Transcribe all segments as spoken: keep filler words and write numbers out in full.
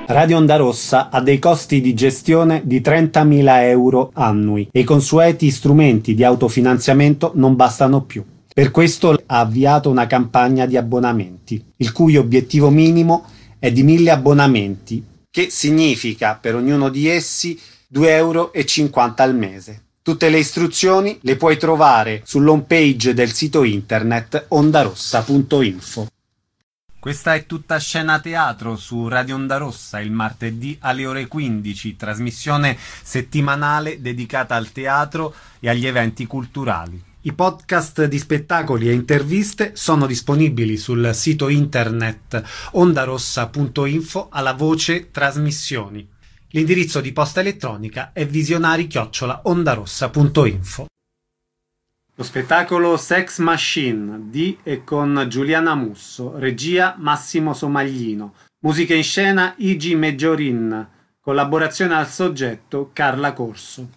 Radio Onda Rossa ha dei costi di gestione di trentamila euro annui e i consueti strumenti di autofinanziamento non bastano più. Per questo ha avviato una campagna di abbonamenti, il cui obiettivo minimo è di mille abbonamenti, che significa per ognuno di essi due euro e cinquanta al mese. Tutte le istruzioni le puoi trovare sull'home page del sito internet ondarossa punto info. Questa è Tutta Scena Teatro su Radio Onda Rossa il martedì alle ore quindici, trasmissione settimanale dedicata al teatro e agli eventi culturali. I podcast di spettacoli e interviste sono disponibili sul sito internet ondarossa punto info alla voce trasmissioni. L'indirizzo di posta elettronica è visionari chiocciola ondarossa punto info. Lo spettacolo Sex Machine di e con Giuliana Musso, regia Massimo Somaglino, musica in scena Igi Meggiorin, collaborazione al soggetto Carla Corso.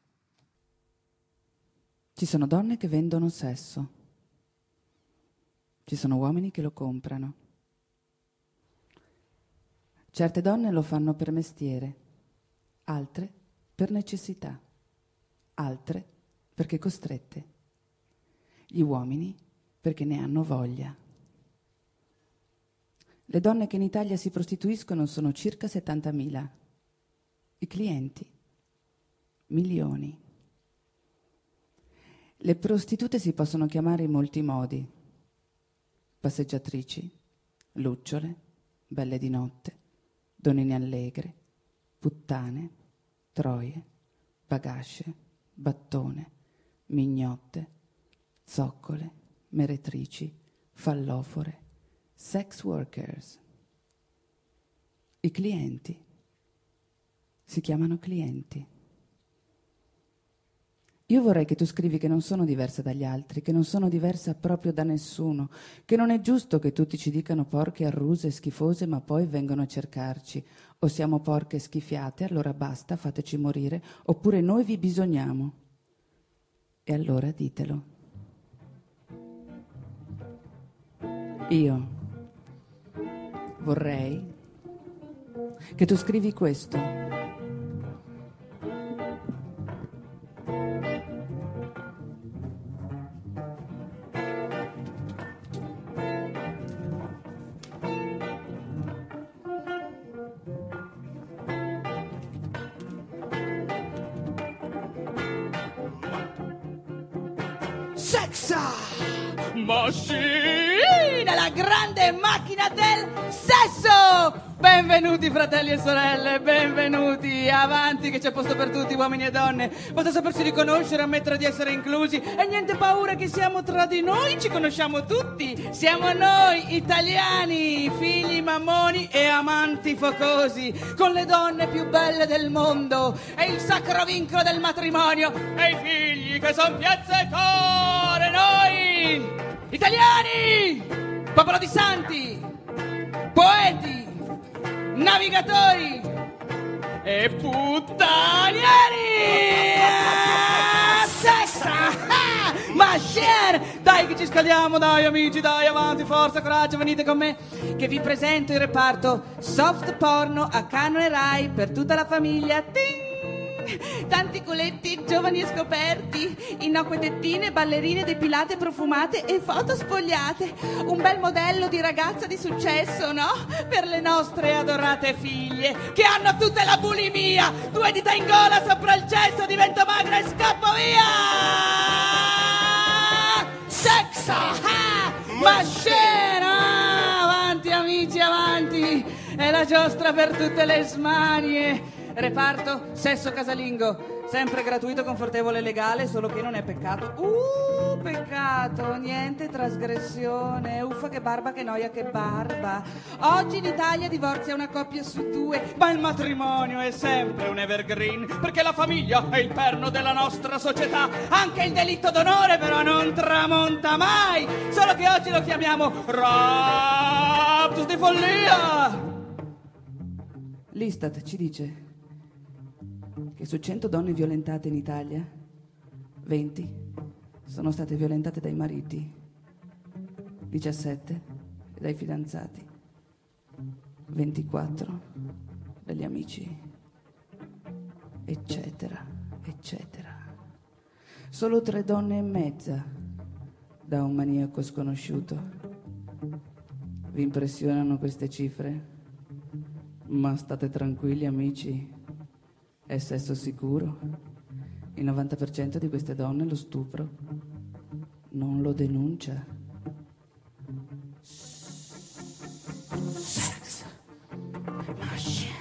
Ci sono donne che vendono sesso, ci sono uomini che lo comprano. Certe donne lo fanno per mestiere, altre per necessità, altre perché costrette. Gli uomini perché ne hanno voglia. Le donne che in Italia si prostituiscono sono circa settantamila. I clienti, milioni. Le prostitute si possono chiamare in molti modi: passeggiatrici, lucciole, belle di notte, donnine allegre, puttane, troie, bagasce, battone, mignotte, zoccole, meretrici, fallofore, sex workers. I clienti si chiamano clienti. Io vorrei che tu scrivi che non sono diversa dagli altri, che non sono diversa proprio da nessuno, che non è giusto che tutti ci dicano porche, arruse, schifose, ma poi vengono a cercarci. O siamo porche schifiate, allora basta, fateci morire, oppure noi vi bisogniamo. E allora ditelo. Io vorrei che tu scrivi questo. Sexa Machine, la grande macchina del sesso! Benvenuti fratelli e sorelle, benvenuti, avanti che c'è posto per tutti, uomini e donne. Basta sapersi riconoscere, ammettere di essere inclusi e niente paura che siamo tra di noi, ci conosciamo tutti. Siamo noi, italiani, figli mammoni e amanti focosi, con le donne più belle del mondo e il sacro vincolo del matrimonio e i figli che son piazza e core. Noi, italiani, popolo di santi, poeti, navigatori e puttanieri. Sexa Machine! Dai che ci scaldiamo, dai amici, dai avanti, forza, coraggio, venite con me che vi presento il reparto soft porno a canone Rai per tutta la famiglia. Ting! Tanti culetti giovani e scoperti, innocue tettine, ballerine depilate, profumate e foto spogliate. Un bel modello di ragazza di successo, no? Per le nostre adorate figlie che hanno tutte la bulimia. Due dita in gola sopra il cesso, divento magra e scappo via. Sexa Machine! Avanti amici, avanti! È la giostra per tutte le smanie. Reparto sesso casalingo, sempre gratuito, confortevole e legale, solo che non è peccato. Uh, peccato, niente trasgressione. Uffa che barba, che noia, che barba. Oggi in Italia divorzia una coppia su due, ma il matrimonio è sempre un evergreen, perché la famiglia è il perno della nostra società. Anche il delitto d'onore però non tramonta mai, solo che oggi lo chiamiamo raptus di follia. L'Istat ci dice che su cento donne violentate in Italia, venti sono state violentate dai mariti, diciassette dai fidanzati, ventiquattro degli amici, eccetera, eccetera. Solo tre donne e mezza da un maniaco sconosciuto. Vi impressionano queste cifre? Ma state tranquilli, amici, è sesso sicuro. Il novanta per cento di queste donne lo stupro non lo denuncia. Sex machine.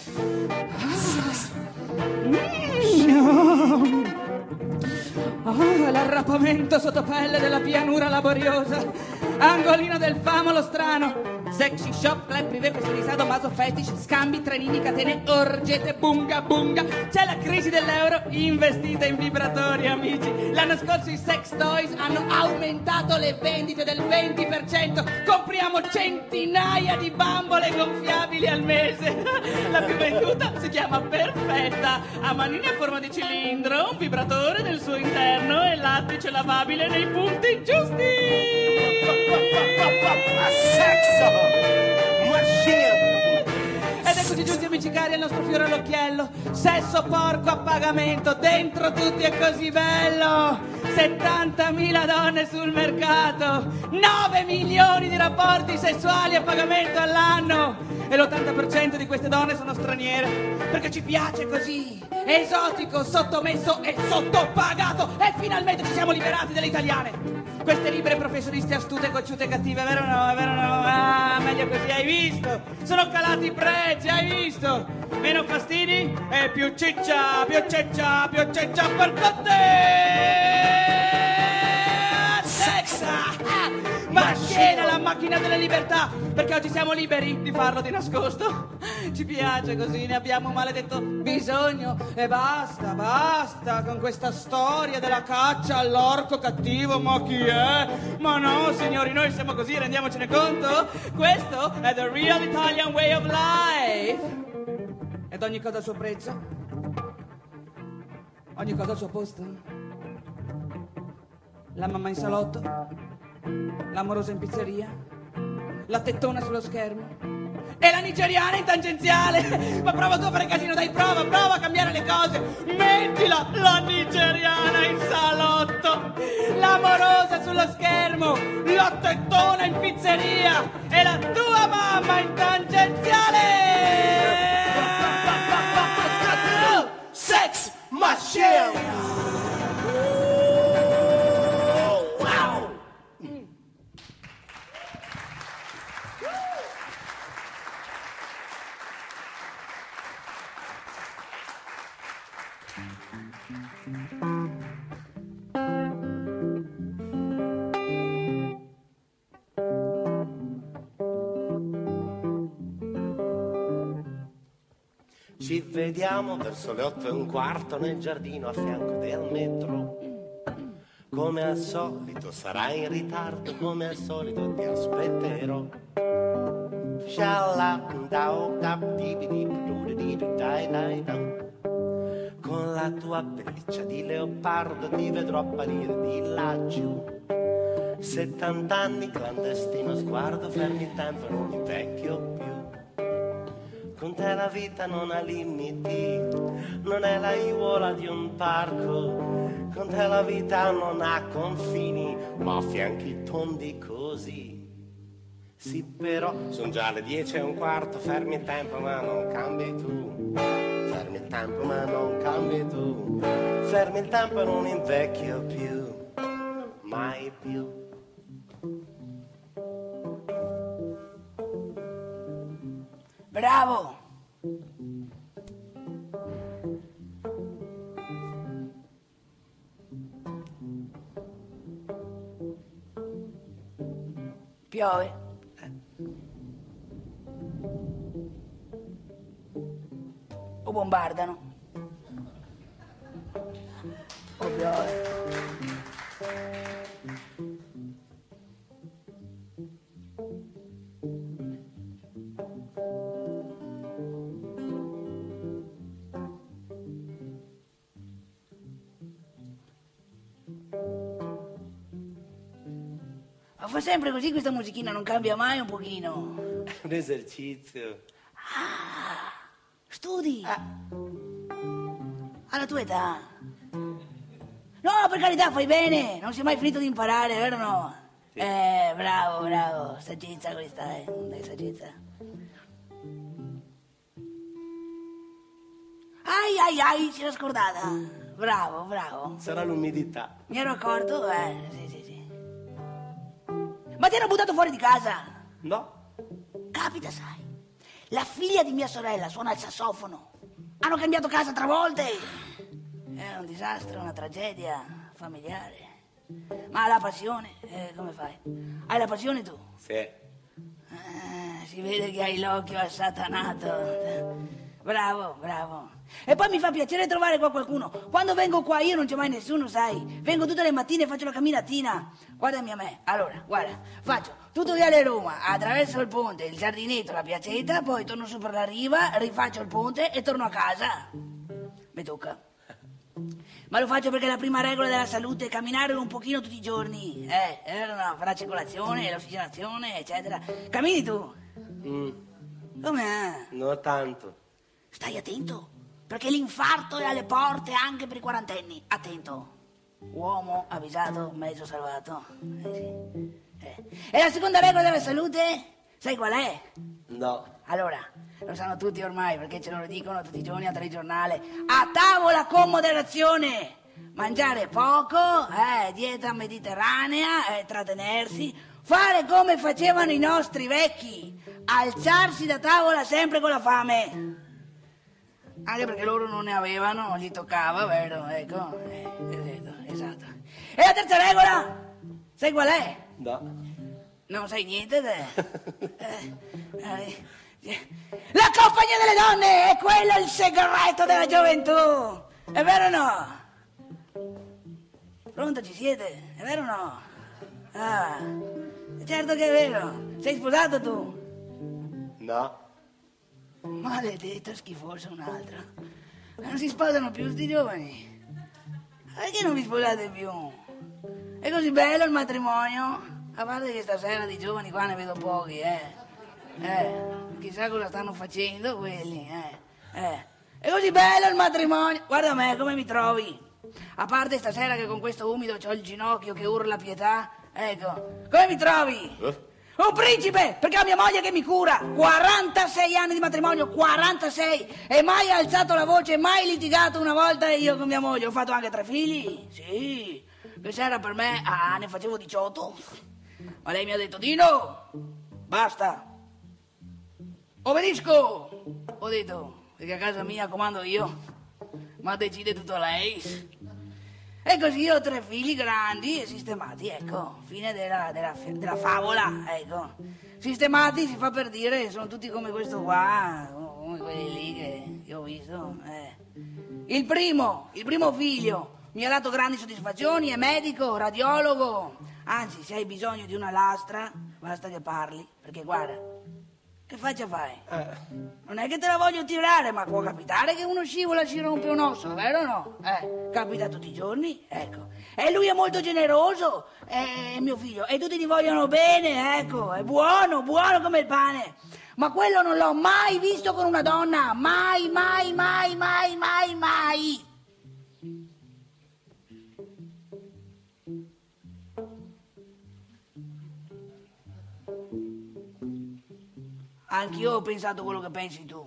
Oh, l'arrappamento sotto pelle della pianura laboriosa, angolino del famolo strano, sexy shop, club privé, festival maso fetish, scambi, trenini, catene, orgete, bunga bunga. C'è la crisi dell'euro, investita in vibratori, amici. L'anno scorso i sex toys hanno aumentato le vendite del venti per cento. Compriamo centinaia di bambole gonfiabili al mese. La più venduta si chiama Perfetta, ha manine a forma di cilindro, un vibratore nel suo interno e lattice lavabile nei punti giusti. Sexo machine. Ed eccoci giunti, amici cari, al nostro fiore all'occhiello. Sesso porco a pagamento, dentro tutti è così bello. settantamila donne sul mercato, nove milioni di rapporti sessuali a pagamento all'anno. E l'ottanta per cento di queste donne sono straniere, perché ci piace così, esotico, sottomesso e sottopagato. E finalmente ci siamo liberati delle italiane. Queste libere professioniste astute, cocciute e cattive, vero o no, è vero o no? Ah, meglio così, hai visto? Sono calati i prezzi, hai visto? Meno fastidi e più ciccia, più ciccia, più ciccia per te! Sexa! Ma scena la macchina della libertà, perché oggi siamo liberi di farlo di nascosto. Ci piace così, ne abbiamo maledetto bisogno. E basta, basta con questa storia della caccia all'orco cattivo. Ma chi è? Ma no, signori, noi siamo così, rendiamocene conto. Questo è the real Italian way of life. Ed ogni cosa al suo prezzo, ogni cosa al suo posto. La mamma in salotto, l'amorosa in pizzeria, la tettona sullo schermo e la nigeriana in tangenziale. Ma prova tu a fare casino, dai, prova, prova a cambiare le cose. Mettila la nigeriana in salotto, l'amorosa sullo schermo, la tettona in pizzeria e la tua mamma in tangenziale. Sex machine. Ci vediamo verso le otto e un quarto nel giardino a fianco del metro. Come al solito sarai in ritardo, come al solito ti aspetterò. Con la tua pelliccia di leopardo ti vedrò apparire di laggiù. Settant'anni, clandestino sguardo, fermi il tempo e non invecchio più. Con te la vita non ha limiti, non è la aiuola di un parco. Con te la vita non ha confini, ma a fianchi tondi così. Sì, però sono già le dieci e un quarto, fermi il tempo ma non cambi tu. Fermi il tempo ma non cambi tu. Fermi il tempo e non invecchio più, mai più. Bravo! Piove. O bombardano. O piove. Ma fa sempre così questa musichina, non cambia mai un pochino. È un esercizio. Ah, Studi? Eh. Alla tua età? No, per carità, fai bene, non sei mai finito di imparare, vero o no? Sì. Eh, bravo, bravo, saggezza questa, eh, dai, saggezza. Ai, ai, ai, si era scordata. Bravo, bravo. Sarà l'umidità. Mi ero accorto, eh, sì, sì, sì. Ma ti hanno buttato fuori di casa? No. Capita, sai. La figlia di mia sorella suona il sassofono. Hanno cambiato casa tre volte. È un disastro, una tragedia familiare. Ma la passione, eh, come fai? Hai la passione tu? Sì. Eh, si vede che hai l'occhio assatanato. Bravo, bravo. E poi mi fa piacere trovare qua qualcuno. Quando vengo qua io non c'è mai nessuno, sai. Vengo tutte le mattine e faccio la camminatina. Guardami a me. Allora, guarda, faccio tutto Viale Roma, attraverso il ponte, il giardinetto, la piazzetta, poi torno su per la riva, rifaccio il ponte e torno a casa. Mi tocca. Ma lo faccio perché la prima regola della salute è camminare un pochino tutti i giorni. Eh, eh no, fare la circolazione, l'ossigenazione, eccetera. Cammini tu? Mm, Com'è? non tanto. Stai attento, perché l'infarto è alle porte anche per i quarantenni. Attento. Uomo avvisato, mezzo salvato. Eh, sì. eh. E la seconda regola della salute, sai qual è? No. Allora, lo sanno tutti ormai, perché ce lo dicono tutti i giorni al telegiornale. A tavola con moderazione. Mangiare poco, eh, dieta mediterranea, eh, trattenersi. Fare come facevano i nostri vecchi. Alzarsi da tavola sempre con la fame. Anche perché loro non ne avevano, non gli toccava, vero? Ecco, eh, esatto, esatto. E la terza regola? Sai qual è? No. Non sai niente te? eh, eh, la compagnia delle donne è quello il segreto della gioventù. È vero o no? Pronto, ci siete? È vero o no? Ah, certo che è vero. Sei sposato tu? No. Maledetto, schifoso un altro. Non si sposano più sti giovani. Perché non vi sposate più? È così bello il matrimonio? A parte che stasera di giovani qua ne vedo pochi, eh. Eh, chissà cosa stanno facendo quelli, eh. Eh. È così bello il matrimonio. Guarda me, come mi trovi? A parte stasera che con questo umido c'ho il ginocchio che urla pietà. Ecco, come mi trovi? Eh? Un principe, perché ho mia moglie che mi cura. quarantasei anni di matrimonio, quarantasei. E mai alzato la voce, mai litigato una volta io con mia moglie. Ho fatto anche tre figli. Sì, che se era per me, ah, ne facevo diciotto. Ma lei mi ha detto, Dino, basta. Obbedisco. Ho detto, perché a casa mia comando io, ma decide tutto lei. E così ho tre figli grandi e sistemati, ecco, fine della, della, della favola, ecco. Sistemati si fa per dire, sono tutti come questo qua, come quelli lì che, che ho visto. Eh. Il primo, il primo figlio, mi ha dato grandi soddisfazioni, è medico, radiologo. Anzi, se hai bisogno di una lastra, basta che parli, perché guarda, che faccia fai? Eh. Non è che te la voglio tirare, ma può capitare che uno scivola e si rompe un osso, vero o no? Eh, capita tutti i giorni, ecco. E lui è molto generoso, è mio figlio, e tutti gli vogliono bene, ecco, è buono, buono come il pane. Ma quello non l'ho mai visto con una donna, mai, mai, mai, mai, mai, mai. Anch'io ho pensato quello che pensi tu.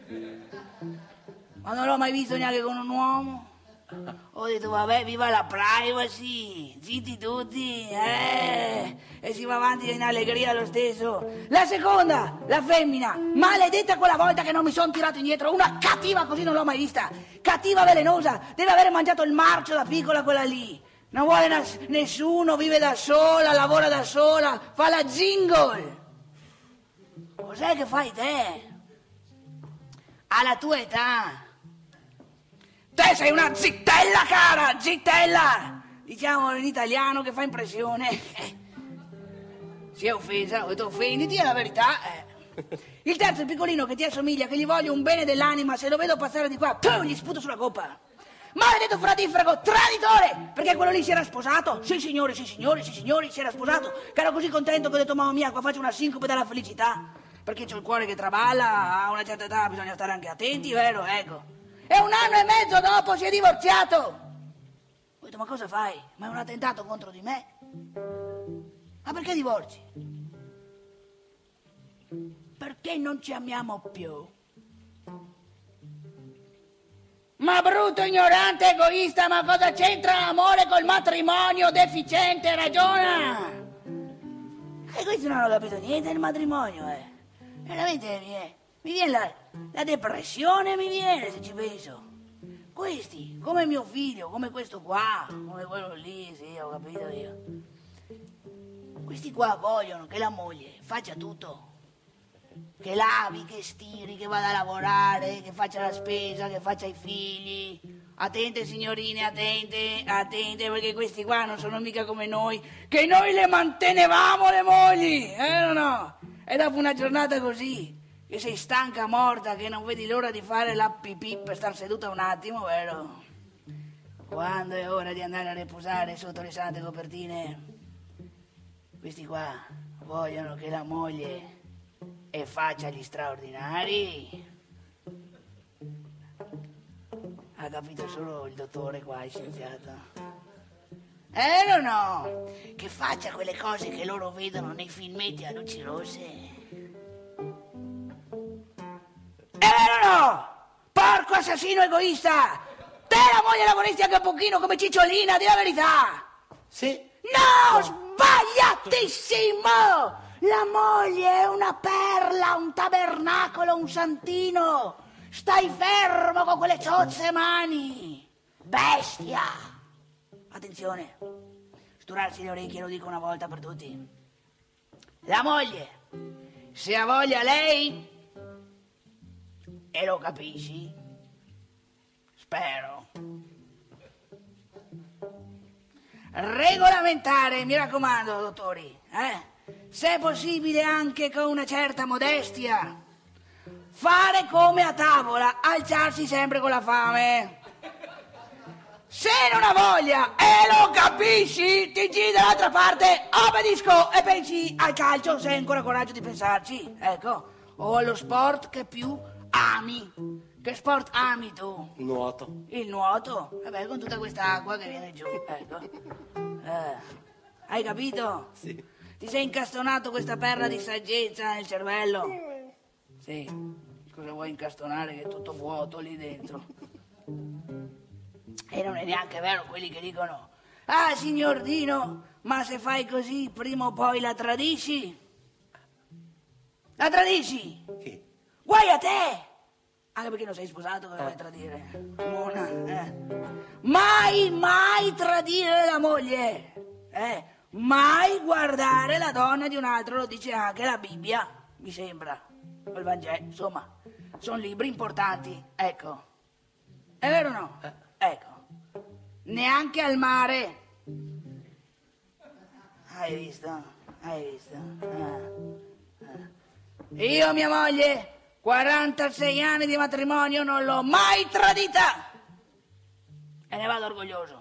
Ma non l'ho mai visto neanche con un uomo. Ho detto, vabbè, viva la privacy, zitti tutti, eh, e si va avanti in allegria lo stesso. La seconda, la femmina, maledetta quella volta che non mi sono tirato indietro, una cattiva così non l'ho mai vista, cattiva velenosa, deve avere mangiato il marcio da piccola quella lì. Non vuole nas- nessuno, vive da sola, lavora da sola, fa la jingle. Cos'è che fai te? Alla tua età. Te sei una zittella, cara, zittella! Diciamo in italiano che fa impressione. Eh. Si è offesa, ho detto offenditi, è la verità. Eh. Il terzo, il piccolino che ti assomiglia, che gli voglio un bene dell'anima, se lo vedo passare di qua, tu, gli sputo sulla coppa. Maledetto fratifrago, traditore! Perché quello lì si era sposato? Sì signori, sì signori, sì signori, si era sposato. Che ero così contento che ho detto, mamma mia, qua faccio una sincope dalla felicità. perché c'ho il cuore che traballa, a una certa età bisogna stare anche attenti, vero? Ecco. E un anno e mezzo dopo si è divorziato. Ho detto, ma cosa fai? Ma è un attentato contro di me? Ma perché divorzi? Perché non ci amiamo più? Ma brutto, ignorante, egoista, ma cosa c'entra l'amore col matrimonio deficiente? Ragiona! E questo non ho capito niente del matrimonio, eh. Veramente mi viene, mi viene la, la depressione, mi viene se ci penso. Questi, come mio figlio, come questo qua, come quello lì, sì, ho capito io. Questi qua vogliono che la moglie faccia tutto. Che lavi, che stiri, che vada a lavorare, che faccia la spesa, che faccia i figli. Attente signorine, attente, attente, perché questi qua non sono mica come noi, che noi le mantenevamo le mogli, eh o no? E dopo una giornata così, che sei stanca, morta, che non vedi l'ora di fare la pipì per star seduta un attimo, vero? Quando è ora di andare a riposare sotto le sante copertine, questi qua vogliono che la moglie e faccia gli straordinari. Ha capito solo il dottore qua, il scienziato. Eh o no? Che faccia quelle cose che loro vedono nei filmetti a luci rosse. Eh o no? Porco assassino egoista! Te la moglie la vorresti anche un pochino come Cicciolina, di la verità! Sì. No, sbagliatissimo! La moglie è una perla, un tabernacolo, un santino. Stai fermo con quelle ciozze mani. Bestia! Attenzione, sturarsi le orecchie, lo dico una volta per tutti. La moglie, se ha voglia lei, e lo capisci, spero, regolamentare, mi raccomando, dottori, eh? Se è possibile anche con una certa modestia, fare come a tavola, alzarsi sempre con la fame. Se non ha voglia e lo capisci, ti giri dall'altra parte, obbedisco e pensi al calcio se hai ancora coraggio di pensarci, ecco, o allo sport che più ami. Che sport ami tu? Il nuoto. Il nuoto? Vabbè, con tutta questa acqua che viene giù, ecco. Eh, hai capito? Sì. Ti sei incastonato questa perla di saggezza nel cervello? Sì. Cosa vuoi incastonare che è tutto vuoto lì dentro? E non è neanche vero quelli che dicono: ah, signor Dino, ma se fai così prima o poi la tradisci? La tradisci? Chi? Guai a te! Anche perché non sei sposato, cosa vuoi tradire? Mona, eh. Mai, mai tradire la moglie! Eh? Mai guardare la donna di un altro, lo dice anche la Bibbia, mi sembra, o il Vangelo, insomma, sono libri importanti, ecco. È vero o no? Ecco. Neanche al mare. Hai visto? Hai visto? Ah. Ah. Io, mia moglie, quarantasei anni di matrimonio, non l'ho mai tradita. E ne vado orgoglioso.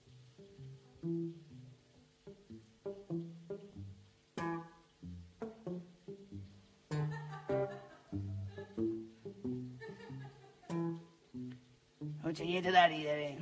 Non c'è niente da ridere.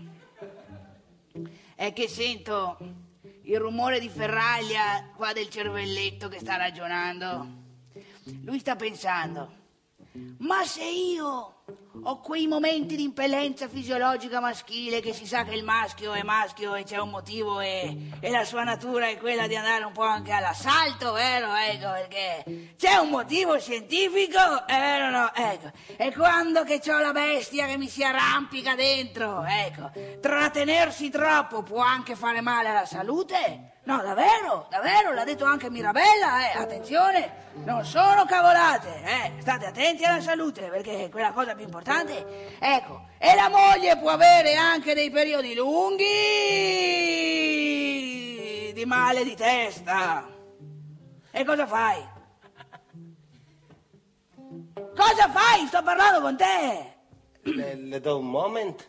È che sento il rumore di ferraglia qua del cervelletto che sta ragionando. Lui sta pensando: ma se io ho quei momenti di impellenza fisiologica maschile, che si sa che il maschio è maschio e c'è un motivo, e, e la sua natura è quella di andare un po' anche all'assalto, vero? Ecco, perché c'è un motivo scientifico, è vero o no? Ecco, e quando che c'ho la bestia che mi si arrampica dentro, ecco, trattenersi troppo può anche fare male alla salute? No, davvero, davvero, l'ha detto anche Mirabella, eh, attenzione, non sono cavolate, eh, state attenti alla salute, perché è quella cosa più importante, ecco, e la moglie può avere anche dei periodi lunghi di male di testa. E cosa fai? Cosa fai? Sto parlando con te. Le, le do un moment?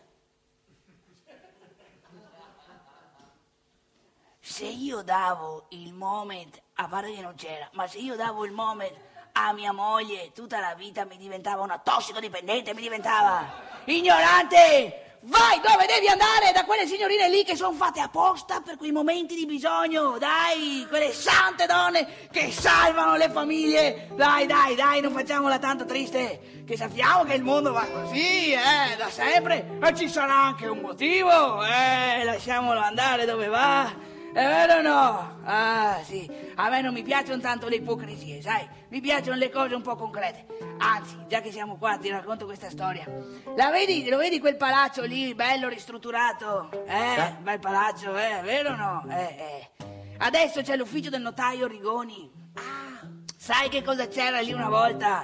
Se io davo il moment, a parte che non c'era, ma se io davo il moment a mia moglie tutta la vita mi diventava una tossicodipendente, mi diventava ignorante. Vai dove devi andare, da quelle signorine lì che sono fatte apposta per quei momenti di bisogno, dai, quelle sante donne che salvano le famiglie. Dai, dai, dai, non facciamola tanto triste, che sappiamo che il mondo va così, eh, da sempre, ma ci sarà anche un motivo, eh, lasciamolo andare dove va. È vero o no? Ah, sì. A me non mi piacciono tanto le ipocrisie, sai? Mi piacciono le cose un po' concrete. Anzi, già che siamo qua, ti racconto questa storia. La vedi? Lo vedi quel palazzo lì, bello ristrutturato? Eh, eh? Bel palazzo, eh? Vero o no? Eh, eh. Adesso c'è l'ufficio del notaio Rigoni. Ah, sai che cosa c'era lì una volta?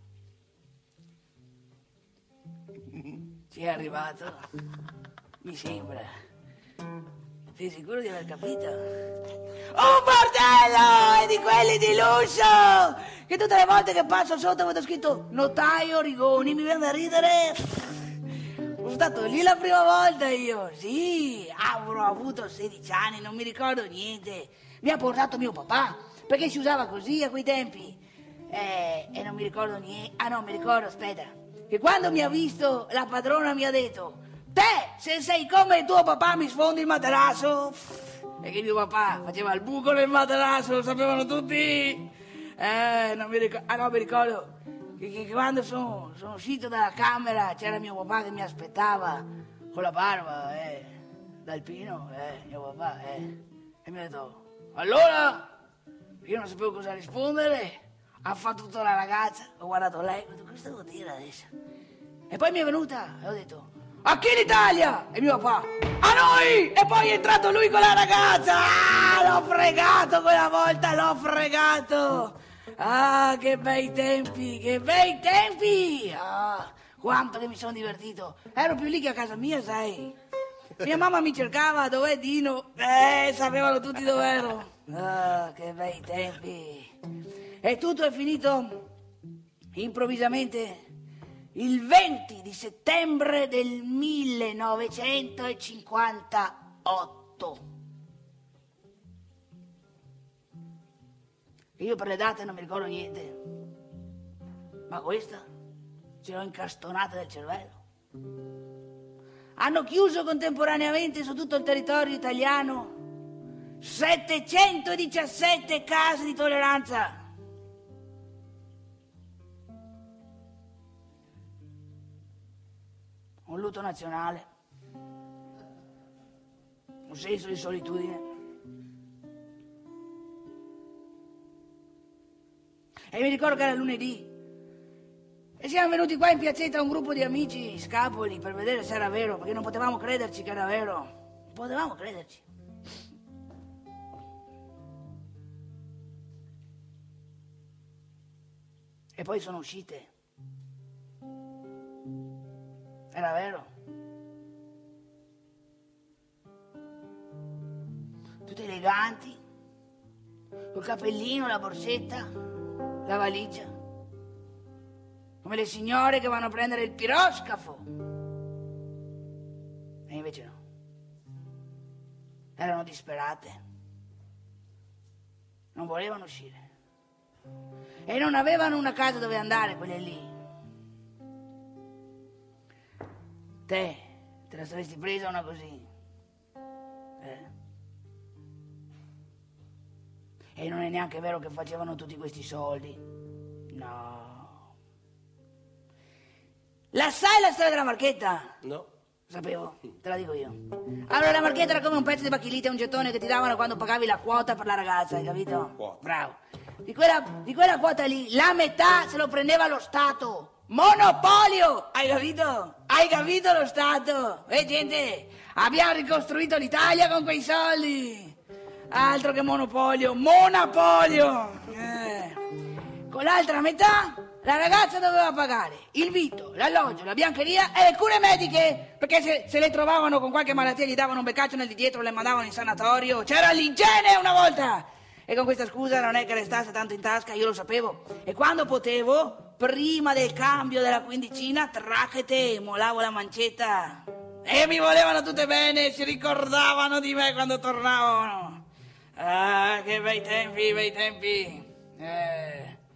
Ci è arrivato? Mi sembra. Sei sicuro di aver capito? Un bordello! È di quelli di lusso! Che tutte le volte che passo sotto vedo scritto notaio Rigoni, mi viene da ridere. Sono stato lì la prima volta io. Sì, avrò avuto sedici anni, non mi ricordo niente. Mi ha portato mio papà, perché si usava così a quei tempi. Eh, e non mi ricordo niente. Ah no, mi ricordo, aspetta. Che quando mi ha visto la padrona mi ha detto: te, se sei come il tuo papà, mi sfondi il materasso. E che mio papà faceva il buco nel materasso, lo sapevano tutti. Eh, non mi ricordo. Ah no, mi ricordo che, che, che quando sono, sono uscito dalla camera c'era mio papà che mi aspettava con la barba, eh, d'alpino, eh, mio papà, eh. E mi ha detto: allora? Io non sapevo cosa rispondere. Ha fatto tutta la ragazza, ho guardato lei, ho detto: cosa devo dire adesso? E poi mi è venuta e ho detto: a chi l'Italia? E mio papà: a noi! E poi è entrato lui con la ragazza. Ah, l'ho fregato quella volta, l'ho fregato. Ah, che bei tempi, che bei tempi. Ah, quanto che mi sono divertito. Ero più lì che a casa mia, sai. Mia mamma mi cercava, dov'è Dino? Eh, sapevano tutti dov'ero. Ah, che bei tempi. E tutto è finito improvvisamente il venti di settembre del millenovecentocinquantotto. Io per le date non mi ricordo niente, ma questa ce l'ho incastonata nel cervello. Hanno chiuso contemporaneamente su tutto il territorio italiano settecentodiciassette case di tolleranza. Un lutto nazionale, un senso di solitudine. E mi ricordo che era lunedì e siamo venuti qua in piazzetta un gruppo di amici scapoli per vedere se era vero, perché non potevamo crederci che era vero. Non potevamo crederci. E poi sono uscite. Era vero. Tutte eleganti, col cappellino, la borsetta, la valigia, come le signore che vanno a prendere il piroscafo. E invece no. Erano disperate. Non volevano uscire. E non avevano una casa dove andare, quelle lì. Te, te la saresti presa una così? Eh? E non è neanche vero che facevano tutti questi soldi. No. La sai la storia della marchetta? No. Sapevo, te la dico io. Allora la marchetta era come un pezzo di baccalite, un gettone che ti davano quando pagavi la quota per la ragazza, hai capito? Quota. Bravo. Di quella, di quella quota lì, la metà se lo prendeva lo Stato. Monopolio! Hai capito? Hai capito lo Stato? E gente, abbiamo ricostruito l'Italia con quei soldi. Altro che monopolio, monopolio! Eh. Con l'altra metà la ragazza doveva pagare il vitto, l'alloggio, la biancheria e le cure mediche, perché se, se le trovavano con qualche malattia gli davano un beccaccio nel di dietro, le mandavano in sanatorio. C'era l'igiene una volta! E con questa scusa non è che restasse tanto in tasca, io lo sapevo. E quando potevo, prima del cambio della quindicina, tracchete, molavo la mancetta. E mi volevano tutte bene, si ricordavano di me quando tornavano. Ah, che bei tempi, bei tempi. Eh.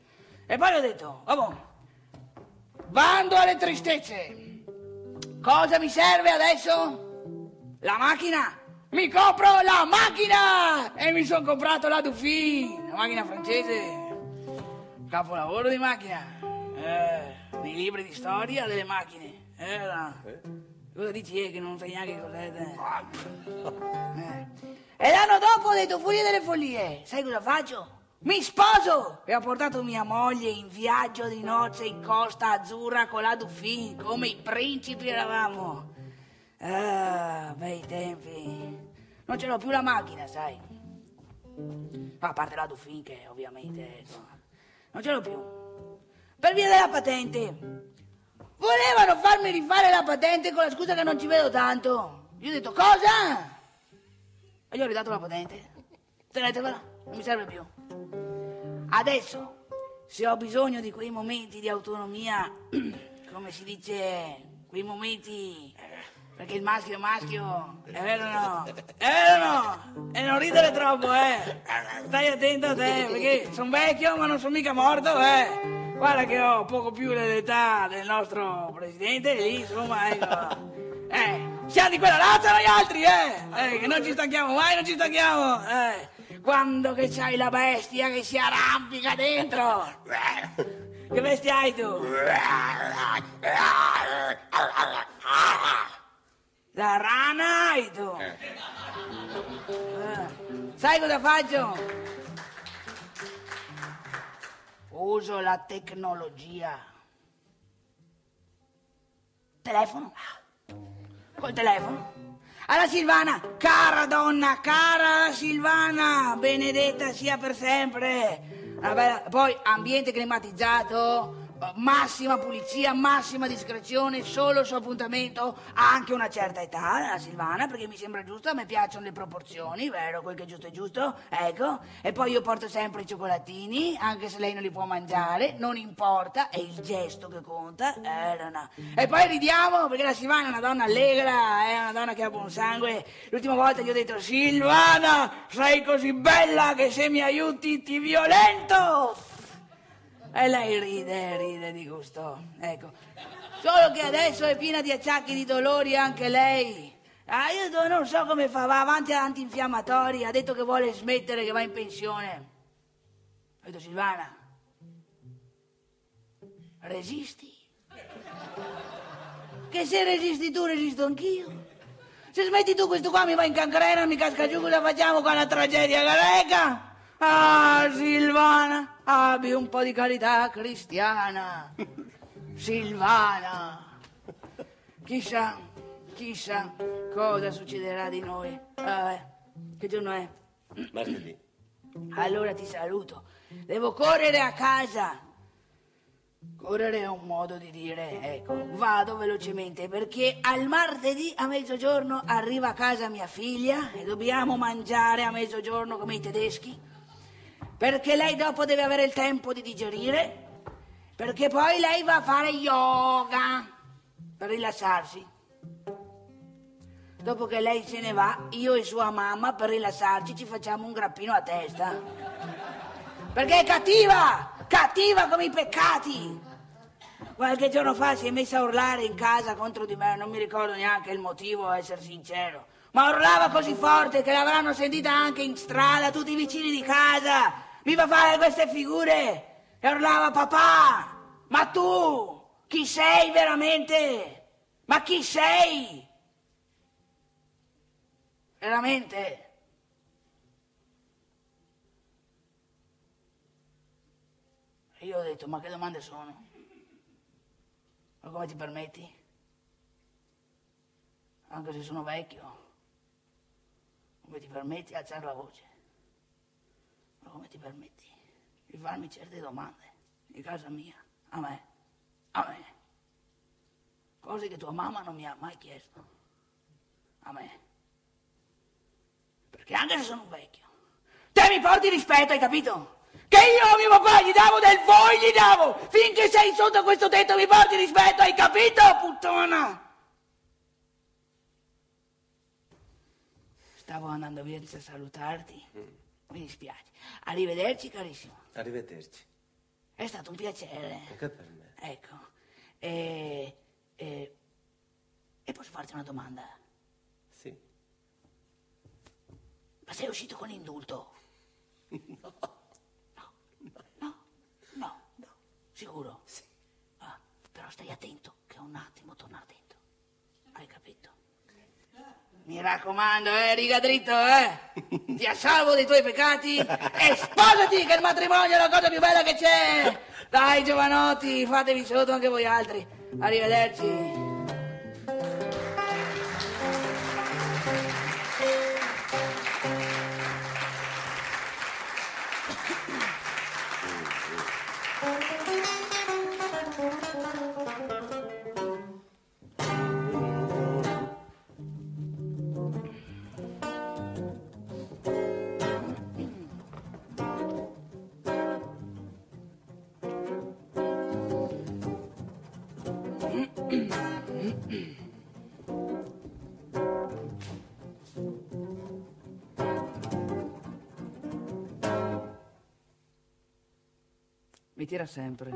E poi ho detto, vabbè, bando alle tristezze. Cosa mi serve adesso? La macchina. Mi compro la macchina! E mi sono comprato la Dufin, la macchina francese. Capolavoro di macchina. Eh, nei libri di storia delle macchine. Eh, no. Cosa dici eh, che non sai neanche cos'è? Eh. E l'anno dopo ho detto, furia delle follie. Sai cosa faccio? Mi sposo! E ho portato mia moglie in viaggio di nozze in Costa Azzurra con la Dufin, come i principi eravamo. Ah, bei tempi. Non ce l'ho più la macchina, sai. A parte la Dufin che ovviamente ecco, non ce l'ho più. Per via della patente. Volevano farmi rifare la patente con la scusa che non ci vedo tanto. Io ho detto, cosa? E gli ho ridato la patente. Tenetevela, non mi serve più. Adesso, se ho bisogno di quei momenti di autonomia, come si dice, quei momenti, perché il maschio è maschio, è vero o no? È vero o no? E non ridere troppo, eh! Stai attento a te, perché sono vecchio ma non sono mica morto, eh! Guarda che ho poco più dell'età del nostro presidente, lì, insomma, ecco. Eh, siamo di quella razza noi altri, eh! eh che non ci stanchiamo mai, non ci stanchiamo, eh! Quando che c'hai la bestia che si arrampica dentro! Che bestia hai tu? La rana hai tu? Eh. Sai cosa faccio? Uso la tecnologia. Telefono? Col telefono? Alla Silvana, cara donna, cara Silvana, benedetta sia per sempre. Una bella... Poi ambiente climatizzato, massima pulizia, massima discrezione, solo su appuntamento, anche una certa età, la Silvana, perché mi sembra giusto, a me piacciono le proporzioni, vero, quel che è giusto è giusto, ecco. E poi io porto sempre i cioccolatini, anche se lei non li può mangiare, non importa, è il gesto che conta, eh, no, no. E poi ridiamo, perché la Silvana è una donna allegra, è una donna che ha buon sangue. L'ultima volta gli ho detto, Silvana, sei così bella che se mi aiuti ti violento! E lei ride, ride di gusto, ecco. Solo che adesso è piena di acciacchi di dolori anche lei. Ah, io non so come fa, va avanti ad antinfiammatori, ha detto che vuole smettere, che va in pensione. Ho detto, Silvana, resisti. Che se resisti tu, resisto anch'io. Se smetti tu, questo qua mi va in cancrena, mi casca giù, cosa facciamo con la tragedia greca? Ah, Silvana, abbi un po' di carità cristiana. Silvana. Chissà, chissà cosa succederà di noi. Eh, che giorno è? Martedì. Allora ti saluto. Devo correre a casa. Correre è un modo di dire, ecco, vado velocemente perché al martedì a mezzogiorno arriva a casa mia figlia e dobbiamo mangiare a mezzogiorno come i tedeschi. Perché lei dopo deve avere il tempo di digerire, perché poi lei va a fare yoga per rilassarsi. Dopo che lei se ne va, io e sua mamma per rilassarci ci facciamo un grappino a testa. Perché è cattiva, cattiva come i peccati. Qualche giorno fa si è messa a urlare in casa contro di me, non mi ricordo neanche il motivo, a essere sincero. Ma urlava così forte che l'avranno sentita anche in strada tutti i vicini di casa. Mi fa fare queste figure. E urlava, papà, ma tu chi sei veramente? Ma chi sei? Veramente? E io ho detto, ma che domande sono? Ma come ti permetti? Anche se sono vecchio. Come ti permetti di alzare la voce? Ma come ti permetti di farmi certe domande in casa mia, a me, a me? Cose che tua mamma non mi ha mai chiesto, a me. Perché anche se sono vecchio, te mi porti rispetto, hai capito? Che io a mio papà gli davo del voi, gli davo! Finché sei sotto questo tetto mi porti rispetto, hai capito, puttana? Stavo andando via senza salutarti. Mi dispiace. Arrivederci, carissimo. Arrivederci. È stato un piacere. Anche per me. Ecco. E, e, e posso farti una domanda? Sì. Ma sei uscito con indulto? No. No. No. No. No. Sicuro? Sì. Ah, però stai attento che un attimo tornare dentro. Hai capito? Mi raccomando, eh, riga dritto, eh! Ti assalvo dei tuoi peccati e sposati, che il matrimonio è la cosa più bella che c'è! Dai, giovanotti, fatevi sotto anche voi altri. Arrivederci. Mi tira sempre.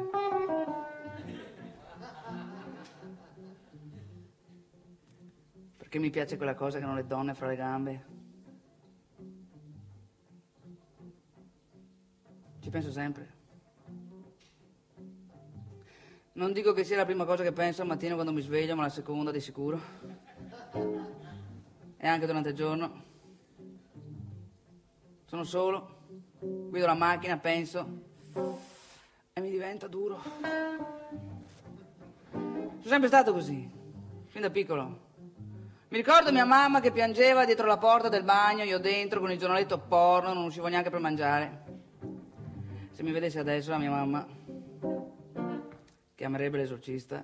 Perché mi piace quella cosa che hanno le donne fra le gambe. Ci penso sempre. Non dico che sia la prima cosa che penso al mattino quando mi sveglio, ma la seconda di sicuro. E anche durante il giorno. Sono solo, guido la macchina, penso... e mi diventa duro. Sono sempre stato così, fin da piccolo. Mi ricordo mia mamma che piangeva dietro la porta del bagno, io dentro con il giornaletto porno, non uscivo neanche per mangiare. Se mi vedesse adesso la mia mamma, chiamerebbe l'esorcista.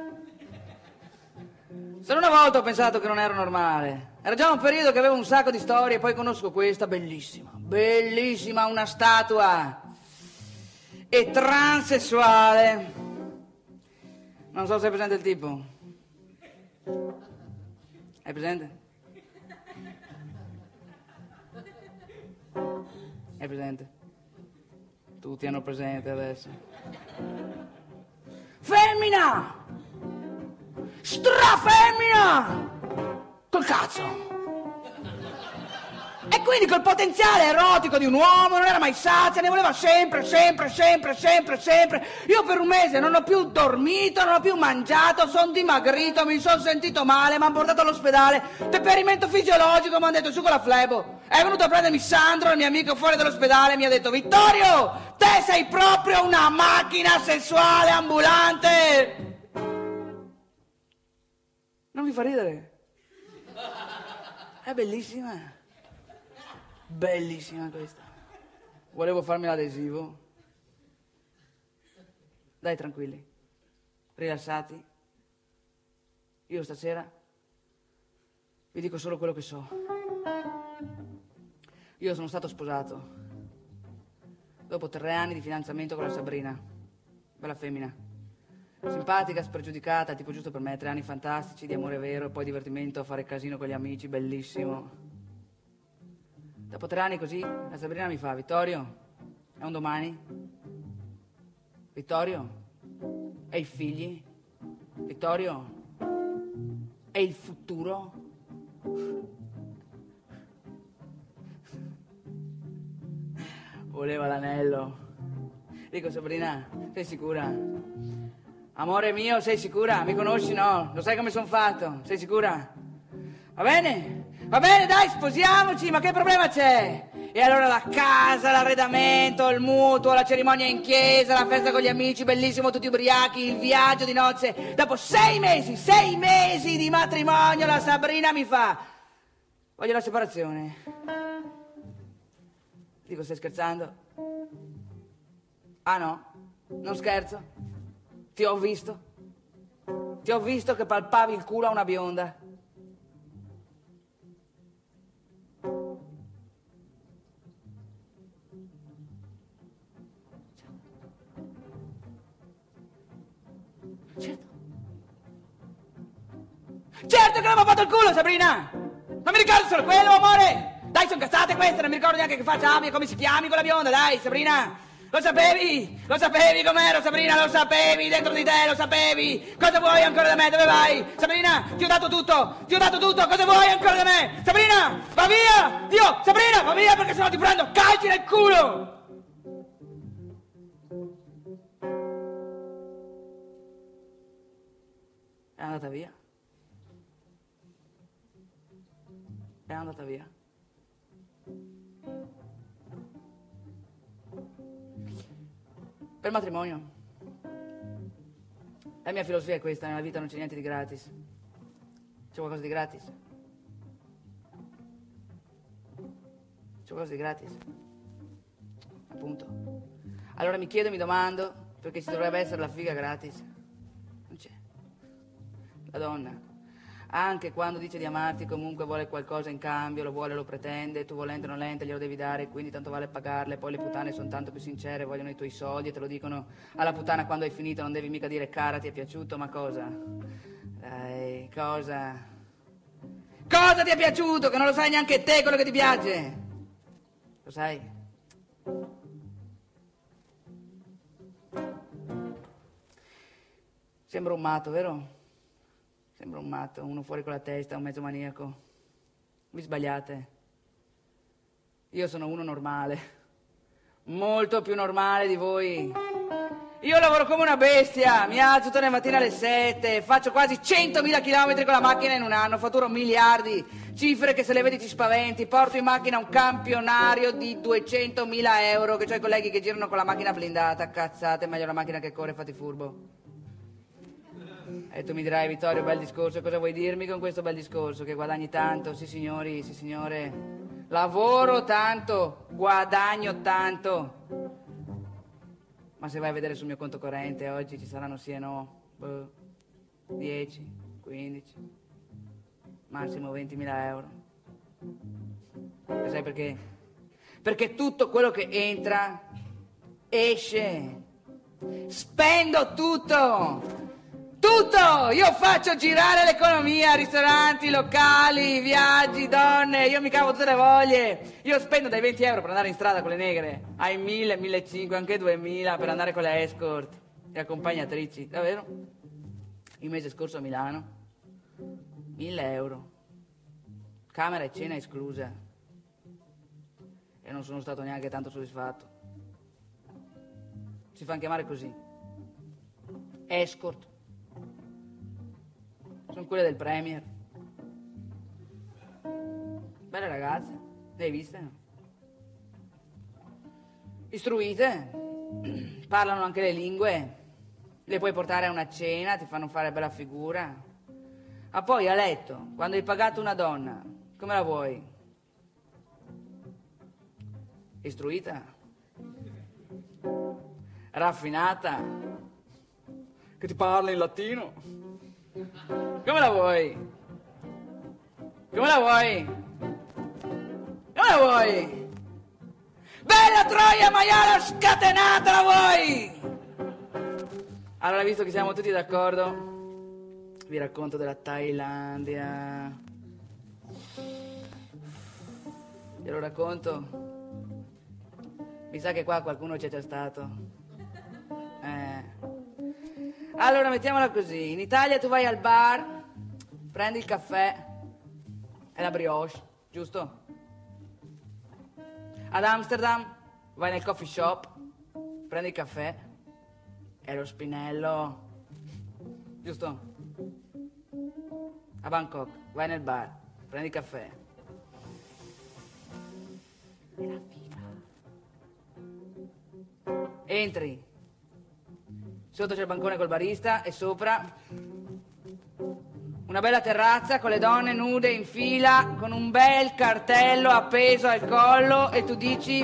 Solo una volta ho pensato che non ero normale. Era già un periodo che avevo un sacco di storie, poi conosco questa, bellissima, bellissima, una statua. E transessuale. Non so se è presente il tipo. È presente? È presente? Tutti hanno presente adesso. Femmina! Strafemmina! Col cazzo! E quindi col potenziale erotico di un uomo non era mai sazia, ne voleva sempre, sempre, sempre, sempre, sempre. Io per un mese non ho più dormito, non ho più mangiato, sono dimagrito, mi sono sentito male, mi hanno portato all'ospedale, deperimento fisiologico, mi hanno detto su con la flebo. È venuto a prendermi Sandro, il mio amico, fuori dall'ospedale, mi ha detto: Vittorio, te sei proprio una macchina sessuale ambulante. Non vi fa ridere? È bellissima. Bellissima questa. Volevo farmi l'adesivo. Dai, tranquilli, rilassati. Io stasera vi dico solo quello che so. Io sono stato sposato dopo tre anni di fidanzamento con la Sabrina, bella femmina, simpatica, spregiudicata, tipo giusto per me. Tre anni fantastici di amore vero e poi divertimento, fare casino con gli amici, bellissimo. Dopo tre anni così, la Sabrina mi fa: Vittorio, è un domani? Vittorio, è i figli? Vittorio, è il futuro? Voleva l'anello. Dico: Sabrina, sei sicura? Amore mio, sei sicura? Mi conosci, no? Lo sai come sono fatto? Sei sicura? Va bene? Va bene, dai, sposiamoci, ma che problema c'è? E allora la casa, l'arredamento, il mutuo, la cerimonia in chiesa, la festa con gli amici, bellissimo, tutti ubriachi, il viaggio di nozze. Dopo sei mesi, sei mesi di matrimonio, la Sabrina mi fa: voglio la separazione. Dico: stai scherzando? Ah no, non scherzo. Ti ho visto. Ti ho visto che palpavi il culo a una bionda. Certo. Certo che l'avevo fatto il culo, Sabrina! Non mi ricordo solo quello, amore! Dai, sono cazzate queste, non mi ricordo neanche che faccia abbia, come si chiami quella bionda, dai, Sabrina! Lo sapevi? Lo sapevi com'ero, Sabrina? Lo sapevi? Dentro di te lo sapevi? Cosa vuoi ancora da me? Dove vai? Sabrina, ti ho dato tutto! Ti ho dato tutto! Cosa vuoi ancora da me? Sabrina, va via! Dio, Sabrina, va via perché sennò ti prendo calci nel culo! È andata via. È andata via. Per matrimonio. La mia filosofia è questa, nella vita non c'è niente di gratis. C'è qualcosa di gratis? C'è qualcosa di gratis? Appunto. Allora mi chiedo e mi domando perché ci dovrebbe essere la figa gratis. Non c'è. La donna, anche quando dice di amarti, comunque vuole qualcosa in cambio, lo vuole, lo pretende, tu volente o nolente glielo devi dare, quindi tanto vale pagarle. Poi le puttane sono tanto più sincere, vogliono i tuoi soldi e te lo dicono alla puttana quando hai finito. Non devi mica dire cara ti è piaciuto, ma cosa? Dai, cosa? Cosa ti è piaciuto? Che non lo sai neanche te quello che ti piace. Lo sai? Sembra un matto, vero? Sembra un matto, uno fuori con la testa, un mezzo maniaco. Vi sbagliate. Io sono uno normale, molto più normale di voi. Io lavoro come una bestia, mi alzo tutte le mattine alle sette, faccio quasi centomila chilometri con la macchina in un anno, fatturo miliardi, cifre che se le vedi ti spaventi, porto in macchina un campionario di duecentomila euro, che ho i colleghi che girano con la macchina blindata, cazzate, meglio la macchina che corre, fate furbo. E tu mi dirai, Vittorio, bel discorso, cosa vuoi dirmi con questo bel discorso? Che guadagni tanto? Sì signori, sì signore, lavoro tanto, guadagno tanto. Ma se vai a vedere sul mio conto corrente oggi ci saranno sì e no, boh, dieci, quindici, massimo ventimila euro. E sai perché? Perché tutto quello che entra esce. Spendo tutto! Tutto! Io faccio girare l'economia, ristoranti, locali, viaggi, donne, io mi cavo tutte le voglie. Io spendo dai venti euro per andare in strada con le negre, ai mille, millecinquecento, anche duemila per andare con le escort e accompagnatrici, davvero? Il mese scorso a Milano, mille euro, camera e cena esclusa. E non sono stato neanche tanto soddisfatto. Si fanno chiamare così, escort. Sono quelle del Premier. Belle ragazze, le hai viste? Istruite, parlano anche le lingue, le puoi portare a una cena, ti fanno fare bella figura. Ma poi a letto, quando hai pagato una donna, come la vuoi? Istruita? Raffinata? Che ti parla in latino? Come la vuoi? Come la vuoi? Come la vuoi? Bella troia maiala scatenata la vuoi? Allora, visto che siamo tutti d'accordo, vi racconto della Thailandia. Glielo racconto? Mi sa che qua qualcuno c'è già stato. Eh... Allora, mettiamola così. In Italia tu vai al bar, prendi il caffè e la brioche, giusto? Ad Amsterdam vai nel coffee shop, prendi il caffè e lo spinello, giusto? A Bangkok vai nel bar, prendi il caffè e la figa. Entri. Sotto c'è il bancone col barista e sopra una bella terrazza con le donne nude in fila con un bel cartello appeso al collo e tu dici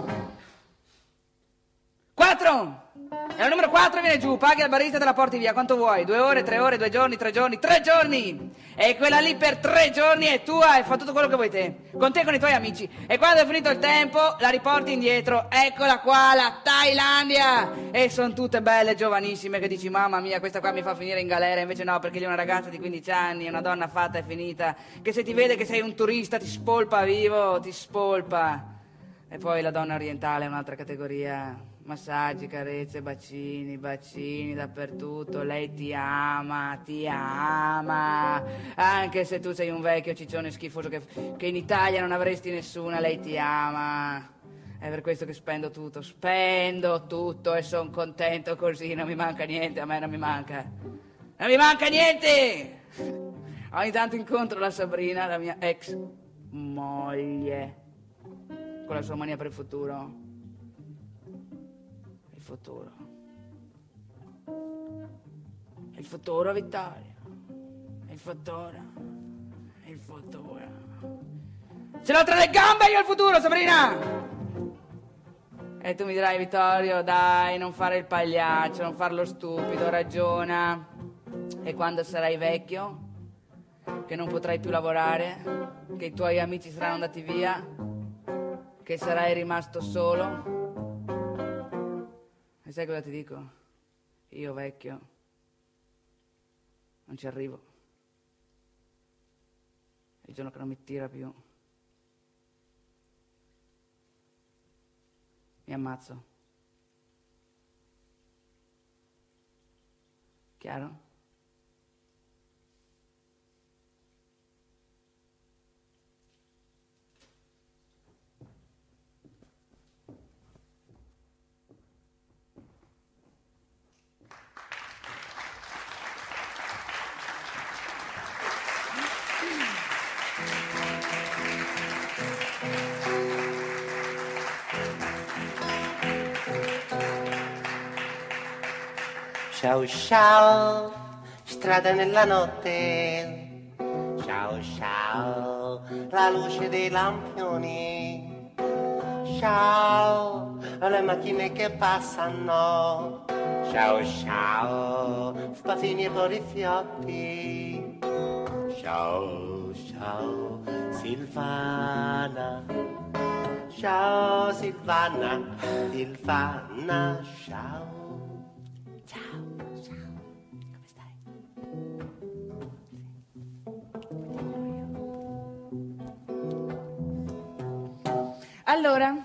quattro! E al numero quattro viene giù, paghi al barista e te la porti via. Quanto vuoi? Due ore, tre ore, due giorni, tre giorni, tre giorni! E quella lì per tre giorni è tua e fa tutto quello che vuoi te. Con te e con i tuoi amici. E quando è finito il tempo la riporti indietro. Eccola qua, la Thailandia! E sono tutte belle, giovanissime, che dici mamma mia, questa qua mi fa finire in galera. Invece no, perché lì è una ragazza di quindici anni, una donna fatta e finita, che se ti vede che sei un turista ti spolpa vivo, ti spolpa. E poi la donna orientale è un'altra categoria. massaggi, carezze, bacini, bacini dappertutto. Lei ti ama, ti ama. Anche se tu sei un vecchio ciccione schifoso che, che in Italia non avresti nessuna, lei ti ama. È per questo che spendo tutto, spendo tutto e sono contento così, non mi manca niente, a me non mi manca. Non mi manca niente! Ogni tanto incontro la Sabrina, la mia ex moglie, con la sua mania per il futuro. Il futuro. Il futuro, Vittorio. Il futuro. Il futuro. Ce l'ho tra le gambe io il futuro, Sabrina! E tu mi dirai, Vittorio, dai, non fare il pagliaccio, non farlo stupido, ragiona. E quando sarai vecchio, che non potrai più lavorare, che i tuoi amici saranno andati via, che sarai rimasto solo. E sai cosa ti dico? Io vecchio non ci arrivo. Il giorno che non mi tira più mi ammazzo. Chiaro? Ciao ciao, strada nella notte. Ciao ciao, la luce dei lampioni. Ciao, le macchine che passano. Ciao ciao, spasini e poliziotti. Ciao ciao, Silvana. Ciao Silvana, Silvana, ciao. Allora,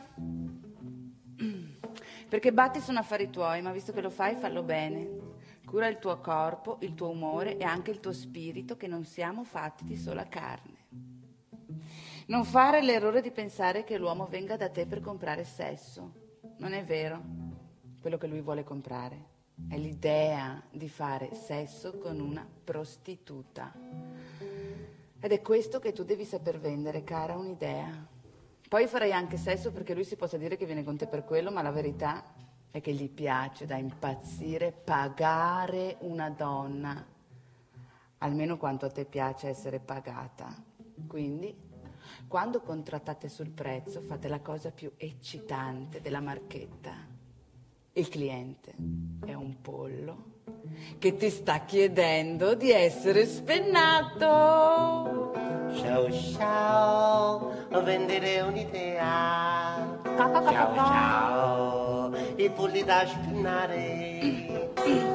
perché batti sono affari tuoi, ma visto che lo fai, fallo bene. Cura il tuo corpo, il tuo umore e anche il tuo spirito, che non siamo fatti di sola carne. Non fare l'errore di pensare che l'uomo venga da te per comprare sesso. Non è vero. Quello che lui vuole comprare è l'idea di fare sesso con una prostituta. Ed è questo che tu devi saper vendere, cara, un'idea. Poi farai anche sesso perché lui si possa dire che viene con te per quello, ma la verità è che gli piace da impazzire pagare una donna, almeno quanto a te piace essere pagata. Quindi, quando contrattate sul prezzo, fate la cosa più eccitante della marchetta. Il cliente è un pollo che ti sta chiedendo di essere spennato. Ciao ciao, vendere un'idea. Ciao ciao, i polli da spennare.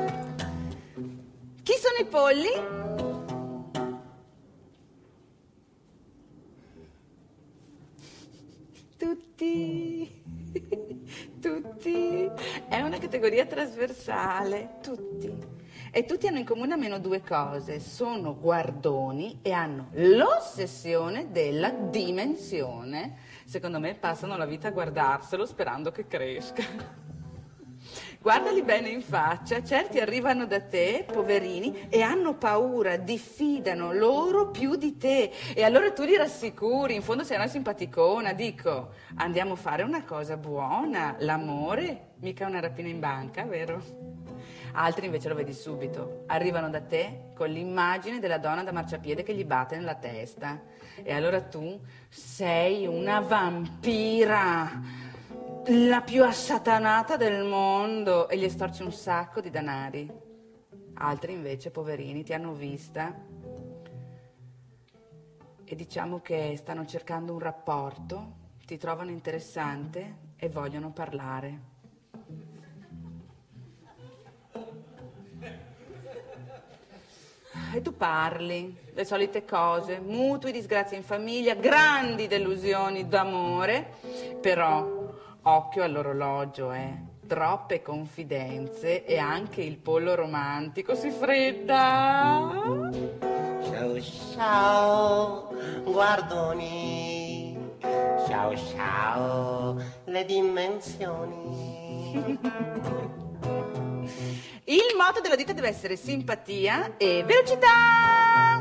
Chi sono i polli? Tutti. Tutti. È una categoria trasversale. Tutti. E tutti hanno in comune almeno due cose: sono guardoni e hanno l'ossessione della dimensione. Secondo me passano la vita a guardarselo sperando che cresca. Guardali bene in faccia, certi arrivano da te, poverini, e hanno paura, diffidano loro più di te. E allora tu li rassicuri, in fondo sei una simpaticona, dico, andiamo a fare una cosa buona, l'amore, mica una rapina in banca, vero? Altri invece lo vedi subito, arrivano da te con l'immagine della donna da marciapiede che gli batte nella testa. E allora tu sei una vampira, la più assatanata del mondo, e gli estorci un sacco di danari. Altri invece, poverini, ti hanno vista e diciamo che stanno cercando un rapporto, ti trovano interessante e vogliono parlare. E tu parli, le solite cose, mutui, disgrazie in famiglia, grandi delusioni d'amore, però occhio all'orologio, eh. troppe confidenze e anche il pollo romantico si fredda. Ciao ciao, guardoni. Ciao ciao, le dimensioni. Il motto della ditta deve essere simpatia e velocità.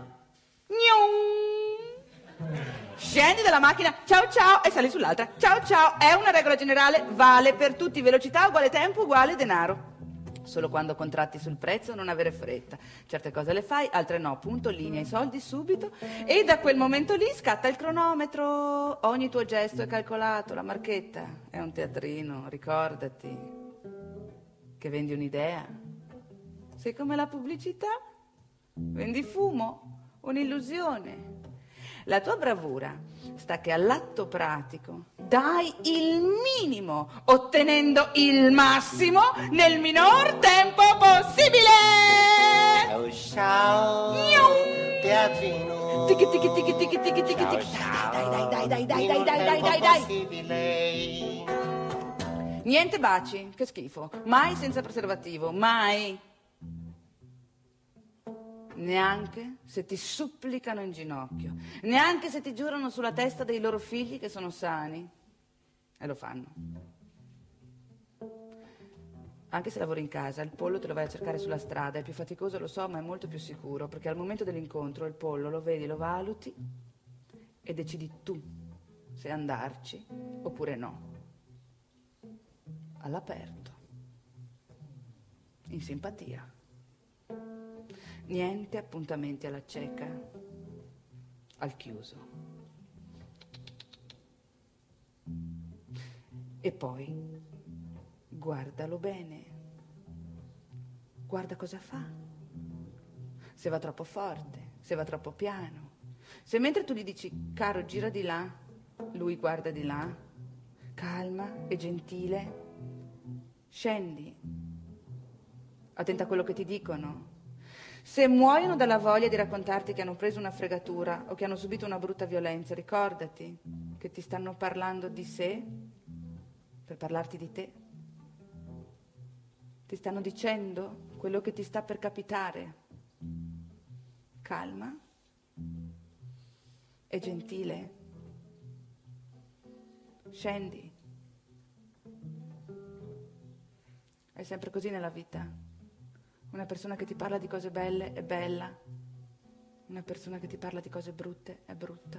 Gnon. Scendi dalla macchina, ciao ciao, e sali sull'altra. Ciao ciao, è una regola generale, vale per tutti, velocità uguale tempo uguale denaro. Solo quando contratti sul prezzo non avere fretta. Certe cose le fai, altre no, punto, linea i soldi subito e da quel momento lì scatta il cronometro. Ogni tuo gesto è calcolato, la marchetta è un teatrino, ricordati che vendi un'idea. Sei come la pubblicità, vendi fumo, un'illusione. La tua bravura sta che all'atto pratico dai il minimo, ottenendo il massimo nel minor tempo possibile. Ciao ciao, teatrino. Tiki tiki tiki tiki tiki tiki Ciao, tiki. ciao, Dai dai dai dai dai minor dai dai dai tempo dai dai. possibile. Niente baci, che schifo. Mai senza preservativo, mai. Neanche se ti supplicano in ginocchio, neanche se ti giurano sulla testa dei loro figli che sono sani. E lo fanno. Anche se lavori in casa, il pollo te lo vai a cercare sulla strada. È più faticoso, lo so, ma è molto più sicuro, perché al momento dell'incontro il pollo lo vedi, lo valuti e decidi tu se andarci oppure no. All'aperto, in simpatia. Niente appuntamenti alla cieca, al chiuso. E poi guardalo bene, guarda cosa fa, se va troppo forte, se va troppo piano, se mentre tu gli dici caro gira di là, lui guarda di là, calma e gentile. Scendi, attenta a quello che ti dicono. Se muoiono dalla voglia di raccontarti che hanno preso una fregatura o che hanno subito una brutta violenza, ricordati che ti stanno parlando di sé per parlarti di te. Ti stanno dicendo quello che ti sta per capitare. Calma e gentile. Scendi. È sempre così nella vita. Una persona che ti parla di cose belle è bella. Una persona che ti parla di cose brutte è brutta.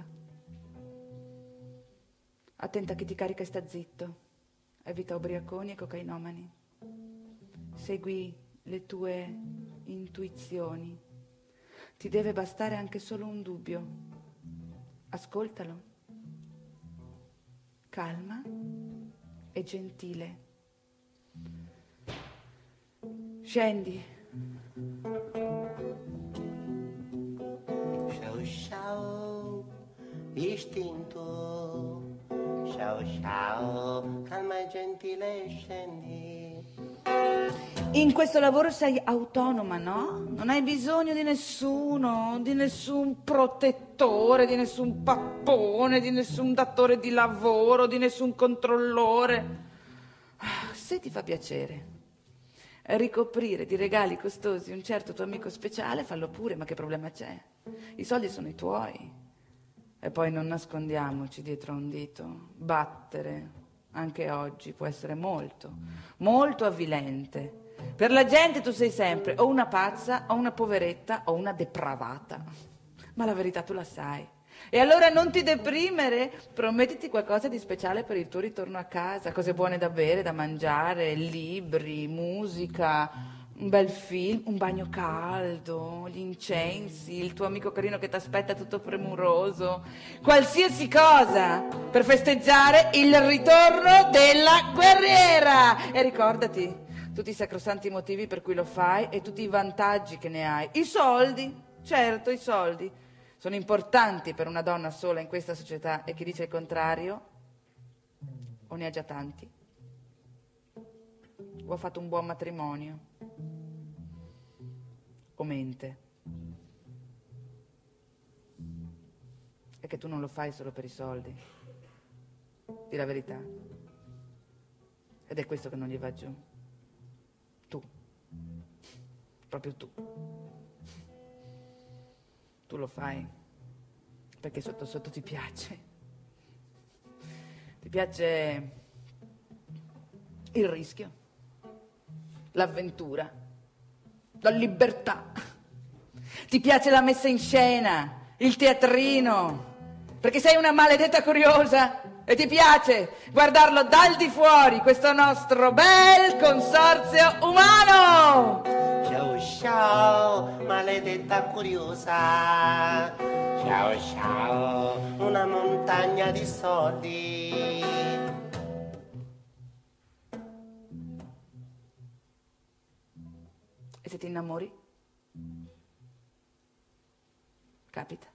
Attenta a chi ti carica e sta zitto. Evita ubriaconi e cocainomani. Segui le tue intuizioni. Ti deve bastare anche solo un dubbio. Ascoltalo. Calma e gentile. Scendi. Ciao ciao, istinto. Ciao ciao, calma e gentile scendi. In questo lavoro sei autonoma, no? Non hai bisogno di nessuno, di nessun protettore, di nessun pappone, di nessun datore di lavoro, di nessun controllore. Se ti fa piacere ricoprire di regali costosi un certo tuo amico speciale, fallo pure, ma che problema c'è? I soldi sono i tuoi. E poi non nascondiamoci dietro a un dito. Battere, anche oggi, può essere molto, molto avvilente. Per la gente tu sei sempre o una pazza, o una poveretta, o una depravata. Ma la verità tu la sai. E allora non ti deprimere, promettiti qualcosa di speciale per il tuo ritorno a casa, cose buone da bere, da mangiare, libri, musica, un bel film, un bagno caldo, gli incensi, il tuo amico carino che ti aspetta tutto premuroso, qualsiasi cosa per festeggiare il ritorno della guerriera. E ricordati tutti i sacrosanti motivi per cui lo fai e tutti i vantaggi che ne hai. I soldi, certo, i soldi sono importanti per una donna sola in questa società, e chi dice il contrario o ne ha già tanti o ha fatto un buon matrimonio o mente. È che tu non lo fai solo per i soldi. Dì la verità. Ed è questo che non gli va giù. Tu. Proprio tu. Tu lo fai perché sotto sotto ti piace. Ti piace il rischio, l'avventura, la libertà. Ti piace la messa in scena, il teatrino, perché sei una maledetta curiosa e ti piace guardarlo dal di fuori, questo nostro bel consorzio umano. Ciao ciao, maledetta curiosa. Ciao ciao, una montagna di soldi. E se ti innamori? Capita.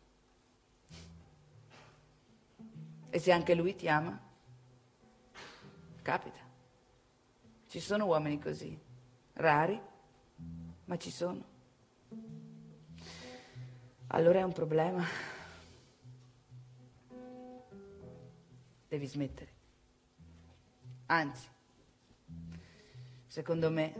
E se anche lui ti ama? Capita. Ci sono uomini così, rari, ma ci sono. Allora è un problema. Devi smettere. Anzi, secondo me,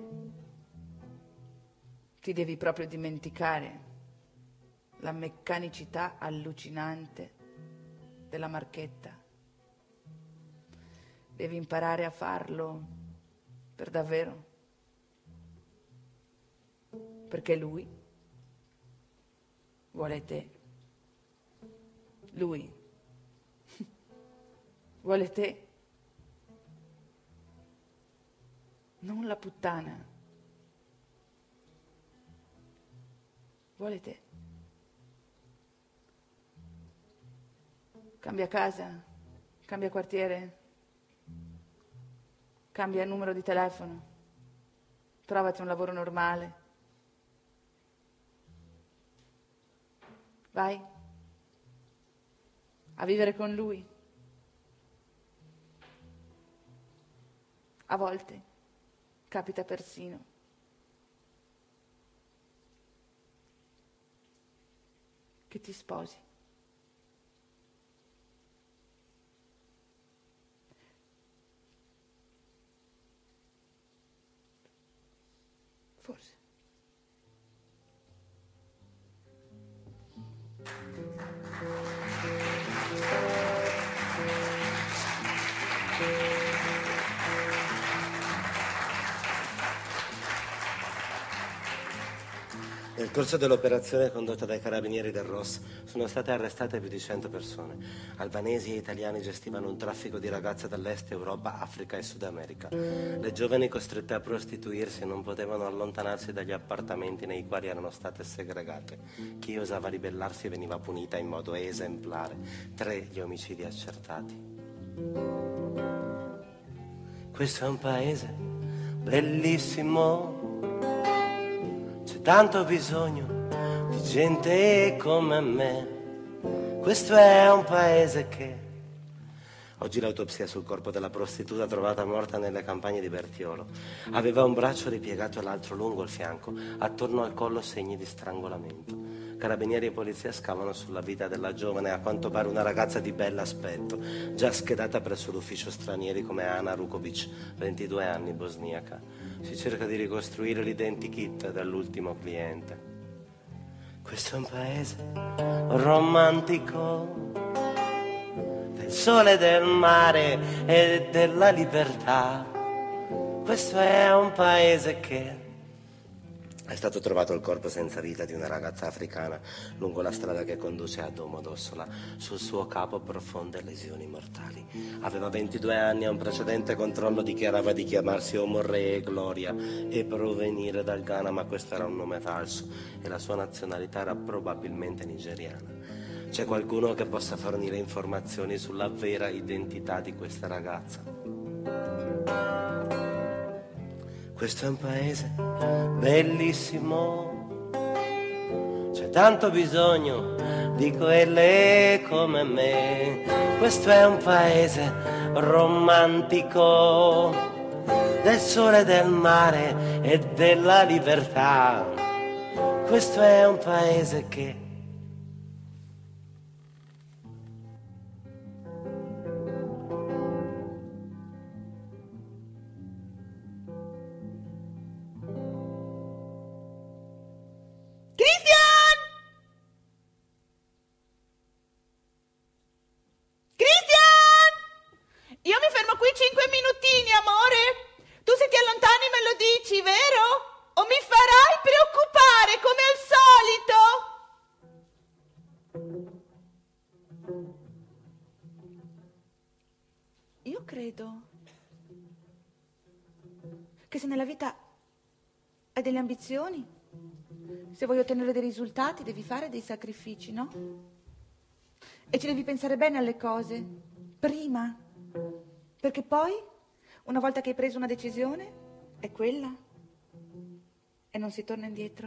ti devi proprio dimenticare la meccanicità allucinante della marchetta. Devi imparare a farlo per davvero. Perché lui vuole te. Lui vuole te. Non la puttana. Vuole te. Cambia casa, cambia quartiere, cambia il numero di telefono, trovati un lavoro normale. Vai a vivere con lui. A volte capita persino che ti sposi. Forse. Nel corso dell'operazione condotta dai carabinieri del R O S sono state arrestate più di cento persone. Albanesi e italiani gestivano un traffico di ragazze dall'est Europa, Africa e Sud America. Le giovani costrette a prostituirsi non potevano allontanarsi dagli appartamenti nei quali erano state segregate. Chi osava ribellarsi veniva punita in modo esemplare. Tre gli omicidi accertati. Questo è un paese bellissimo. Tanto bisogno di gente come me. Questo è un paese che... Oggi l'autopsia sul corpo della prostituta trovata morta nelle campagne di Bertiolo. Aveva un braccio ripiegato e l'altro lungo il fianco, attorno al collo segni di strangolamento. Carabinieri e polizia scavano sulla vita della giovane, a quanto pare una ragazza di bell'aspetto, già schedata presso l'ufficio stranieri come Ana Rukovic, ventidue anni, bosniaca. Si cerca di ricostruire l'identikit dell'ultimo cliente. Questo è un paese romantico, del sole, del mare e della libertà. Questo è un paese che... È stato trovato il corpo senza vita di una ragazza africana lungo la strada che conduce a Domodossola. Sul suo capo profonde lesioni mortali. Aveva ventidue anni e un precedente controllo dichiarava di chiamarsi Omorre e Gloria e provenire dal Ghana, ma questo era un nome falso e la sua nazionalità era probabilmente nigeriana. C'è qualcuno che possa fornire informazioni sulla vera identità di questa ragazza? Questo è un paese bellissimo, c'è tanto bisogno di quelle come me. Questo è un paese romantico, del sole, del mare e della libertà. Questo è un paese che... credo che se nella vita hai delle ambizioni, se vuoi ottenere dei risultati, devi fare dei sacrifici, no? E ci devi pensare bene alle cose, prima, perché poi, una volta che hai preso una decisione, è quella e non si torna indietro.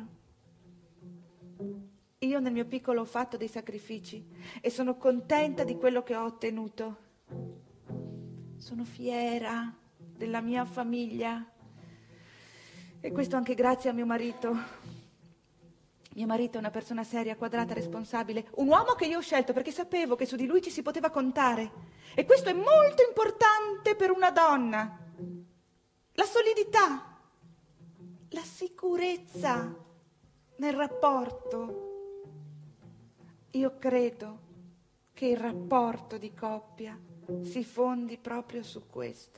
Io nel mio piccolo ho fatto dei sacrifici e sono contenta di quello che ho ottenuto. Sono fiera della mia famiglia e questo anche grazie a mio marito. Mio marito è una persona seria, quadrata, responsabile, un uomo che io ho scelto perché sapevo che su di lui ci si poteva contare. E questo è molto importante per una donna. La solidità, la sicurezza nel rapporto. Io credo che il rapporto di coppia si fondi proprio su questo,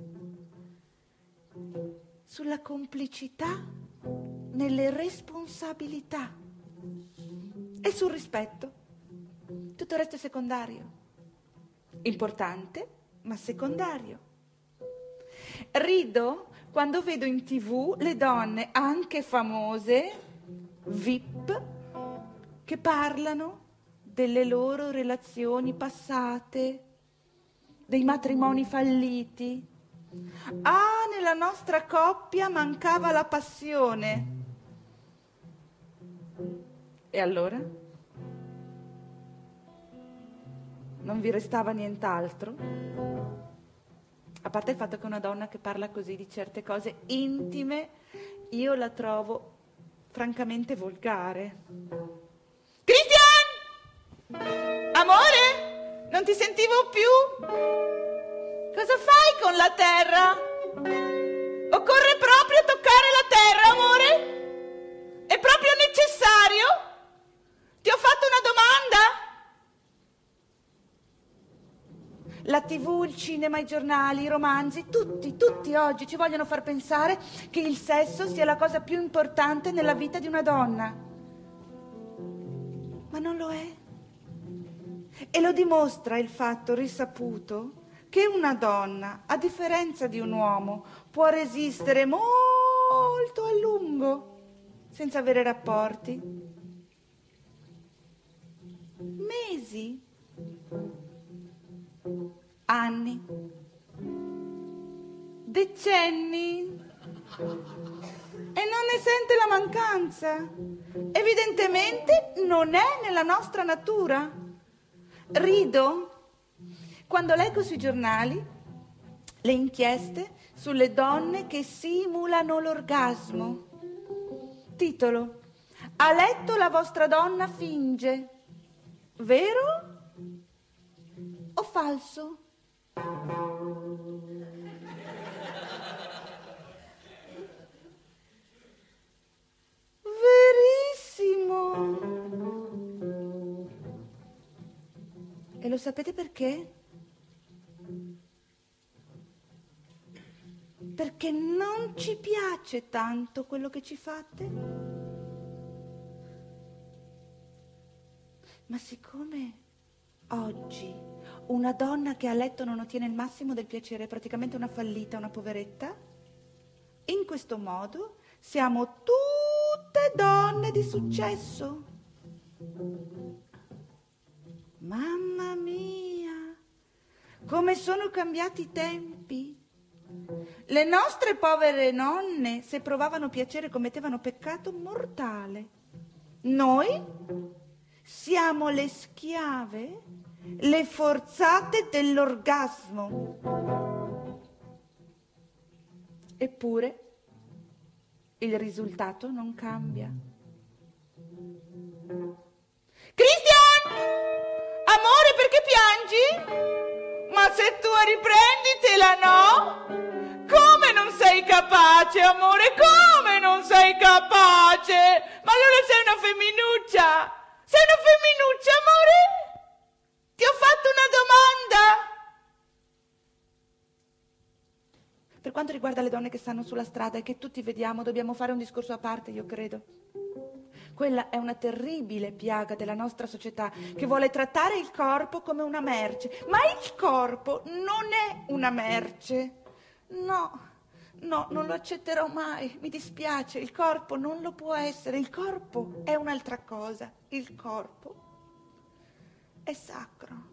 sulla complicità nelle responsabilità e sul rispetto. Tutto il resto è secondario, importante ma secondario. Rido quando vedo in tv le donne, anche famose, V I P, che parlano delle loro relazioni passate, dei matrimoni falliti. Ah, nella nostra coppia mancava la passione. E allora? Non vi restava nient'altro? A parte il fatto che una donna che parla così di certe cose intime, io la trovo francamente volgare. Christian! Amore? Non ti sentivo più? Cosa fai con la terra? Occorre proprio toccare la terra, amore? È proprio necessario? Ti ho fatto una domanda? La tivù, il cinema, i giornali, i romanzi, tutti, tutti oggi ci vogliono far pensare che il sesso sia la cosa più importante nella vita di una donna. Ma non lo è. E lo dimostra il fatto risaputo che una donna, a differenza di un uomo, può resistere molto a lungo senza avere rapporti. Mesi. Anni, decenni, e non ne sente la mancanza. Evidentemente non è nella nostra natura. Rido quando leggo sui giornali le inchieste sulle donne che simulano l'orgasmo. Titolo: a letto la vostra donna finge. Vero o falso? Verissimo. E lo sapete perché? Perché non ci piace tanto quello che ci fate. Ma siccome oggi una donna che a letto non ottiene il massimo del piacere è praticamente una fallita, una poveretta, in questo modo siamo tutte donne di successo. Mamma mia, come sono cambiati i tempi. Le nostre povere nonne, se provavano piacere, commettevano peccato mortale. Noi siamo le schiave, le forzate dell'orgasmo. Eppure il risultato non cambia. Christian! Amore, perché piangi? Ma se tu riprenditela, no? Come non sei capace, amore? Come non sei capace? Ma allora sei una femminuccia! Sei una femminuccia, amore? Ti ho fatto una domanda! Per quanto riguarda le donne che stanno sulla strada e che tutti vediamo, dobbiamo fare un discorso a parte, io credo. Quella è una terribile piaga della nostra società che vuole trattare il corpo come una merce. Ma il corpo non è una merce. No, no, non lo accetterò mai. Mi dispiace, il corpo non lo può essere. Il corpo è un'altra cosa. Il corpo è sacro.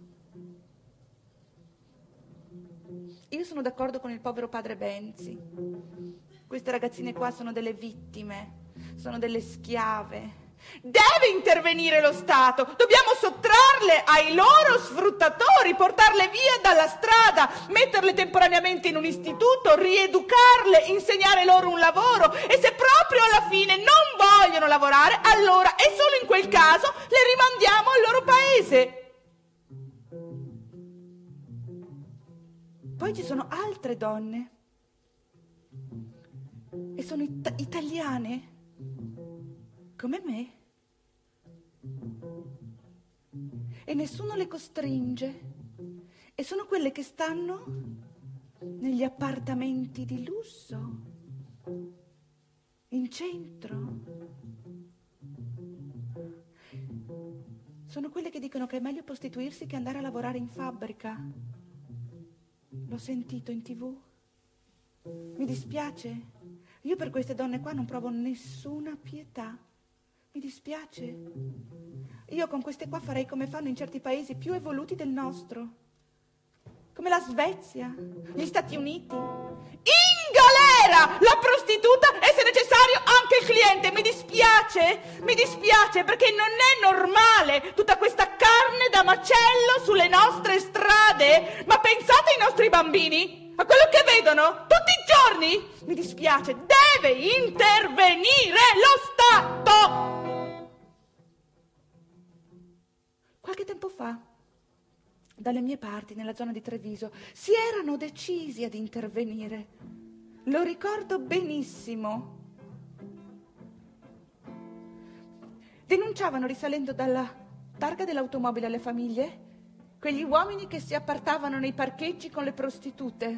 Io sono d'accordo con il povero padre Benzi. Queste ragazzine qua sono delle vittime, sono delle schiave. Deve intervenire lo Stato, dobbiamo sottrarle ai loro sfruttatori, portarle via dalla strada, metterle temporaneamente in un istituto, rieducarle, insegnare loro un lavoro, e se proprio alla fine non vogliono lavorare, allora, e solo in quel caso, le rimandiamo al loro paese. Poi ci sono altre donne, e sono it- italiane, come me, e nessuno le costringe, e sono quelle che stanno negli appartamenti di lusso, in centro. Sono quelle che dicono che è meglio prostituirsi che andare a lavorare in fabbrica. L'ho sentito in tivù. Mi dispiace. Io per queste donne qua non provo nessuna pietà. Mi dispiace. Io con queste qua farei come fanno in certi paesi più evoluti del nostro. Come la Svezia, gli Stati Uniti. In galera la prostituta e se necessario anche il cliente. Mi dispiace, mi dispiace perché non è normale tutta questa carne da macello sulle nostre strade. Ma pensate ai nostri bambini, a quello che vedono tutti i giorni. Mi dispiace, deve intervenire lo Stato. Qualche tempo fa, dalle mie parti, nella zona di Treviso, si erano decisi ad intervenire. Lo ricordo benissimo. Denunciavano, risalendo dalla targa dell'automobile alle famiglie, quegli uomini che si appartavano nei parcheggi con le prostitute.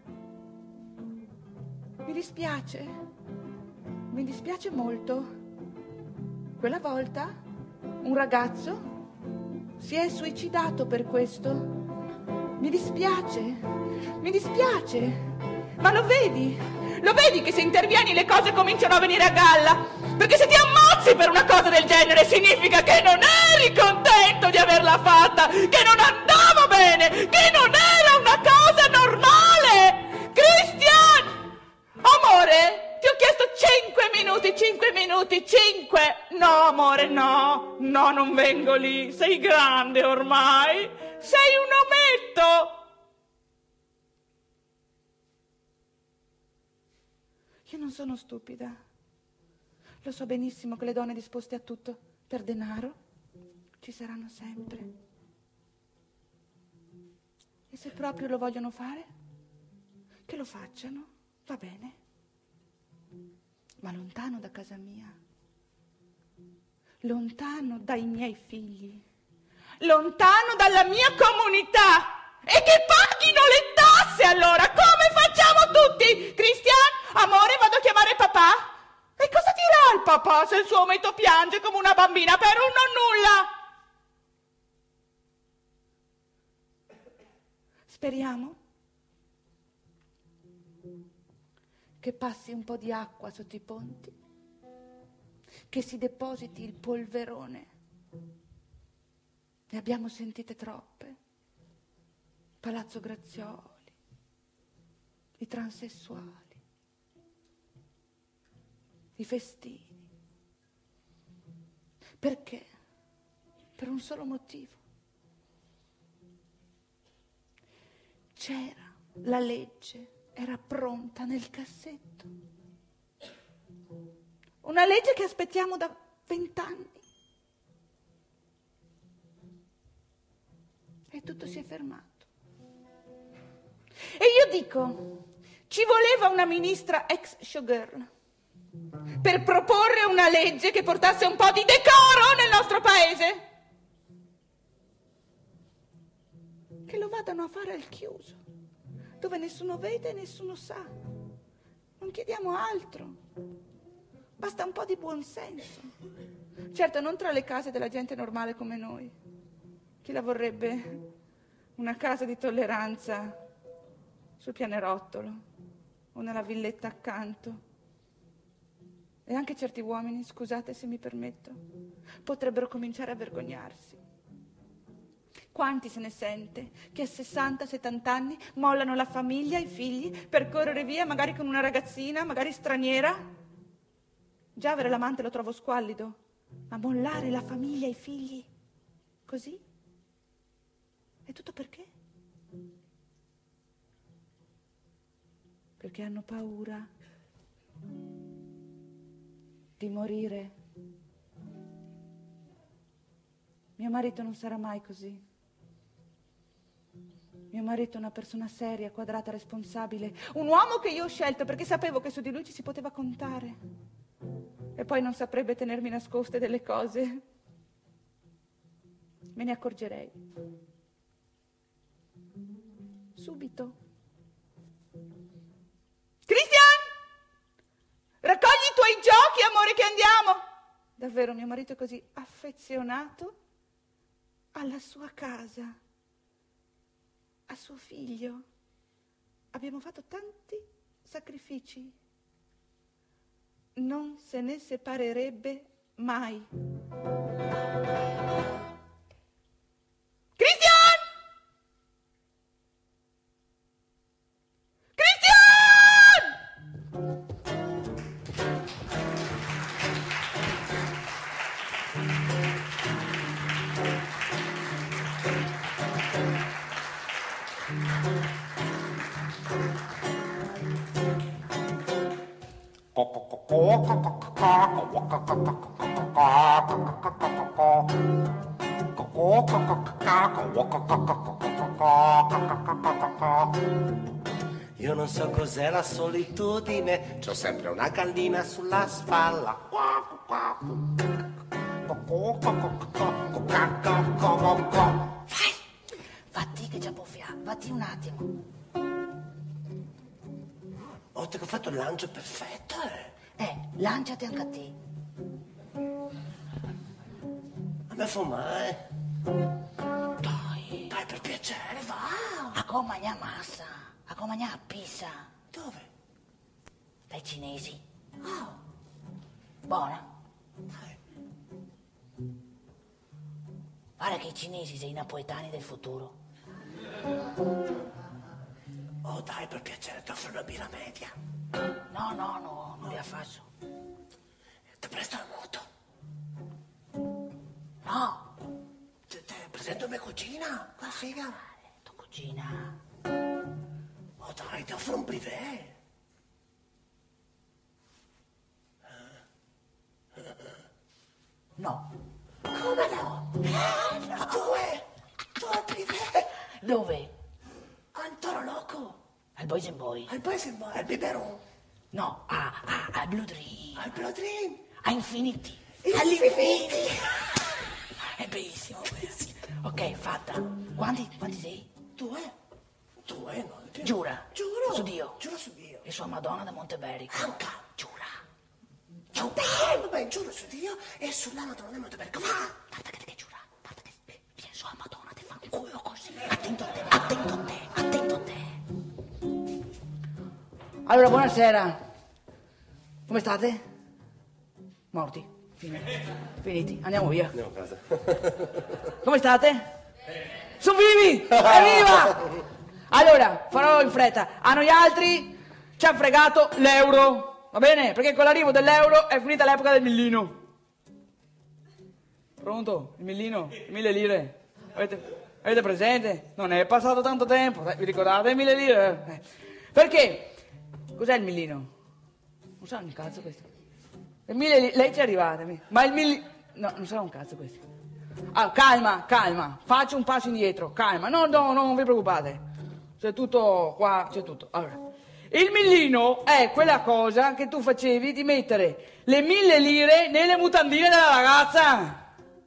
Mi dispiace, mi dispiace molto. Quella volta un ragazzo si è suicidato per questo. Mi dispiace, mi dispiace. Ma lo vedi? Lo vedi che se intervieni le cose cominciano a venire a galla? Perché se ti ammazzi per una cosa del genere significa che non eri contento di averla fatta, che non andava bene, che non era una cosa normale. Christian! Amore, ti ho chiesto cinque minuti, cinque minuti, cinque. No, amore, no. No, non vengo lì. Sei grande ormai. Sei un ometto. Io non sono stupida. Lo so benissimo che le donne disposte a tutto per denaro ci saranno sempre. E se proprio lo vogliono fare, che lo facciano, va bene. Ma lontano da casa mia, lontano dai miei figli, lontano dalla mia comunità, e che paghino le tasse allora, come facciamo tutti? Cristian, amore, vado a chiamare papà? E cosa dirà il papà se il suo ometto piange come una bambina per un non nulla? Speriamo che passi un po' di acqua sotto i ponti, che si depositi il polverone. Ne abbiamo sentite troppe. Palazzo Grazioli, i transessuali, i festini. Perché? Per un solo motivo. C'era la legge. Era pronta nel cassetto. Una legge che aspettiamo da vent'anni. E tutto si è fermato. E io dico, ci voleva una ministra ex showgirl per proporre una legge che portasse un po' di decoro nel nostro paese. Che lo vadano a fare al chiuso, dove nessuno vede e nessuno sa. Non chiediamo altro. Basta un po' di buonsenso. Certo, non tra le case della gente normale come noi. Chi la vorrebbe una casa di tolleranza sul pianerottolo o nella villetta accanto? E anche certi uomini, scusate se mi permetto, potrebbero cominciare a vergognarsi. Quanti se ne sente che a sessanta settanta anni mollano la famiglia, i figli, per correre via magari con una ragazzina, magari straniera? Già avere l'amante lo trovo squallido, ma mollare la famiglia, i figli, così? E tutto perché? Perché hanno paura di morire. Mio marito non sarà mai così. Mio marito è una persona seria, quadrata, responsabile. Un uomo che io ho scelto perché sapevo che su di lui ci si poteva contare. E poi non saprebbe tenermi nascoste delle cose. Me ne accorgerei. Subito. Christian! Raccogli i tuoi giochi, amore, che andiamo! Davvero, mio marito è così affezionato alla sua casa, a suo figlio. Abbiamo fatto tanti sacrifici. Non se ne separerebbe mai. Christian! Christian! Io non so cos'è la solitudine, c'ho sempre una gallina sulla spalla. Vai, vatti che c'è Pofia, vatti un attimo. Oh, ti ho fatto il lancio perfetto, eh. Eh, lanciati anche a te. A me fa male. Dai, Dai, per piacere, va. a comagna massa, a comagna pizza. Dove? Dai cinesi. Oh, buona. Dai. Guarda che i cinesi sei i napoletani del futuro. Oh, dai, per piacere, ti offro una birra media. No, no, no, non li faccio. Ti presto la moto. No, Ti, ti presento mia cugina. Qua, figa. tua cugina. Oh, dai, ti offro un privé. No. Come no? No. Due. Due privé. Dove? Al Toro Loco. Al Boys and Boy. Al Boys al Biberon. No, a, a, al Blue Dream. Al Blue Dream. A Infinity. All'infinito. È bellissimo questo. Ok, fatta. Quanti, quanti sei? Due. Due, no? di più. Giura. Giuro. Su Dio. Giuro su Dio. E sua Madonna da Monteberico. Anca. Giura. Vabbè, vabbè, giuro su Dio e sulla Madonna di Monteberico. Va. Guarda che ti giura. Guarda che viene sua Madonna ti fa un culo così. Attento a te, attento a te, attento a te. Allora, buonasera. Come state? Morti. Fine. Finiti. Andiamo via. Andiamo a casa. Come state? Sono vivi! Evviva! Allora, farò in fretta. A noi altri ci ha fregato l'euro. Va bene? Perché con l'arrivo dell'euro è finita l'epoca del millino. Pronto? Il millino? Mille lire. Avete, avete presente? Non è passato tanto tempo. Dai, vi ricordate? Mille lire? Eh. Perché? Cos'è il millino? Non sa un cazzo questo. Il mille li- lei ci è arrivata, mi- ma il mille... No, non sarà un cazzo questo. Ah, calma, calma. Faccio un passo indietro, calma. No, no, no, non vi preoccupate. C'è tutto qua, c'è tutto. Allora, il millino è quella cosa che tu facevi di mettere le mille lire nelle mutandine della ragazza.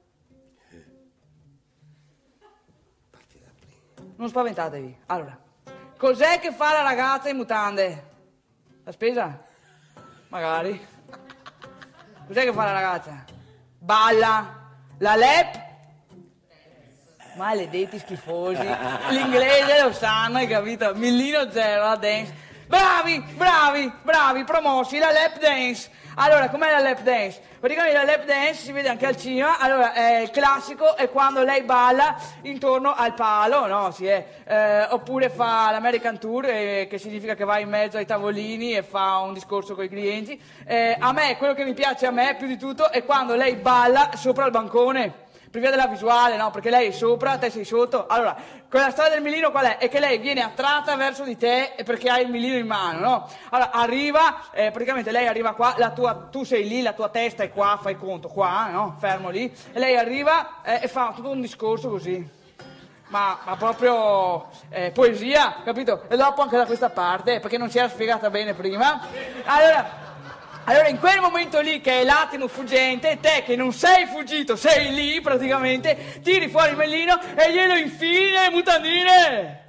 Non spaventatevi. Allora, cos'è che fa la ragazza in mutande? La spesa? Magari. Cos'è che fa la ragazza? balla, la lap, maledetti schifosi, l'inglese lo sanno, hai capito? Millino zero, la dance. Bravi, bravi, bravi, promossi, la lap dance. Allora, com'è la lap dance? Praticamente la lap dance si vede anche al cinema. Allora, eh, il classico è quando lei balla intorno al palo, no? Si è, eh, oppure fa l'American Tour, eh, che significa che va in mezzo ai tavolini e fa un discorso con i clienti. Eh, a me, quello che mi piace a me più di tutto è quando lei balla sopra il bancone. Per via della visuale, no? Perché lei è sopra, te sei sotto. Allora, quella storia del millino qual è? È che lei viene attratta verso di te perché hai il millino in mano, no? Allora, arriva, eh, praticamente lei arriva qua, la tua, tu sei lì, la tua testa è qua, fai conto, qua, no? Fermo lì. E lei arriva eh, e fa tutto un discorso così. Ma, ma proprio eh, poesia, capito? E dopo anche da questa parte, perché non si era spiegata bene prima. Allora... Allora in quel momento lì che è l'attimo fuggente, te che non sei fuggito, sei lì praticamente, tiri fuori il mellino e glielo infili nelle mutandine.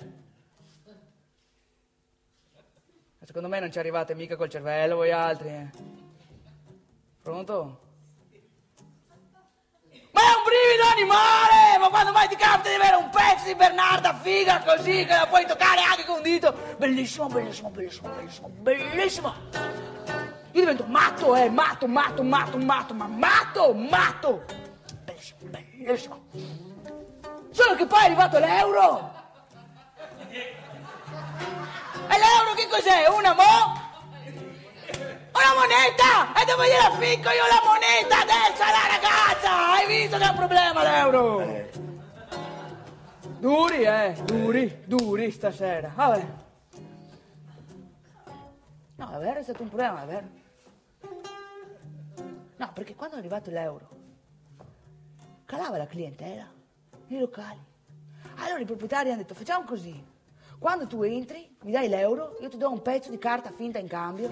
Secondo me non ci arrivate mica col cervello voi altri. Eh. Pronto? Ma è un brivido animale! Ma quando mai ti capita di avere un pezzo di Bernarda figa così che la puoi toccare anche con un dito? Bellissimo, bellissimo, bellissimo, bellissimo, bellissimo! Io divento matto, eh, matto, matto, matto, matto, ma matto, matto! Bellissimo, bellissimo! Solo che poi è arrivato l'euro! E l'euro che cos'è? Una mo? Una moneta! E dove gliela ficco io la moneta adesso alla ragazza? Hai visto che è un problema l'euro? Duri, eh, duri, duri stasera. Vabbè. No, davvero è stato un problema, davvero. No, perché quando è arrivato l'euro, calava la clientela nei locali. Allora i proprietari hanno detto, facciamo così. Quando tu entri, mi dai l'euro, io ti do un pezzo di carta finta in cambio.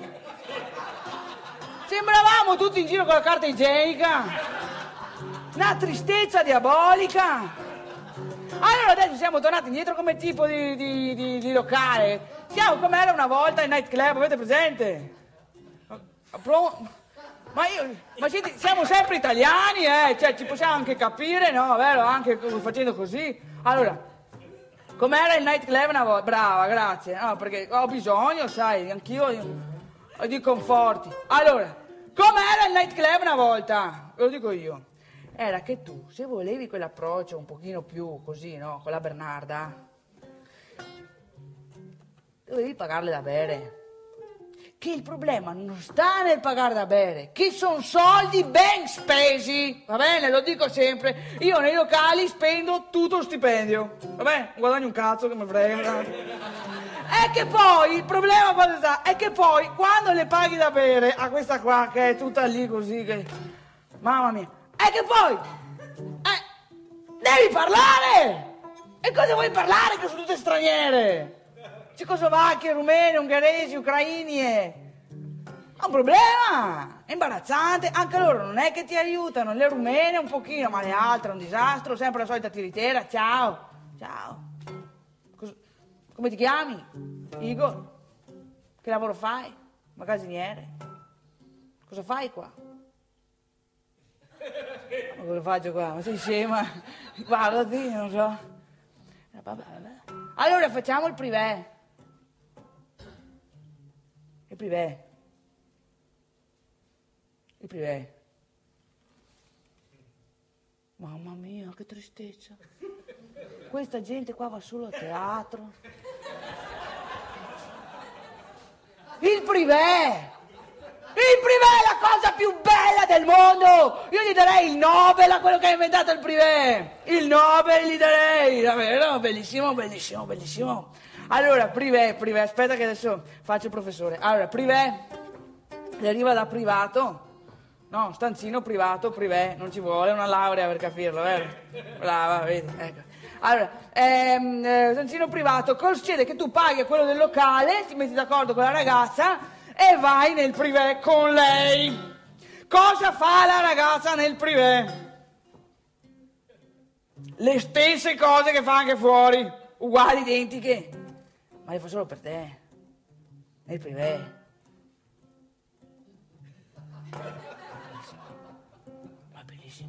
Sembravamo tutti in giro con la carta igienica. Una tristezza diabolica. Allora adesso siamo tornati indietro come tipo di, di, di, di locale. Siamo come era una volta in nightclub, avete presente? Ma io, ma siete, siamo sempre italiani, eh? Cioè ci possiamo anche capire, no? Vero? Anche facendo così. Allora, com'era il nightclub una volta? Brava, grazie. No, perché ho bisogno, sai, anch'io di, di conforti. Allora, com'era il nightclub una volta? Ve lo dico io. Era che tu, se volevi quell'approccio un pochino più così, no? Con la Bernarda, dovevi pagarle da bere. Che il problema non sta nel pagare da bere, che sono soldi ben spesi, va bene? Lo dico sempre, io nei locali spendo tutto lo stipendio, va bene? Non guadagno un cazzo che mi frega. È che poi, il problema quando sta, è che poi quando le paghi da bere a questa qua che è tutta lì così, che mamma mia, è che poi eh, devi parlare! E cosa vuoi parlare che sono tutte straniere? Cecoslovacche, rumene, ungheresi, ucraini. È un problema, è imbarazzante. Anche loro non è che ti aiutano, le rumene un pochino, ma le altre è un disastro, sempre la solita tiritera. Ciao, ciao. Cos- come ti chiami? Igor? Che lavoro fai? Magazziniere? Cosa fai qua? Ma cosa faccio qua? Ma sei scema? Guardati, non so. Vabbè, vabbè. Allora facciamo il privé. Il privé. Il privé. Mamma mia, che tristezza. Questa gente qua va solo a teatro. Il privé. Il privé è la cosa più bella del mondo. Io gli darei il Nobel a quello che ha inventato il privé. Il Nobel gli darei. Davvero, bellissimo, bellissimo, bellissimo. Allora, privé, privé, aspetta che adesso faccio il professore. Allora, privé, deriva da privato. No, stanzino privato, privé, non ci vuole una laurea per capirlo, vero? Brava, vedi, ecco. Allora, ehm, eh, stanzino privato, cosa succede? Che tu paghi a quello del locale, ti metti d'accordo con la ragazza e vai nel privé con lei. Cosa fa la ragazza nel privé? Le stesse cose che fa anche fuori, uguali, identiche, ma le fa solo per te, nel privé. Ma bellissimo.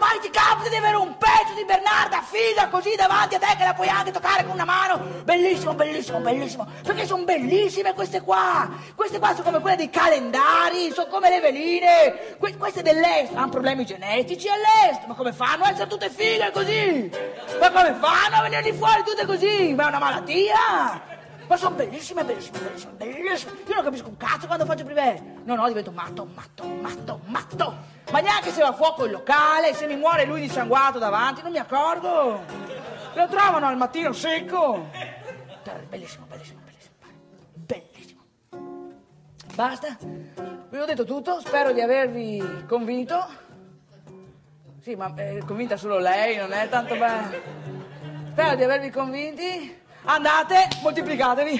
mai ti capita di avere un pezzo di Bernarda figa così davanti a te che la puoi anche toccare con una mano? Bellissimo, bellissimo, bellissimo. Perché sono bellissime queste qua. Queste qua sono come quelle dei calendari, sono come le veline. Que- queste dell'est hanno problemi genetici all'est. Ma come fanno a essere tutte fighe così? Ma come fanno a venirgli fuori tutte così? Ma è una malattia. Ma sono bellissime, bellissime, bellissime, bellissime. Io non capisco un cazzo quando faccio privé. No, no, divento matto, matto, matto, matto. Ma neanche se va a fuoco il locale, se mi muore lui dissanguato davanti, non mi accorgo. Lo trovano al mattino secco. Bellissimo, bellissimo, bellissimo. Bellissimo. Basta? Vi ho detto tutto, spero di avervi convinto. Sì, ma è convinta solo lei, non è tanto bello. Spero di avervi convinti. Andate, moltiplicatevi.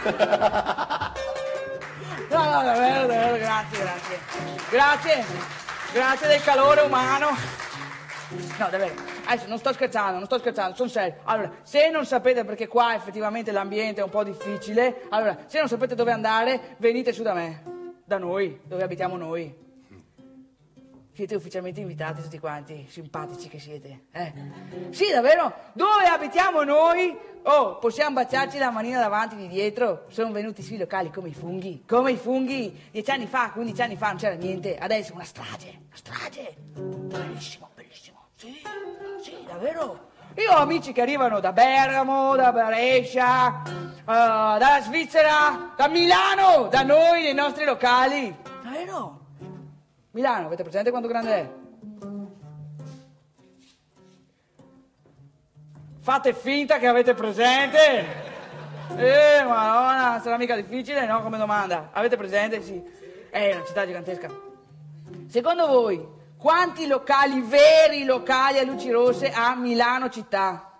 No, no, davvero, davvero, grazie, grazie. Grazie, grazie del calore umano. No, davvero, adesso non sto scherzando, non sto scherzando, sono serio. Allora, se non sapete, perché qua effettivamente l'ambiente è un po' difficile, allora, se non sapete dove andare, venite su da me, da noi, dove abitiamo noi. Siete ufficialmente invitati tutti quanti, simpatici che siete, eh? Sì, davvero? Dove abitiamo noi? Oh, possiamo baciarci la manina davanti e di dietro? Sono venuti sui locali come i funghi, come i funghi. Dieci anni fa, quindici anni fa non c'era niente, adesso una strage, una strage. Bellissimo, bellissimo. Sì, sì, davvero. Io ho amici che arrivano da Bergamo, da Brescia, uh, dalla Svizzera, da Milano, da noi, nei nostri locali. Davvero? Milano, avete presente quanto grande è? Fate finta che avete presente? Eh, madonna, sarà mica difficile, no? Come domanda. Avete presente? Sì. È una città gigantesca. Secondo voi, quanti locali, veri locali a luci rosse ha Milano città?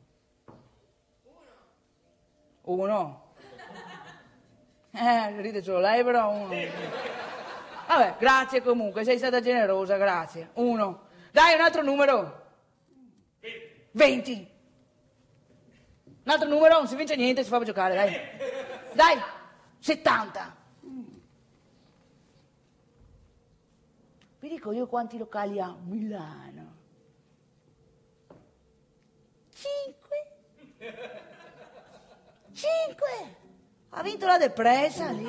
Uno. Uno? Eh, ride solo lei, però uno. Vabbè, grazie comunque, sei stata generosa, grazie. Uno. Dai, un altro numero. Venti. Un altro numero, non si vince niente, si fa per giocare, dai. Dai, settanta. Vi dico io quanti locali ha Milano. Cinque. Cinque. Ha vinto la depressa lì.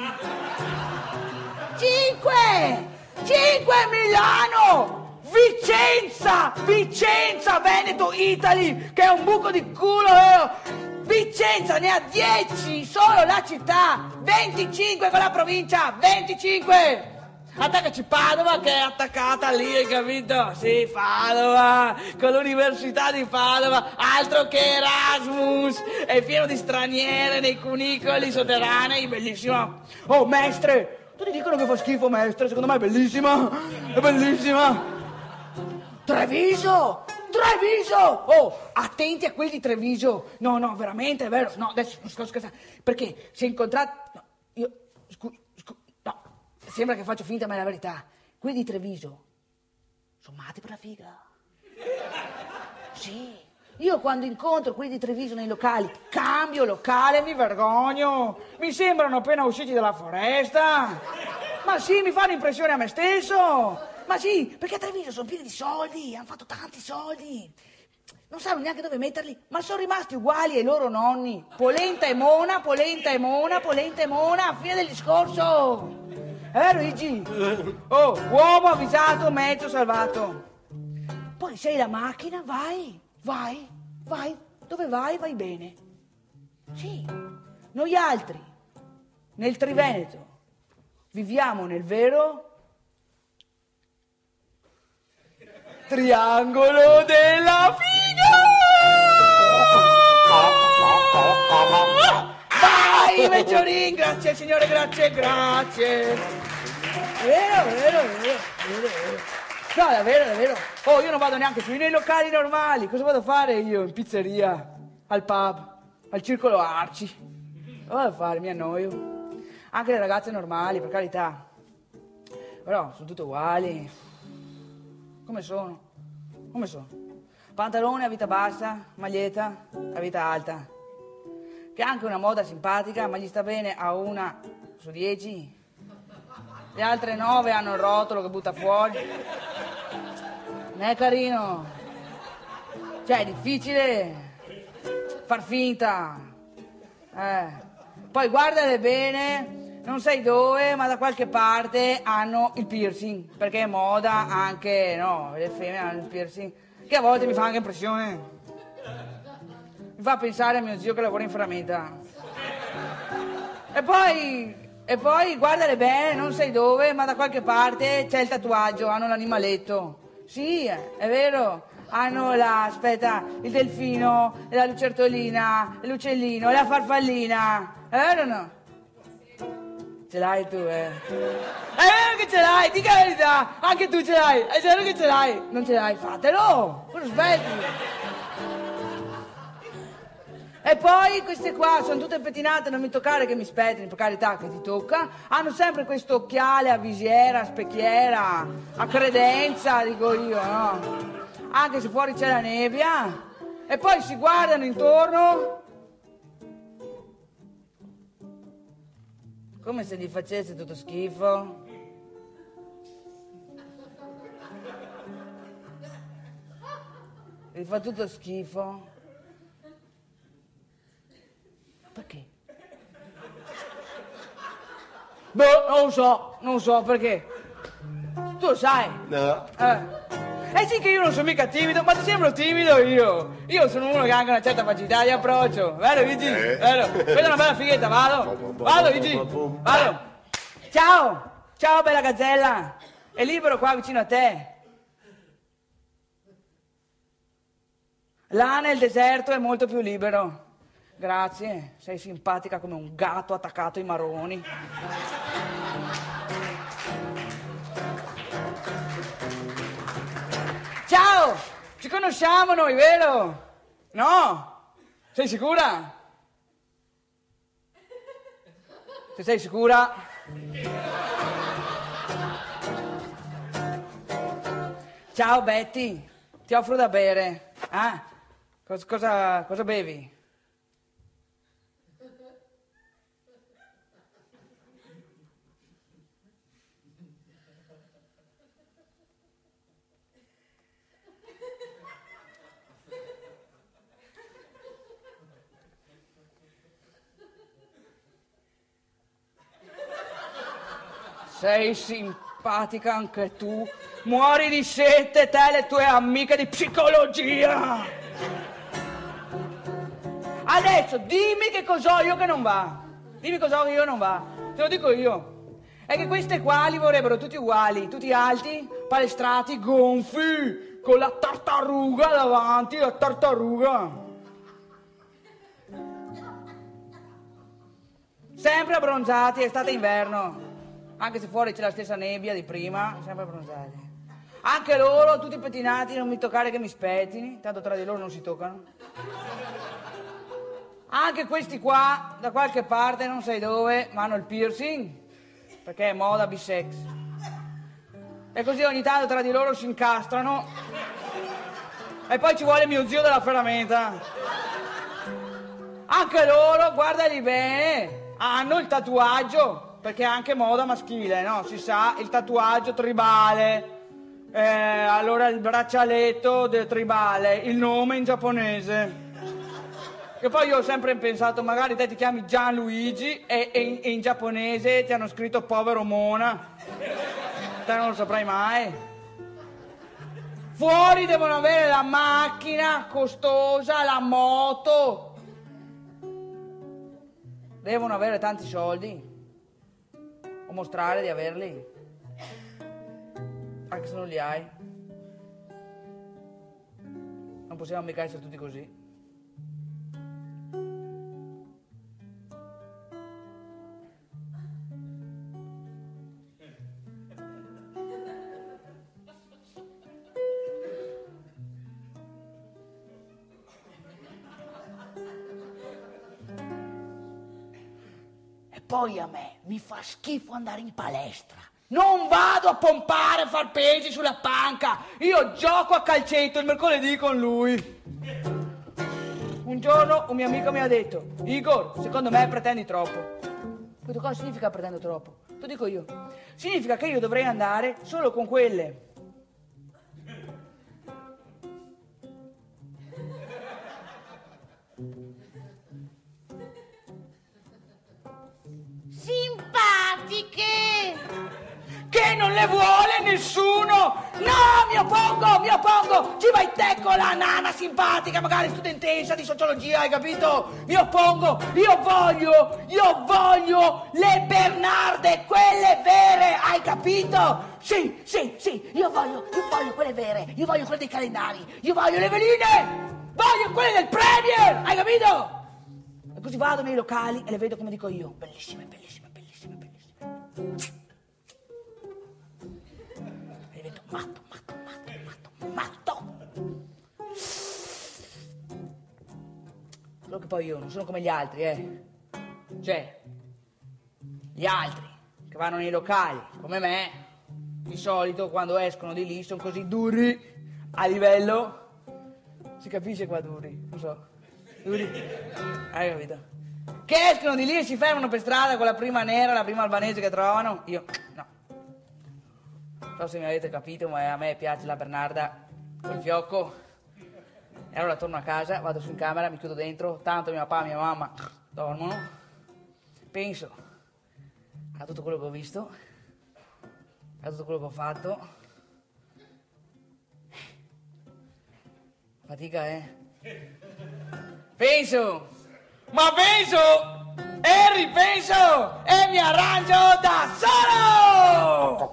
Cinque! Cinque Milano! Vicenza! Vicenza, Veneto, Italy, che è un buco di culo, vero? Vicenza ne ha dieci, solo la città! venticinque con la provincia! venticinque! Attaccaci Padova che è attaccata lì, hai capito? Sì, Padova, con l'Università di Padova, altro che Erasmus, è pieno di straniere nei cunicoli sotterranei, bellissimo. Oh, Mestre, tutti dicono che fa schifo Mestre, secondo me è bellissima, è bellissima. Treviso, Treviso, oh, attenti a quelli di Treviso, no, no, veramente, è vero, no, adesso non sto scherzando, perché si è incontrato, no, io, scusa, sembra che faccio finta, ma è la verità. Quelli di Treviso sono matti per la figa. Sì. Io quando incontro quelli di Treviso nei locali, cambio locale e mi vergogno. Mi sembrano appena usciti dalla foresta. Ma sì, mi fanno impressione a me stesso. Ma sì, perché a Treviso sono pieni di soldi, hanno fatto tanti soldi. Non sanno neanche dove metterli, ma sono rimasti uguali ai loro nonni. Polenta e Mona, Polenta e Mona, Polenta e Mona, a fine del discorso. Eh, Luigi? Oh, uomo avvisato, mezzo salvato. Poi sei la macchina, vai, vai, vai. Dove vai, vai bene. Sì, noi altri, nel Triveneto, viviamo nel vero triangolo della figa! Vai, Meggiorin, grazie signore, grazie, grazie. Vero, vero, vero, vero, vero. No, davvero, davvero. Oh, io non vado neanche più nei locali normali. Cosa vado a fare io? In pizzeria, al pub, al circolo Arci. Cosa vado a fare? Mi annoio. Anche le ragazze normali, per carità. Però sono tutte uguali. Come sono? Come sono? Pantalone a vita bassa, maglietta a vita alta. Che è anche una moda simpatica, ma gli sta bene a una su dieci. Le altre nove hanno il rotolo che butta fuori. Non è carino. Cioè, è difficile far finta. Eh. Poi guardale bene, non sai dove, ma da qualche parte hanno il piercing, perché è moda anche, no, le femmine hanno il piercing, che a volte mi fa anche impressione. Mi fa pensare a mio zio che lavora in ferramenta. E poi, e poi guardale bene, non sai dove, ma da qualche parte c'è il tatuaggio, hanno l'animaletto. Sì, è vero. Hanno la, aspetta, il delfino, la lucertolina, l'uccellino, la farfallina. È vero o no? Ce l'hai tu, eh? È vero che ce l'hai, dica la verità. Anche tu ce l'hai, è vero che ce l'hai. Non ce l'hai, fatelo. Cosa aspetti? E poi queste qua sono tutte pettinate, non mi toccare che mi spettini, per carità che ti tocca. Hanno sempre questo occhiale a visiera, a specchiera, a credenza, dico io, no? Anche se fuori c'è la nebbia. E poi si guardano intorno come se gli facesse tutto schifo. Gli fa tutto schifo. Perché? Boh, non lo so, non lo so perché. Tu lo sai? No. Eh. Eh sì che io non sono mica timido, ma ti sembro timido io. Io sono uno che ha anche una certa facilità di approccio. Vero Luigi? Eh. Vero? Quella è una bella fighetta, vado? Vado Luigi? Vado. Ciao, ciao bella gazzella. È libero qua vicino a te. Là nel deserto è molto più libero. Grazie, sei simpatica come un gatto attaccato ai marroni. Ciao! Ci conosciamo noi, vero? No? Sei sicura? Se sei sicura? Ciao Betty, ti offro da bere. Ah, cosa, cosa, cosa bevi? Sei simpatica anche tu. Muori di sette, te e le tue amiche di psicologia. Adesso dimmi che cos'ho io che non va. Dimmi cos'ho io non va. Te lo dico io. È che queste qua li vorrebbero tutti uguali, tutti alti, palestrati, gonfi, con la tartaruga davanti, la tartaruga. Sempre abbronzati, estate e inverno. Anche se fuori c'è la stessa nebbia di prima, sempre bronzati. Anche loro, tutti pettinati, non mi toccare che mi spettini, tanto tra di loro non si toccano. Anche questi qua, da qualche parte, non sai dove, ma hanno il piercing, perché è moda bisex. E così ogni tanto tra di loro si incastrano. E poi ci vuole mio zio della ferramenta. Anche loro, guardali bene, hanno il tatuaggio. Perché è anche moda maschile, no? Si sa, il tatuaggio tribale, eh, allora il braccialetto del tribale, il nome in giapponese. Che poi io ho sempre pensato, magari te ti chiami Gianluigi e, e, in, e in giapponese ti hanno scritto povero Mona. Te non lo saprai mai. Fuori devono avere la macchina costosa, la moto. Devono avere tanti soldi. O mostrare di averli, anche se non li hai. Non possiamo mica essere tutti così. Poi a me mi fa schifo andare in palestra. Non vado a pompare, a far pesi sulla panca. Io gioco a calcetto il mercoledì con lui. Un giorno un mio amico mi ha detto: Igor, secondo me pretendi troppo. Ho detto: cosa significa pretendo troppo? Lo dico io. Significa che io dovrei andare solo con quelle ne vuole nessuno. No, mi oppongo, mi oppongo. Ci vai te con la nana simpatica, magari studentessa di sociologia, hai capito? Mi oppongo, io voglio, io voglio le Bernarde, quelle vere, hai capito? Sì, sì, sì, io voglio, io voglio quelle vere, io voglio quelle dei calendari, io voglio le veline, voglio quelle del Premier, hai capito? E così vado nei locali e le vedo come dico io, bellissime, bellissime, bellissime, bellissime. E divento matto, matto, matto, matto, matto. Solo che poi io non sono come gli altri, eh. Cioè, gli altri che vanno nei locali, come me, di solito quando escono di lì sono così duri a livello, si capisce qua duri, non so, duri, hai capito? Che escono di lì e si fermano per strada con la prima nera, la prima albanese che trovano, io no. Non so se mi avete capito, ma a me piace la Bernarda col fiocco. E allora torno a casa, vado su in camera, mi chiudo dentro, tanto mio papà e mia mamma dormono, penso a tutto quello che ho visto, a tutto quello che ho fatto. Fatica, eh? Penso, ma penso e ripenso e mi arrangio da solo!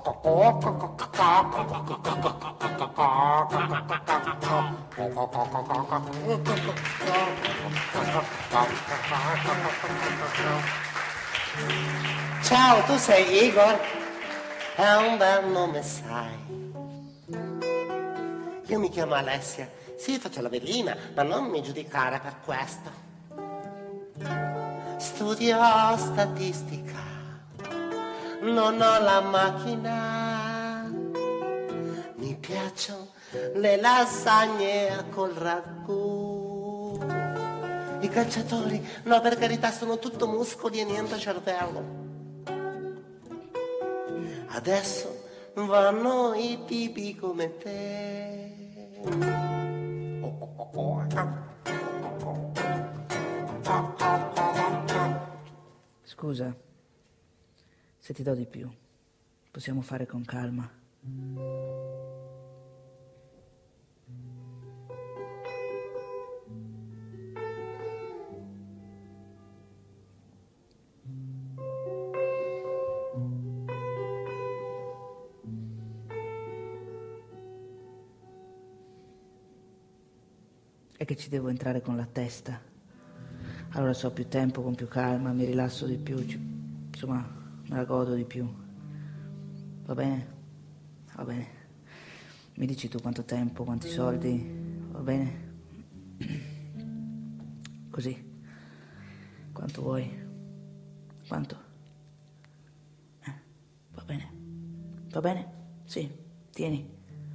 Ciao, tu sei Igor? È un bel nome, sai. Io mi chiamo Alessia. Sì, faccio la velina, ma non mi giudicare per questo. Studio statistica, non ho la macchina. Mi piacciono le lasagne col ragù. I calciatori, no, per carità, sono tutto muscoli e niente cervello. Adesso vanno i tipi come te. Scusa, se ti do di più, possiamo fare con calma. È che ci devo entrare con la testa. Allora so più tempo, con più calma, mi rilasso di più, ci, insomma, me la godo di più. Va bene? Va bene. Mi dici tu quanto tempo, quanti soldi, va bene? Così. Quanto vuoi? Quanto? Eh, va bene. Va bene? Sì, tieni.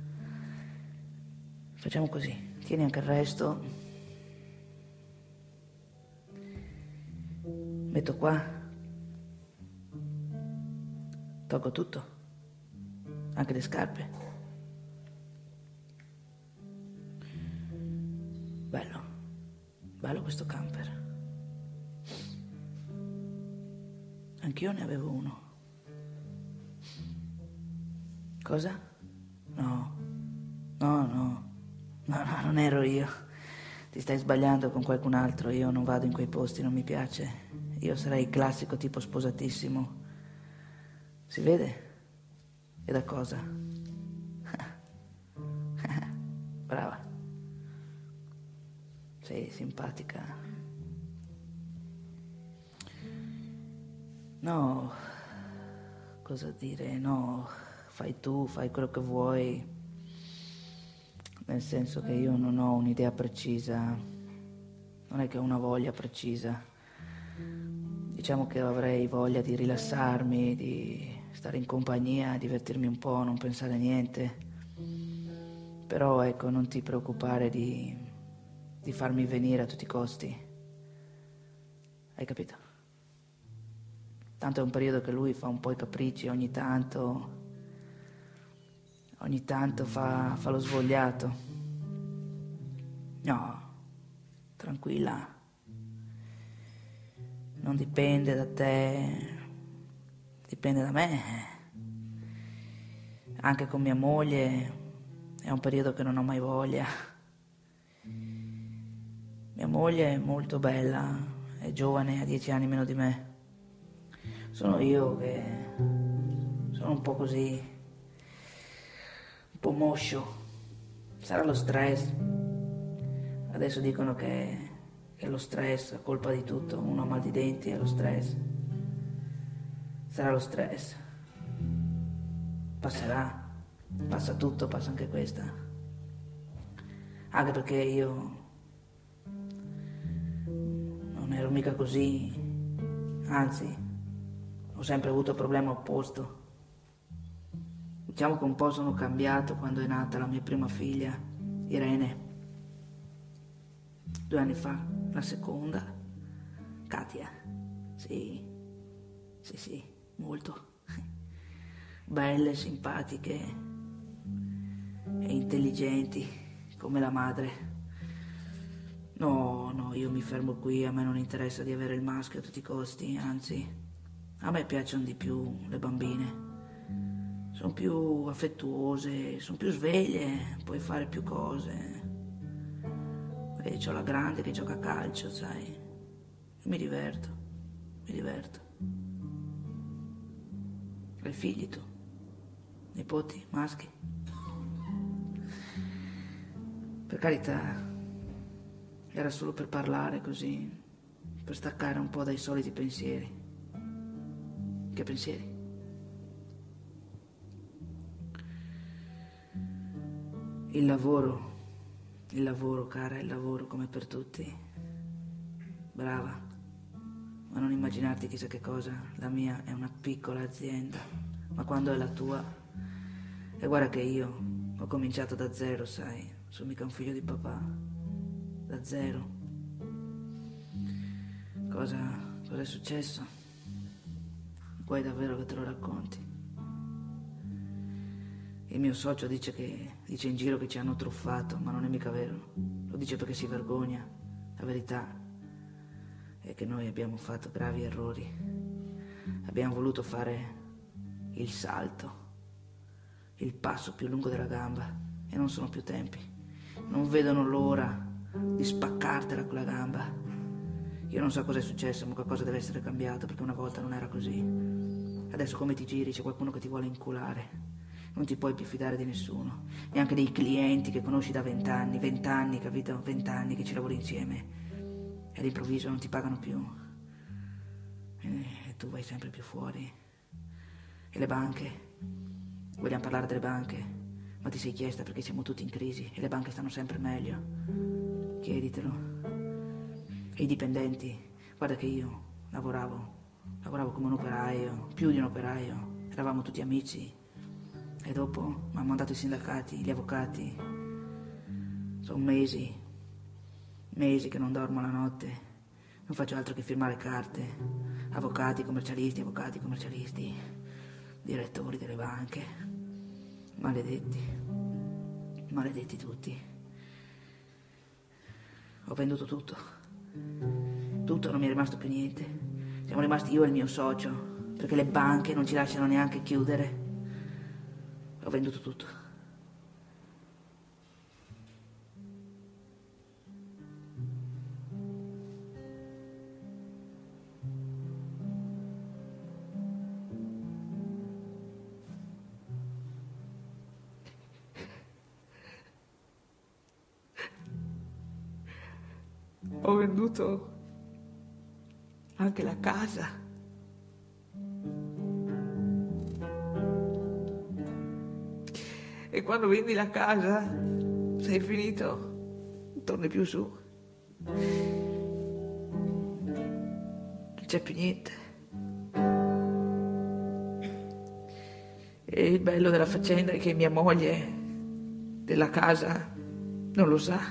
Facciamo così. Tieni anche il resto. Metto qua. Tolgo tutto. Anche le scarpe. Bello. Bello questo camper. Anch'io ne avevo uno. Cosa? No. No, no. No, no, non ero io. Ti stai sbagliando con qualcun altro. Io non vado in quei posti, non mi piace. Io sarei il classico tipo sposatissimo. Si vede? E da cosa? Brava. Sei simpatica. No. Cosa dire? No. Fai tu, fai quello che vuoi. Nel senso che io non ho un'idea precisa, non è che ho una voglia precisa. Diciamo che avrei voglia di rilassarmi, di stare in compagnia, divertirmi un po', non pensare a niente. Però ecco, non ti preoccupare di, di farmi venire a tutti i costi. Hai capito? Tanto è un periodo che lui fa un po' i capricci, ogni tanto... Ogni tanto fa, fa lo svogliato. No, tranquilla. Non dipende da te, dipende da me. Anche con mia moglie è un periodo che non ho mai voglia. Mia moglie è molto bella, è giovane, ha dieci anni meno di me. Sono io che sono un po' così, un po' moscio. Sarà lo stress. Adesso dicono che è lo stress, è colpa di tutto. Uno ha mal di denti, è lo stress. Sarà lo stress. Passerà. Passa tutto, passa anche questa. Anche perché io non ero mica così. Anzi, ho sempre avuto il problema opposto. Diciamo che un po' sono cambiato quando è nata la mia prima figlia, Irene. Due anni fa, la seconda, Katia. Sì, sì, sì, molto. Belle, simpatiche e intelligenti, come la madre. No, no, io mi fermo qui, a me non interessa di avere il maschio a tutti i costi, anzi, a me piacciono di più le bambine. Sono più affettuose, sono più sveglie, puoi fare più cose. E c'ho la grande che gioca a calcio, sai. Io mi diverto, mi diverto. Hai figli tu? Nipoti, maschi? Per carità, era solo per parlare così, per staccare un po' dai soliti pensieri. Che pensieri? Il lavoro, il lavoro, cara, il lavoro come per tutti. Brava, ma non immaginarti chissà che cosa. La mia è una piccola azienda, ma quando è la tua... E guarda che io ho cominciato da zero, sai, sono mica un figlio di papà, da zero. Cosa, cosa è successo? Vuoi davvero che te lo racconti? Il mio socio dice che dice in giro che ci hanno truffato, ma non è mica vero. Lo dice perché si vergogna. La verità è che noi abbiamo fatto gravi errori. Abbiamo voluto fare il salto, il passo più lungo della gamba, e non sono più tempi. Non vedono l'ora di spaccartela quella gamba. Io non so cosa è successo, ma qualcosa deve essere cambiato, perché una volta non era così. Adesso come ti giri c'è qualcuno che ti vuole inculare. Non ti puoi più fidare di nessuno, neanche dei clienti che conosci da vent'anni, vent'anni, capito? Vent'anni che ci lavori insieme e all'improvviso non ti pagano più e tu vai sempre più fuori. E le banche? Vogliamo parlare delle banche? Ma ti sei chiesta perché siamo tutti in crisi e le banche stanno sempre meglio? Chieditelo. E i dipendenti? Guarda che io lavoravo, lavoravo come un operaio, più di un operaio, eravamo tutti amici. E dopo mi hanno mandato i sindacati, gli avvocati. Sono mesi, mesi che non dormo la notte. Non faccio altro che firmare carte. Avvocati, commercialisti, avvocati, commercialisti, direttori delle banche. Maledetti, maledetti tutti. Ho venduto tutto. Tutto, non mi è rimasto più niente. Siamo rimasti io e il mio socio, perché le banche non ci lasciano neanche chiudere. Ho venduto tutto. Ho venduto anche la casa. E quando vendi la casa, sei finito, non torni più su. Non c'è più niente. E il bello della faccenda è che mia moglie della casa non lo sa.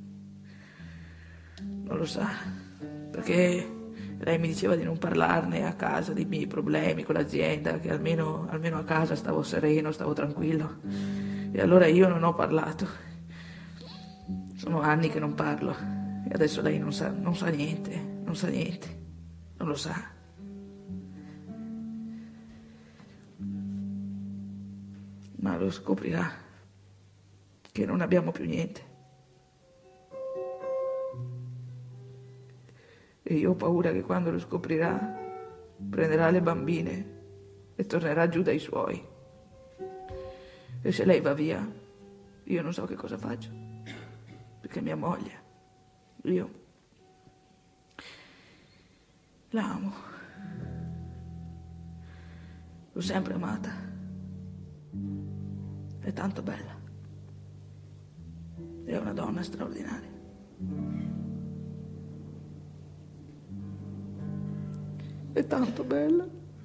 Non lo sa, perché lei mi diceva di non parlarne a casa dei miei problemi con l'azienda, che almeno, almeno a casa stavo sereno, stavo tranquillo. E allora io non ho parlato. Sono anni che non parlo. E adesso lei non sa, non sa niente, non sa niente, non lo sa. ma lo scoprirà che non abbiamo più niente. E io ho paura che quando lo scoprirà prenderà le bambine e tornerà giù dai suoi. E se lei va via, io non so che cosa faccio, perché mia moglie, io la amo, l'ho sempre amata, è tanto bella, è una donna straordinaria. È tanto bella.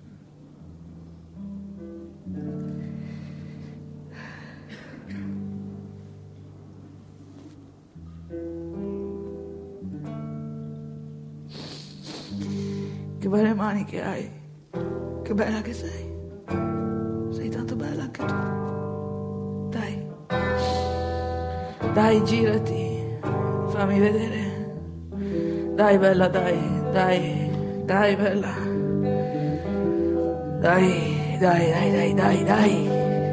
Che belle mani che hai. Che bella che sei. Sei tanto bella anche tu. Dai. Dai, girati. Fammi vedere. Dai, bella, dai, dai. Dai, bella. Dai, dai, dai, dai, dai, dai.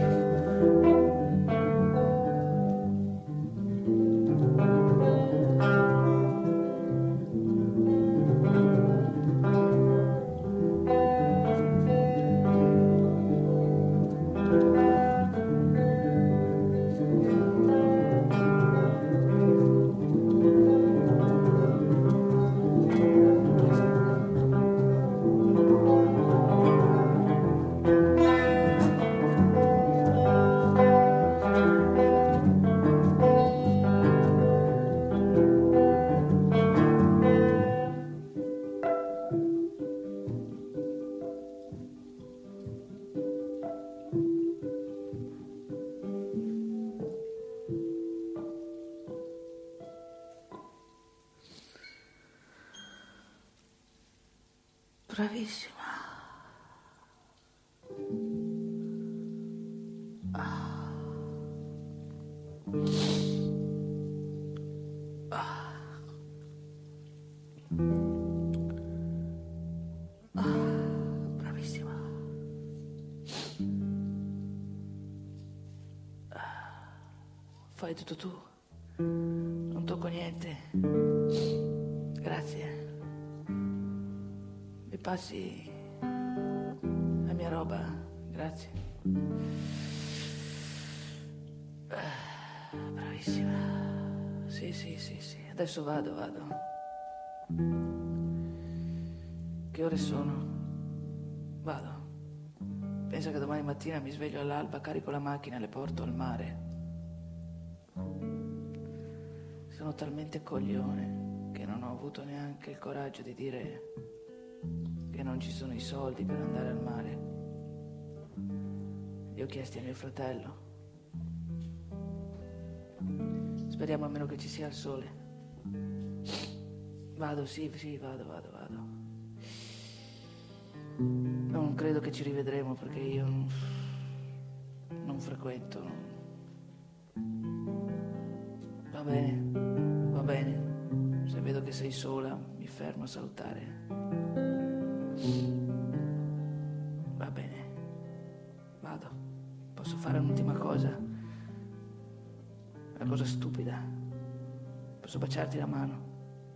Bravissima. Ah. Ah. Ah, bravissima. Ah. Fai tutto tu. Non tocco niente. Grazie. Mi passi la mia roba, grazie. Ah, bravissima. Sì, sì, sì, sì. Adesso vado, vado. Che ore sono? Vado. Pensa che domani mattina mi sveglio all'alba, carico la macchina e le porto al mare. Sono talmente coglione che non ho avuto neanche il coraggio di dire che non ci sono i soldi per andare al mare. Li ho chiesti a mio fratello. Speriamo almeno che ci sia il sole. Vado, sì, sì, vado, vado, vado. Non credo che ci rivedremo perché io non, non frequento. Va bene, va bene. Se vedo che sei sola, mi fermo a salutare. Va bene, vado. Posso fare un'ultima cosa? Una cosa stupida. Posso baciarti la mano?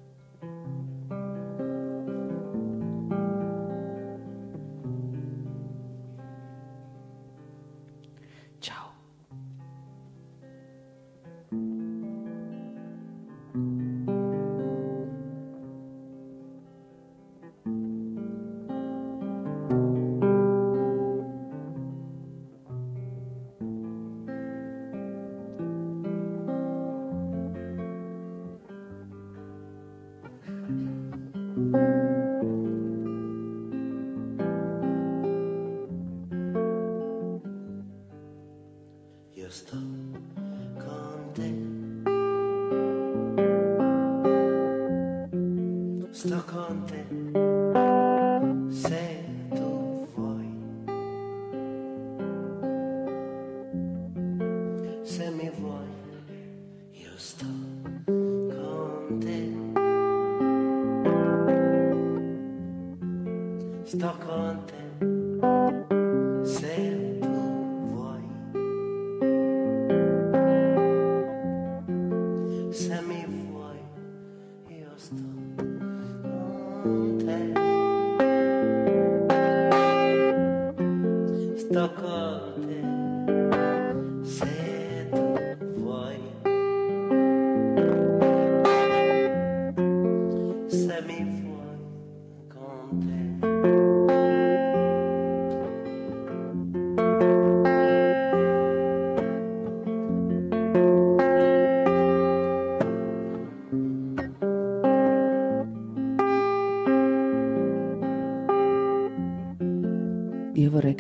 Ciao. Io sto con te, sto con te, se tu vuoi, se mi vuoi, io sto con te, sto con te, se tu vuoi.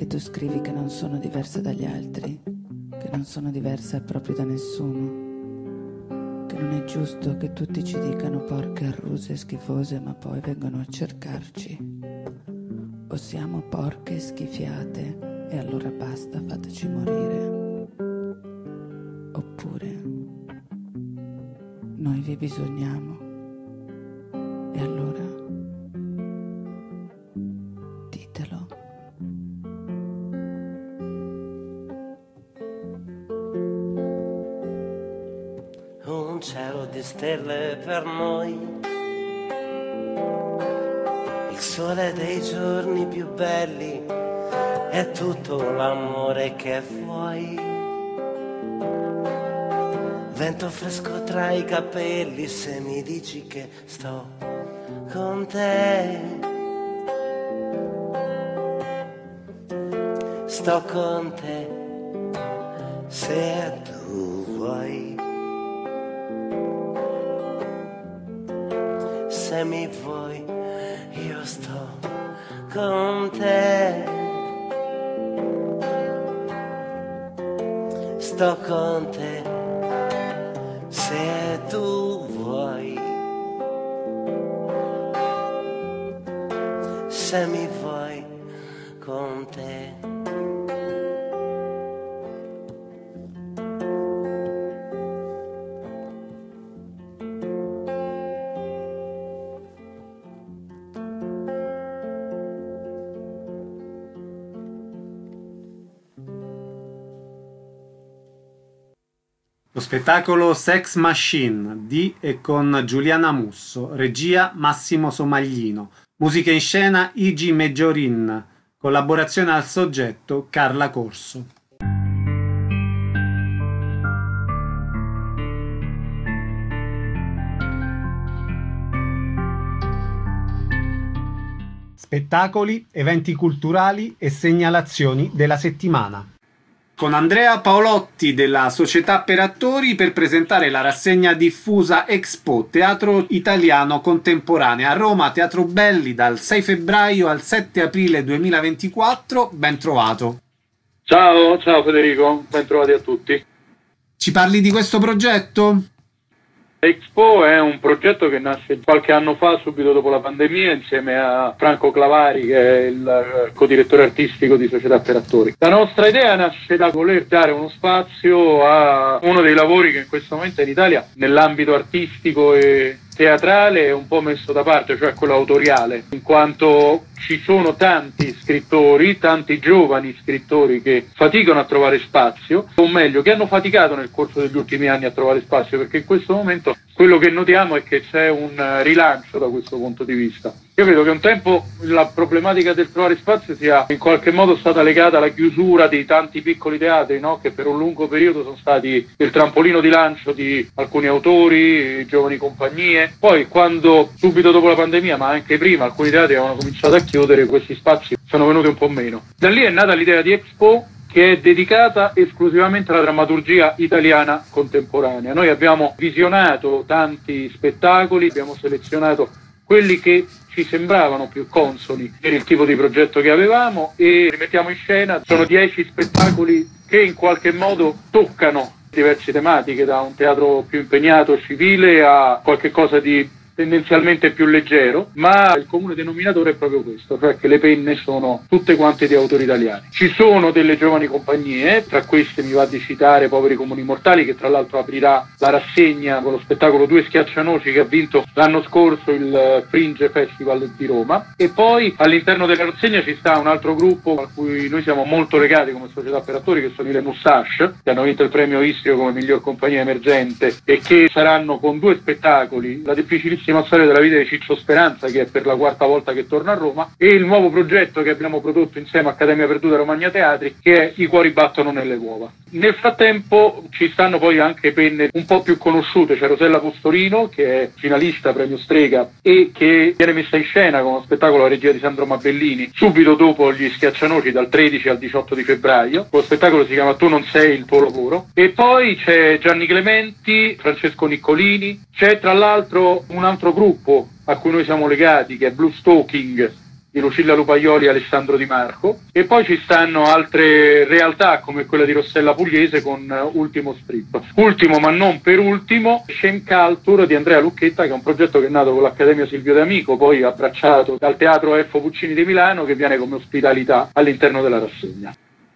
E tu scrivi che non sono diversa dagli altri, che non sono diversa proprio da nessuno, che non è giusto che tutti ci dicano porche, arruse e schifose, ma poi vengono a cercarci. O siamo porche e schifiate e allora basta, fateci morire. Oppure noi vi bisogniamo e allora ditelo. Un cielo di stelle per noi, il sole dei giorni più belli, è tutto l'amore che vuoi. Vento fresco tra i capelli, se mi dici che sto con te. Sto con te, se tu vuoi. Se mi vuoi, io sto con te. Sto con te, se tu vuoi. Se mi vuoi con te. Lo spettacolo Sex Machine di e con Giuliana Musso, regia Massimo Somaglino, musica in scena Igi Meggiorin, collaborazione al soggetto Carla Corso. Spettacoli, eventi culturali e segnalazioni della settimana. Con Andrea Paolotti della Società per Attori per presentare la rassegna diffusa Expo Teatro Italiano Contemporaneo a Roma, Teatro Belli, dal sei febbraio al sette aprile duemilaventiquattro. Ben trovato. Ciao, ciao Federico, ben trovati a tutti. Ci parli di questo progetto? Expo è un progetto che nasce qualche anno fa, subito dopo la pandemia, insieme a Franco Clavari, che è il co-direttore artistico di Società per Attori. La nostra idea nasce da voler dare uno spazio a uno dei lavori che in questo momento in Italia, nell'ambito artistico e teatrale, è un po' messo da parte, cioè quello autoriale, in quanto ci sono tanti scrittori, tanti giovani scrittori che faticano a trovare spazio, o meglio, che hanno faticato nel corso degli ultimi anni a trovare spazio, perché in questo momento quello che notiamo è che c'è un rilancio da questo punto di vista. Io credo che un tempo la problematica del trovare spazio sia in qualche modo stata legata alla chiusura di tanti piccoli teatri, no? Che per un lungo periodo sono stati il trampolino di lancio di alcuni autori, giovani compagnie. Poi quando subito dopo la pandemia, ma anche prima, alcuni teatri avevano cominciato a chiudere, questi spazi sono venuti un po' meno. Da lì è nata l'idea di Expo, che è dedicata esclusivamente alla drammaturgia italiana contemporanea. Noi abbiamo visionato tanti spettacoli, abbiamo selezionato quelli che ci sembravano più consoni per il tipo di progetto che avevamo e li mettiamo in scena. Sono dieci spettacoli che in qualche modo toccano diverse tematiche, da un teatro più impegnato, civile, a qualche cosa di tendenzialmente più leggero, ma il comune denominatore è proprio questo, cioè che le penne sono tutte quante di autori italiani. Ci sono delle giovani compagnie, tra queste mi va di citare Poveri Comuni Mortali, che tra l'altro aprirà la rassegna con lo spettacolo Due Schiaccianoci, che ha vinto l'anno scorso il Fringe Festival di Roma, e poi all'interno della rassegna ci sta un altro gruppo a cui noi siamo molto legati come Società per Attori, che sono i Le Mustache, che hanno vinto il premio Istrio come miglior compagnia emergente e che saranno con due spettacoli, La difficilissima storia della vita di Ciccio Speranza, che è per la quarta volta che torna a Roma, e il nuovo progetto che abbiamo prodotto insieme a Accademia Perduta Romagna Teatri, che è I cuori battono nelle uova. Nel frattempo ci stanno poi anche penne un po' più conosciute. C'è Rosella Postorino, che è finalista premio Strega e che viene messa in scena con uno spettacolo a regia di Sandro Mabellini subito dopo gli Schiaccianoci, dal tredici al diciotto di febbraio. Lo spettacolo si chiama Tu non sei il tuo lavoro. E poi c'è Gianni Clementi, Francesco Niccolini, c'è tra l'altro un altro gruppo a cui noi siamo legati, che è Blue Stalking, di Lucilla Lupaioli e Alessandro Di Marco, e poi ci stanno altre realtà come quella di Rossella Pugliese con uh, Ultimo Strip. Ultimo ma non per ultimo, Scene Culture di Andrea Lucchetta, che è un progetto che è nato con l'Accademia Silvio D'Amico, poi abbracciato dal Teatro F. Puccini di Milano, che viene come ospitalità all'interno della rassegna.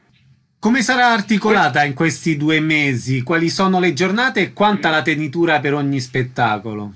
Come sarà articolata in questi due mesi? Quali sono le giornate e quanta la tenitura per ogni spettacolo?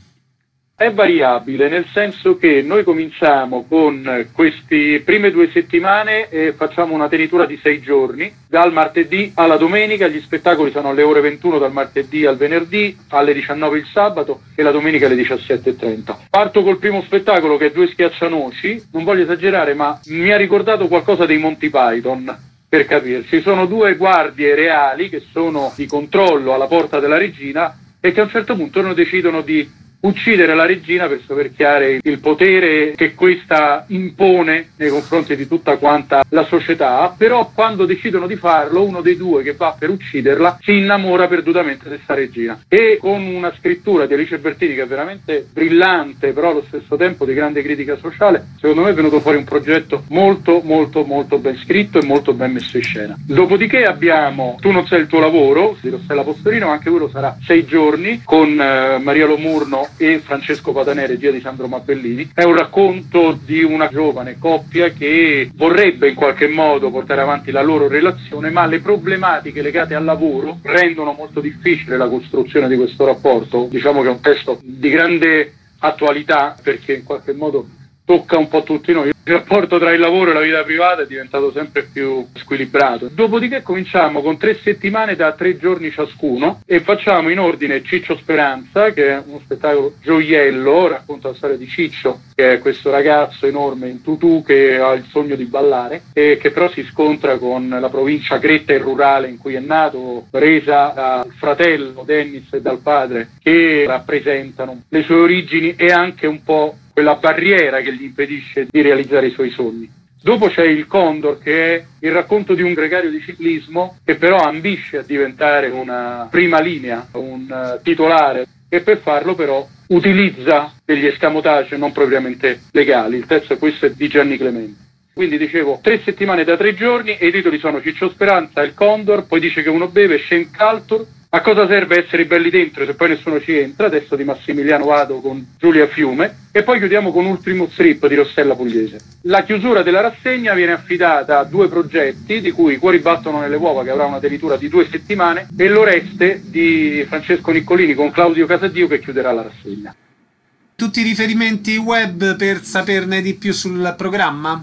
È variabile, nel senso che noi cominciamo con queste prime due settimane e facciamo una tenitura di sei giorni, dal martedì alla domenica. Gli spettacoli sono alle ore ventuno dal martedì al venerdì, alle diciannove il sabato e la domenica alle diciassette e trenta. Parto col primo spettacolo, che è Due schiaccianoci. Non voglio esagerare, ma mi ha ricordato qualcosa dei Monty Python, per capirci. Sono due guardie reali che sono di controllo alla porta della regina e che a un certo punto non decidono di uccidere la regina per soverchiare il potere che questa impone nei confronti di tutta quanta la società. Però quando decidono di farlo, uno dei due che va per ucciderla si innamora perdutamente di questa regina, e con una scrittura di Alice Bertini che è veramente brillante, però allo stesso tempo di grande critica sociale, secondo me è venuto fuori un progetto molto molto molto ben scritto e molto ben messo in scena. Dopodiché abbiamo Tu non sei il tuo lavoro di Rossella Postorino, anche quello sarà sei giorni con eh, Maria Lomurno e Francesco Patanè, regia di Sandro Mabellini. È un racconto di una giovane coppia che vorrebbe in qualche modo portare avanti la loro relazione, ma le problematiche legate al lavoro rendono molto difficile la costruzione di questo rapporto. Diciamo che è un testo di grande attualità, perché in qualche modo tocca un po' tutti noi. Il rapporto tra il lavoro e la vita privata è diventato sempre più squilibrato. Dopodiché cominciamo con tre settimane da tre giorni ciascuno e facciamo in ordine Ciccio Speranza, che è uno spettacolo gioiello, racconta la storia di Ciccio, che è questo ragazzo enorme in tutù che ha il sogno di ballare e che però si scontra con la provincia gretta e rurale in cui è nato, resa dal fratello Dennis e dal padre, che rappresentano le sue origini e anche un po' quella barriera che gli impedisce di realizzare i suoi sogni. Dopo c'è Il Condor, che è il racconto di un gregario di ciclismo che però ambisce a diventare una prima linea, un uh, titolare, e per farlo però utilizza degli escamotage non propriamente legali. Il testo è questo, è di Gianni Clementi. Quindi dicevo, tre settimane da tre giorni e i titoli sono Ciccio Speranza, Il Condor, poi dice che uno beve, Scene Culture. A cosa serve essere belli dentro se poi nessuno ci entra? Adesso di Massimiliano Vado con Giulia Fiume. E poi chiudiamo con Ultimo Strip di Rossella Pugliese. La chiusura della rassegna viene affidata a due progetti, di cui Cuori battono nelle uova, che avrà una tenitura di due settimane, e L'Oreste di Francesco Niccolini con Claudio Casadio, che chiuderà la rassegna. Tutti i riferimenti web per saperne di più sul programma?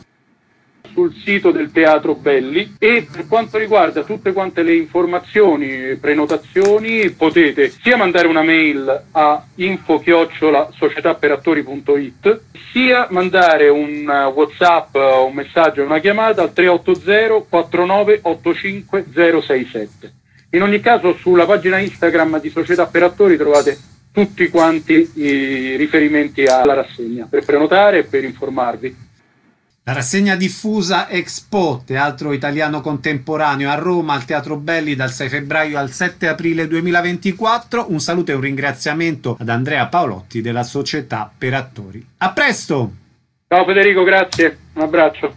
Sul sito del Teatro Belli. E per quanto riguarda tutte quante le informazioni, prenotazioni, potete sia mandare una mail a info chiocciola società per attori punto it, sia mandare un WhatsApp, un messaggio, una chiamata al tre otto zero quattro nove otto cinque zero sei sette. In ogni caso sulla pagina Instagram di Società per Attori trovate tutti quanti i riferimenti alla rassegna per prenotare e per informarvi. La rassegna diffusa Expo, Teatro Italiano Contemporaneo a Roma al Teatro Belli dal sei febbraio al sette aprile duemilaventiquattro. Un saluto e un ringraziamento ad Andrea Paolotti della Società per Attori. A presto! Ciao Federico, grazie, un abbraccio.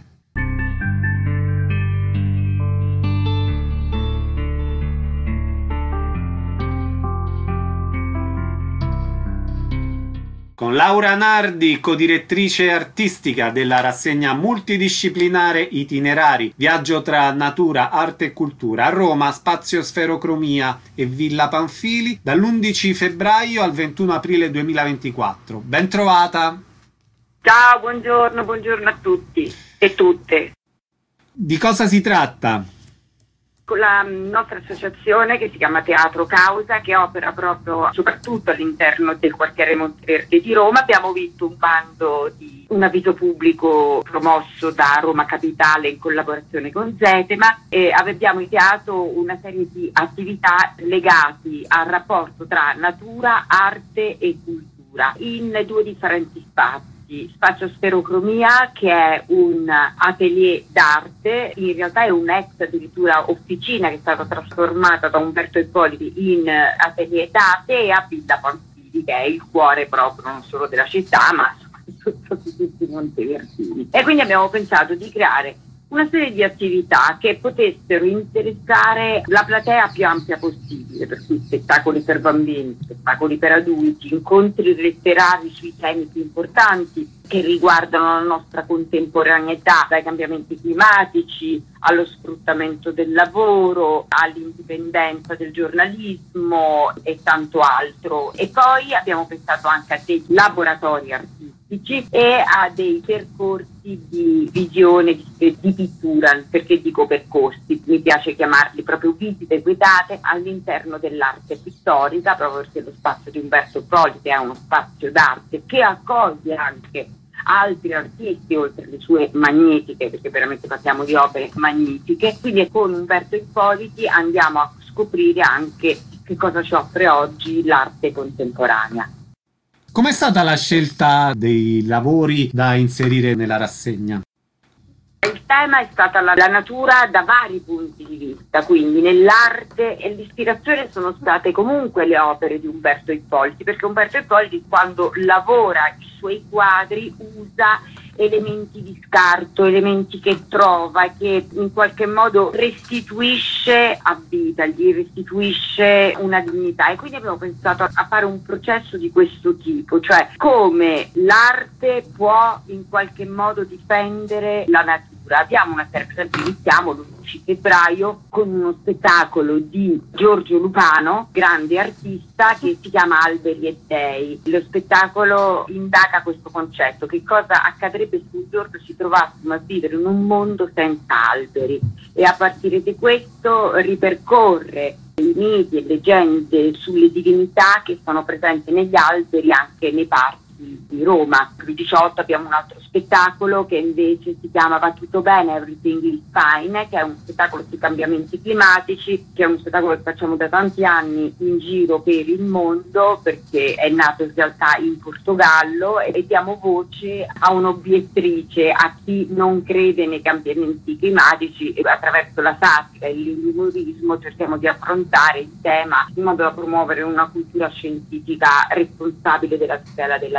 Con Laura Nardi, codirettrice artistica della rassegna multidisciplinare Itinerari, viaggio tra natura, arte e cultura a Roma, Spazio Sferocromia e Villa Panfili, dall'undici febbraio al ventuno aprile duemilaventiquattro. Ben trovata! Ciao, buongiorno, buongiorno a tutti e tutte. Di cosa si tratta? Con la nostra associazione che si chiama Teatro Causa, che opera proprio soprattutto all'interno del quartiere Monteverde di Roma, abbiamo vinto un bando di un avviso pubblico promosso da Roma Capitale in collaborazione con Zetema e abbiamo ideato una serie di attività legate al rapporto tra natura, arte e cultura in due differenti spazi. Spazio Sferocromia, che è un atelier d'arte, in realtà è un'ex addirittura officina che è stata trasformata da Umberto Ippoliti in atelier d'arte, e a Villa Panfili, che è il cuore proprio non solo della città ma sono stati tutti monteverdini. E quindi abbiamo pensato di creare una serie di attività che potessero interessare la platea più ampia possibile, per cui spettacoli per bambini, spettacoli per adulti, incontri letterari sui temi più importanti che riguardano la nostra contemporaneità, dai cambiamenti climatici allo sfruttamento del lavoro, all'indipendenza del giornalismo e tanto altro. E poi abbiamo pensato anche a dei laboratori artistici e a dei percorsi di visione, di, di pittura, perché dico percorsi, mi piace chiamarli proprio visite guidate all'interno dell'arte pittorica, proprio perché lo spazio di Umberto Polite è uno spazio d'arte che accoglie anche altri artisti oltre le sue magnifiche, perché veramente parliamo di opere magnifiche. Quindi con Umberto Ippoliti andiamo a scoprire anche che cosa ci offre oggi l'arte contemporanea. Com'è stata la scelta dei lavori da inserire nella rassegna? Il tema è stata la, la natura da vari punti di vista, quindi nell'arte, e l'ispirazione sono state comunque le opere di Umberto Ippoliti, perché Umberto Ippoliti quando lavora i suoi quadri usa elementi di scarto, elementi che trova, che in qualche modo restituisce a vita, gli restituisce una dignità. E quindi abbiamo pensato a fare un processo di questo tipo, cioè come l'arte può in qualche modo difendere la natura. Abbiamo una serie, per esempio iniziamo l'undici febbraio con uno spettacolo di Giorgio Lupano, grande artista, che si chiama Alberi e Dei. Lo spettacolo indaga questo concetto, che cosa accadrebbe se un giorno ci trovassimo a vivere in un mondo senza alberi, e a partire di questo ripercorre i miti e leggende sulle divinità che sono presenti negli alberi anche nei parchi di Roma. Il diciotto abbiamo un altro spettacolo che invece si chiama Va tutto bene, Everything is Fine, che è un spettacolo sui cambiamenti climatici, che è uno spettacolo che facciamo da tanti anni in giro per il mondo, perché è nato in realtà in Portogallo, e diamo voce a un'obiettrice, a chi non crede nei cambiamenti climatici, e attraverso la satira e l'umorismo cerchiamo di affrontare il tema in modo da promuovere una cultura scientifica responsabile della tutela dell'ambiente.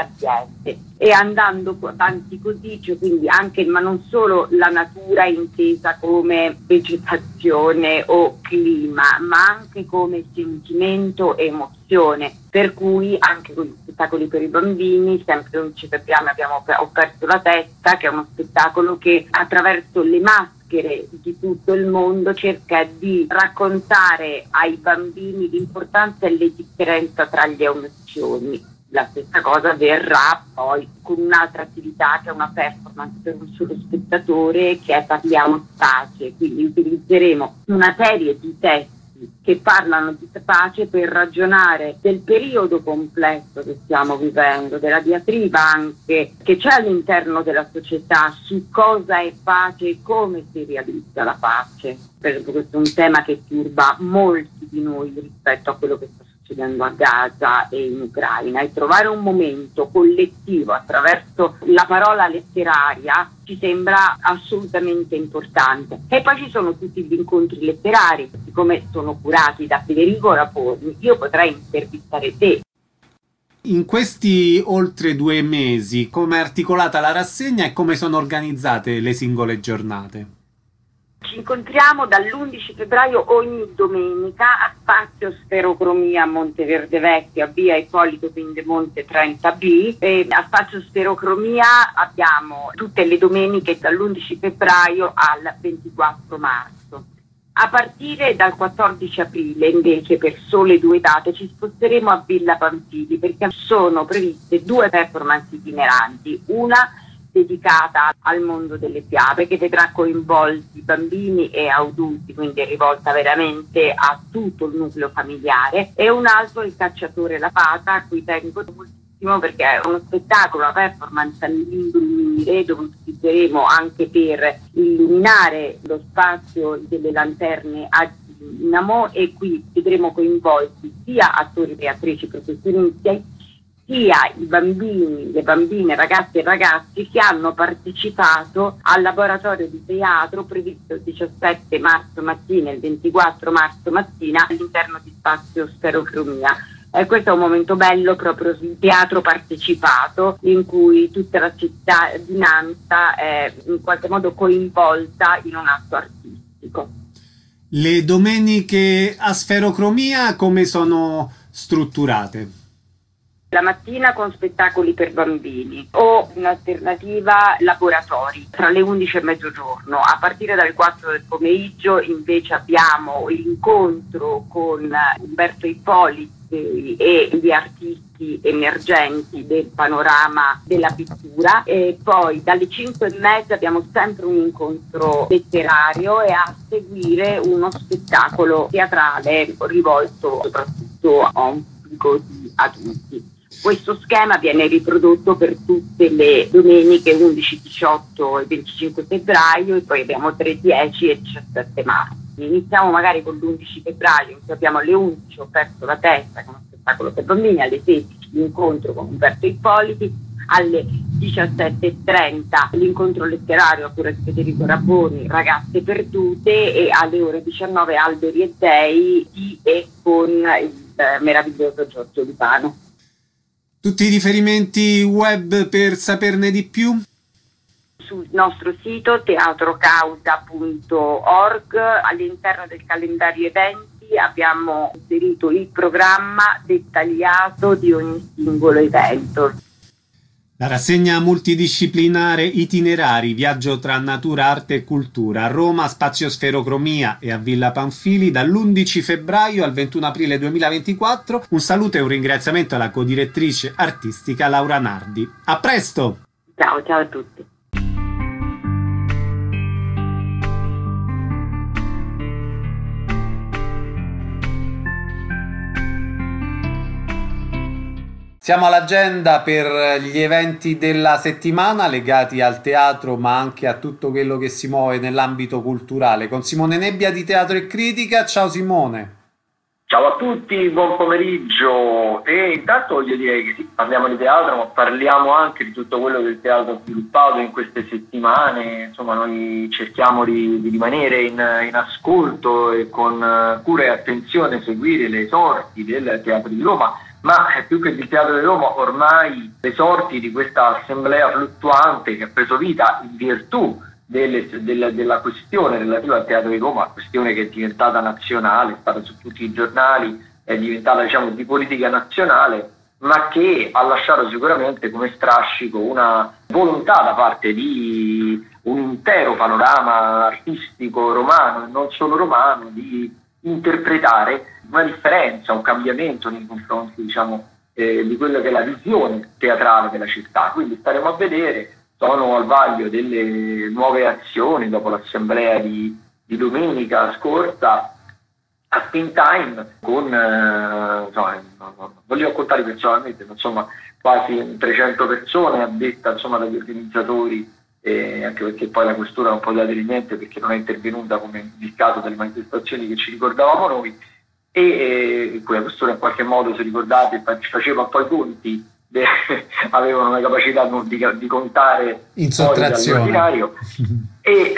E andando avanti così, cioè quindi anche, ma non solo la natura intesa come vegetazione o clima, ma anche come sentimento e emozione, per cui anche con gli spettacoli per i bambini, sempre undici febbraio abbiamo Ho perso la testa, che è uno spettacolo che attraverso le maschere di tutto il mondo cerca di raccontare ai bambini l'importanza e le differenze tra le emozioni. La stessa cosa avverrà poi con un'altra attività che è una performance per un solo spettatore, che è Parliamo di pace, quindi utilizzeremo una serie di testi che parlano di pace per ragionare del periodo complesso che stiamo vivendo, della diatriba anche che c'è all'interno della società su cosa è pace e come si realizza la pace. Per esempio questo è un tema che turba molti di noi rispetto a quello che sta succedendo a Gaza e in Ucraina, e trovare un momento collettivo attraverso la parola letteraria ci sembra assolutamente importante. E poi ci sono tutti gli incontri letterari, siccome sono curati da Federico Raporni, io potrei intervistare te. In questi oltre due mesi, come è articolata la rassegna e come sono organizzate le singole giornate? Ci incontriamo dall'undici febbraio ogni domenica a Spazio Sferocromia a Monteverde Vecchio, a via Ippolito Pindemonte trenta B, e a Spazio Sferocromia abbiamo tutte le domeniche dall'undici febbraio al ventiquattro marzo. A partire dal quattordici aprile invece, per sole due date, ci sposteremo a Villa Pamphili, perché sono previste due performance itineranti, una dedicata al mondo delle fiabe che vedrà coinvolti bambini e adulti, quindi è rivolta veramente a tutto il nucleo familiare, e un altro Il cacciatore e la fata, a cui tengo moltissimo perché è uno spettacolo, una performance all'illuminare, dove utilizzeremo anche per illuminare lo spazio delle lanterne a Dinamo, e qui vedremo coinvolti sia attori e attrici professionisti sia i bambini, le bambine, ragazzi e ragazzi che hanno partecipato al laboratorio di teatro previsto il diciassette marzo mattina e il ventiquattro marzo mattina all'interno di Spazio Sferocromia. E questo è un momento bello proprio di teatro partecipato, in cui tutta la cittadinanza è in qualche modo coinvolta in un atto artistico. Le domeniche a Sferocromia come sono strutturate? La mattina con spettacoli per bambini o in alternativa laboratori tra le undici e mezzogiorno. A partire dalle quattro del pomeriggio invece abbiamo l'incontro con Umberto Ippoliti e gli artisti emergenti del panorama della pittura, e poi dalle cinque e mezza abbiamo sempre un incontro letterario e a seguire uno spettacolo teatrale rivolto soprattutto a un pubblico di adulti. Questo schema viene riprodotto per tutte le domeniche undici, diciotto e venticinque febbraio, e poi abbiamo tre, dieci e diciassette marzo. Iniziamo magari con l'undici febbraio, in cui abbiamo alle undici Ho perso la testa, con uno spettacolo per bambini, alle sedici l'incontro con Umberto Ippoliti, alle diciassette e trenta l'incontro letterario a cura di Federico Rabboni, Ragazze perdute, e alle ore diciannove Alberi e Dei di e con il eh, meraviglioso Giorgio Lupano. Tutti i riferimenti web per saperne di più? Sul nostro sito teatrocausa punto org, all'interno del calendario eventi abbiamo inserito il programma dettagliato di ogni singolo evento. La rassegna multidisciplinare Itinerari, viaggio tra natura, arte e cultura a Roma, Spazio Sferocromia e a Villa Panfili dall'undici febbraio al ventuno aprile duemilaventiquattro. Un saluto e un ringraziamento alla codirettrice artistica Laura Nardi. A presto! Ciao, ciao a tutti. Siamo all'agenda per gli eventi della settimana legati al teatro, ma anche a tutto quello che si muove nell'ambito culturale, con Simone Nebbia di Teatro e Critica. Ciao Simone. Ciao a tutti, buon pomeriggio. E intanto voglio dire che sì, parliamo di teatro, ma parliamo anche di tutto quello che il teatro ha sviluppato in queste settimane. Insomma, noi cerchiamo di, di rimanere in, in ascolto e con cura e attenzione seguire le sorti del Teatro di Roma, ma più che il Teatro di Roma ormai le sorti di questa assemblea fluttuante che ha preso vita in virtù delle, della, della questione relativa al Teatro di Roma, questione che è diventata nazionale, è stata su tutti i giornali, è diventata diciamo di politica nazionale, ma che ha lasciato sicuramente come strascico una volontà da parte di un intero panorama artistico romano e non solo romano di interpretare una differenza, un cambiamento nei confronti diciamo, eh, di quella che è la visione teatrale della città. Quindi staremo a vedere, sono al vaglio delle nuove azioni dopo l'assemblea di, di domenica scorsa a Spin Time con, eh, insomma, non, non voglio raccontare personalmente, ma insomma quasi trecento persone addette insomma dagli organizzatori, eh, anche perché poi la questura non poteva dire niente perché non è intervenuta come nel caso delle manifestazioni che ci ricordavamo noi, e eh, cui la questura in qualche modo, se ricordate, ci faceva un po' i conti, de- avevano una capacità di, di contare in sottrazione e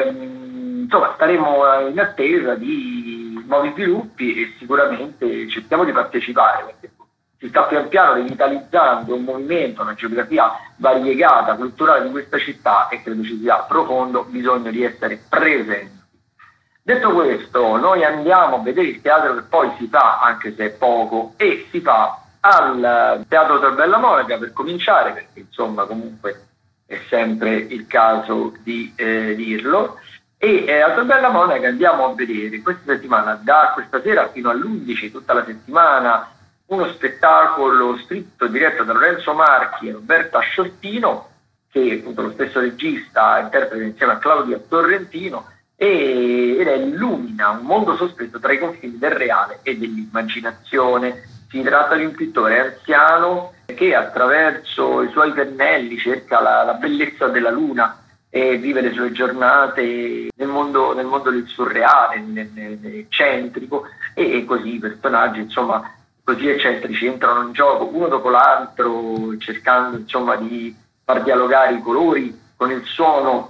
ehm, insomma staremo in attesa di nuovi sviluppi e sicuramente cerchiamo di partecipare, perché si sta pian piano rivitalizzando un movimento, una geografia variegata, culturale di questa città, e credo ci sia profondo bisogno di essere presenti. Detto questo, noi andiamo a vedere il teatro che poi si fa, anche se è poco, e si fa al Teatro Tor Bella Monaca per cominciare, perché insomma comunque è sempre il caso di eh, dirlo, e eh, a Tor Bella Monaca andiamo a vedere questa settimana, da questa sera fino all'undici, tutta la settimana, uno spettacolo scritto e diretto da Lorenzo Marchi e Roberta Sciortino, che è appunto lo stesso regista, interpreta insieme a Claudia Torrentino, e, ed è Illumina, un mondo sospeso tra i confini del reale e dell'immaginazione. Si tratta di un pittore anziano che attraverso i suoi pennelli cerca la, la bellezza della luna e vive le sue giornate nel mondo, nel mondo del surreale, nel, nel, nell'eccentrico, e, e così i personaggi insomma così eccentrici entrano in gioco uno dopo l'altro, cercando insomma di far dialogare i colori con il suono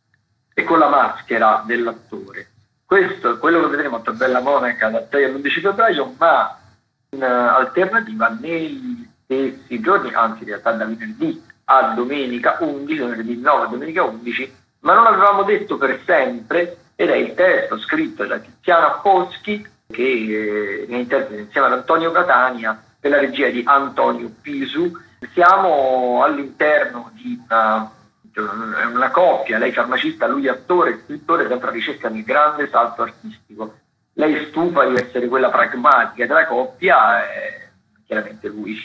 e con la maschera dell'attore. Questo è quello che vedremo a Tor Bella Monaca dal sei all'undici febbraio, ma in alternativa negli stessi giorni, anzi in realtà da venerdì a domenica undici, venerdì nove a domenica undici, ma non l'avevamo detto per sempre, ed è il testo scritto da Tiziana Poschi, che ne interpreta insieme ad Antonio Catania per la regia di Antonio Pisu. Siamo all'interno di una, una coppia, lei farmacista, lui attore, scrittore, sempre alla ricerca del grande salto artistico. Lei è stufa di essere quella pragmatica della coppia, eh, chiaramente lui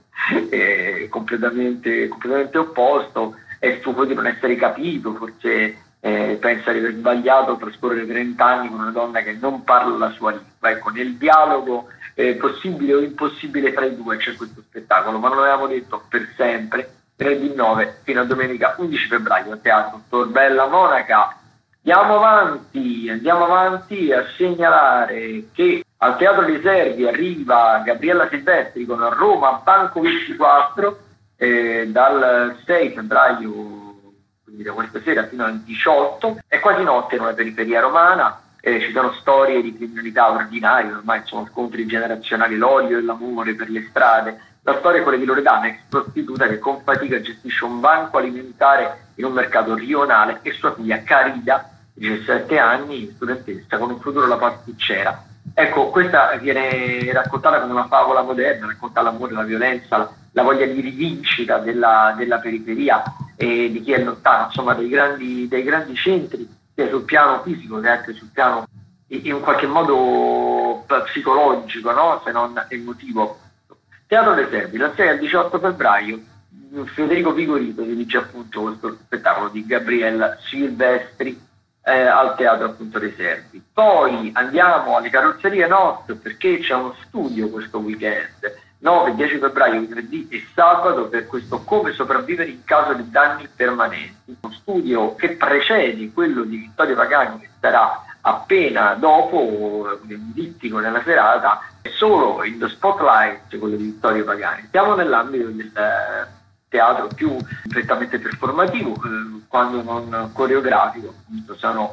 è completamente, completamente opposto, è stufo di non essere capito, forse eh, pensa di aver sbagliato a trascorrere trenta anni con una donna che non parla la sua lingua. Ecco, nel dialogo eh, possibile o impossibile tra i due c'è questo spettacolo, ma non l'avevamo detto per sempre, venerdì nove fino a domenica undici febbraio al Teatro Torbella Monaca. Andiamo avanti, andiamo avanti a segnalare che al Teatro dei Servi arriva Gabriella Silvestri con Roma Banco ventiquattro eh, dal sei febbraio, quindi da questa sera fino al diciotto. È quasi notte in una periferia romana, eh, ci sono storie di criminalità ordinaria, ormai sono scontri generazionali, l'odio e l'amore per le strade. La storia è quella di Loredana, ex prostituta che con fatica gestisce un banco alimentare in un mercato rionale, e sua figlia Carida, diciassette anni, studentessa con un futuro alla pasticcera. Ecco, questa viene raccontata come una favola moderna, racconta l'amore, la violenza, la, la voglia di rivincita della, della periferia e di chi è lontano, insomma, dei grandi, dei grandi centri, sia sul piano fisico che anche sul piano in un qualche modo psicologico, no? Se non emotivo. Teatro dei Servi, dal sei al diciotto febbraio, Federico Vigorito dirige appunto questo spettacolo di Gabriella Silvestri eh, al Teatro appunto dei Servi. Poi andiamo alle Carrozzerie Not, perché c'è uno studio questo weekend, nove e dieci febbraio, venerdì e sabato, per questo Come sopravvivere in caso di danni permanenti. Uno studio che precede quello di Vittorio Pagani, che sarà appena dopo, un dittico nella serata, solo in the spotlight quello di Vittorio Pagani. Siamo nell'ambito del teatro più prettamente performativo, eh, quando non coreografico, appunto, sono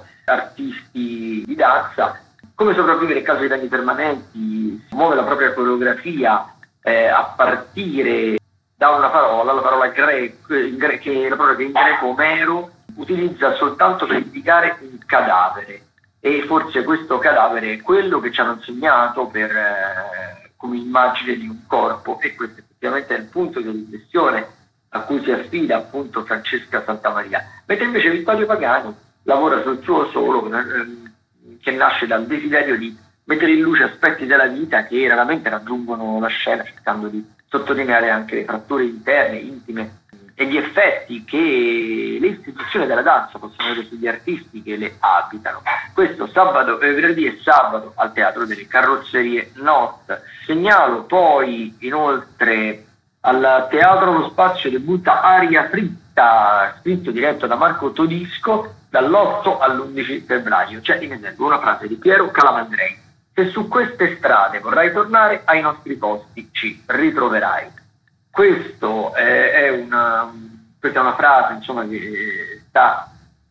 artisti di danza. Come sopravvivere in caso di danni permanenti, si muove la propria coreografia eh, a partire da una parola, la parola greco, gre- che la parola che in greco Omero utilizza soltanto per indicare un cadavere. E forse questo cadavere è quello che ci hanno insegnato per, eh, come immagine di un corpo, e questo effettivamente è il punto di riflessione a cui si affida appunto Francesca Santamaria. Mentre invece Vittorio Pagani lavora sul suo solo, eh, che nasce dal desiderio di mettere in luce aspetti della vita che raramente raggiungono la scena, cercando di sottolineare anche le fratture interne, intime, e gli effetti che le istituzioni della danza possono avere sugli artisti che le abitano. Questo sabato, eh, venerdì e sabato al Teatro delle Carrozzerie Not. Segnalo poi inoltre al Teatro Lo Spazio debutta Aria Fritta, scritto diretto da Marco Todisco, dall'otto all'undici febbraio. C'è in esempio una frase di Piero Calamandrei: se su queste strade vorrai tornare, ai nostri posti ci ritroverai. Questo è, è una, questa è una frase, insomma, che sta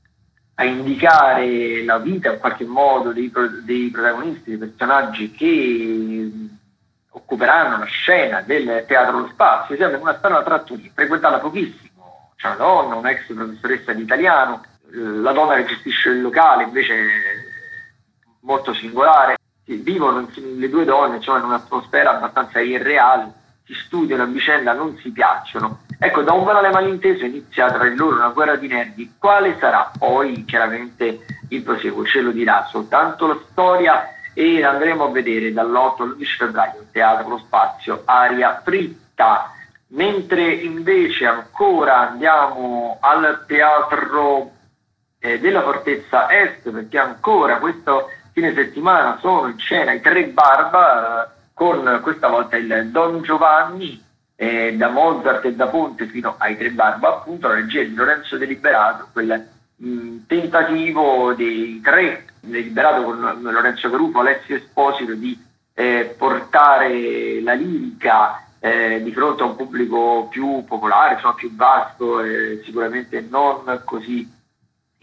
a indicare la vita in qualche modo dei, dei protagonisti, dei personaggi che occuperanno la scena del Teatro Lo Spazio. Siamo in una strana trattoria, frequentata pochissimo, c'è una donna, un'ex professoressa di italiano, la donna che gestisce il locale invece è molto singolare, vivono le due donne, insomma, in un'atmosfera abbastanza irreale, si studiano a vicenda, non si piacciono. Ecco, da un banale malinteso inizia tra di loro una guerra di nervi. Quale sarà poi chiaramente il proseguo? Ce lo dirà soltanto la storia, e andremo a vedere dall'otto all'undici febbraio al Teatro Lo Spazio Aria Fritta. Mentre invece ancora andiamo al Teatro eh, della Fortezza Est, perché ancora questo fine settimana sono in scena i Tre Barba, con questa volta il Don Giovanni, eh, da Mozart e da Ponte fino ai Tre Barba, appunto la regia di Lorenzo De Liberato, quel mh, tentativo dei tre, De Liberato con Lorenzo Caruso, Alessio Esposito, di eh, portare la lirica eh, di fronte a un pubblico più popolare, insomma più vasto, e sicuramente non così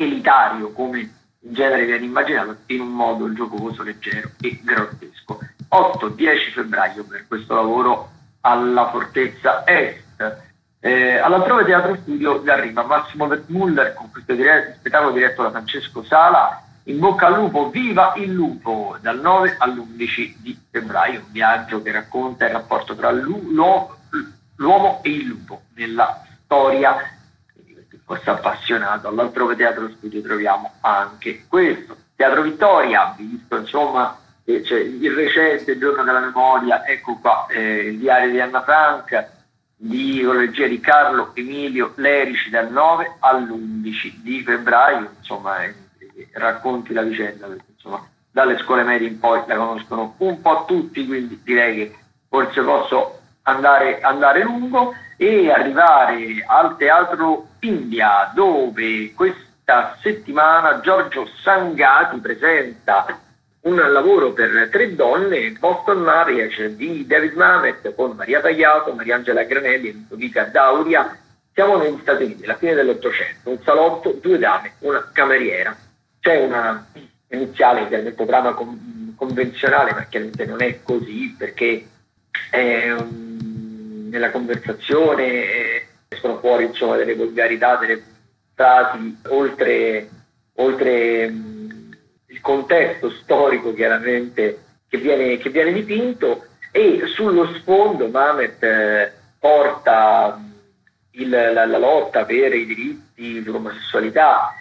elitario come in genere viene immaginato, in un modo giocoso, leggero e grottesco. otto dieci febbraio per questo lavoro alla Fortezza Est. Eh, all'altrove Teatro Studio arriva Massimo Wertmuller con questo dire- spettacolo diretto da Francesco Sala, In bocca al lupo, viva il lupo, dal nove all'undici di febbraio, un viaggio che racconta il rapporto tra l'u- l'uomo e il lupo nella storia. Quindi forse appassionato. All'altrove Teatro Studio troviamo anche questo. Teatro Vittoria, visto insomma eh, cioè, il recente Giorno della Memoria, ecco qua eh, il diario di Anna Frank, di con la regia di Carlo Emilio Lerici, dal nove all'undici di febbraio, insomma eh, racconti la vicenda, perché insomma dalle scuole medie in poi la conoscono un po' tutti, quindi direi che forse posso andare, andare lungo e arrivare al Teatro India, dove questa settimana Giorgio Sangati presenta un lavoro per tre donne, Boston Marriage di David Mamet, con Maria Tagliato, Mariangela Granelli e Ludovica Dauria. Siamo negli Stati Uniti, alla fine dell'Ottocento, un salotto, due dame, una cameriera. C'è una iniziale chiaramente trama con, convenzionale, ma chiaramente non è così, perché è, um, nella conversazione eh, escono fuori insomma delle volgarità, delle frasi, oltre, oltre um, il contesto storico chiaramente che viene, che viene dipinto, e sullo sfondo Mamet eh, porta il, la, la lotta per i diritti sull'omosessualità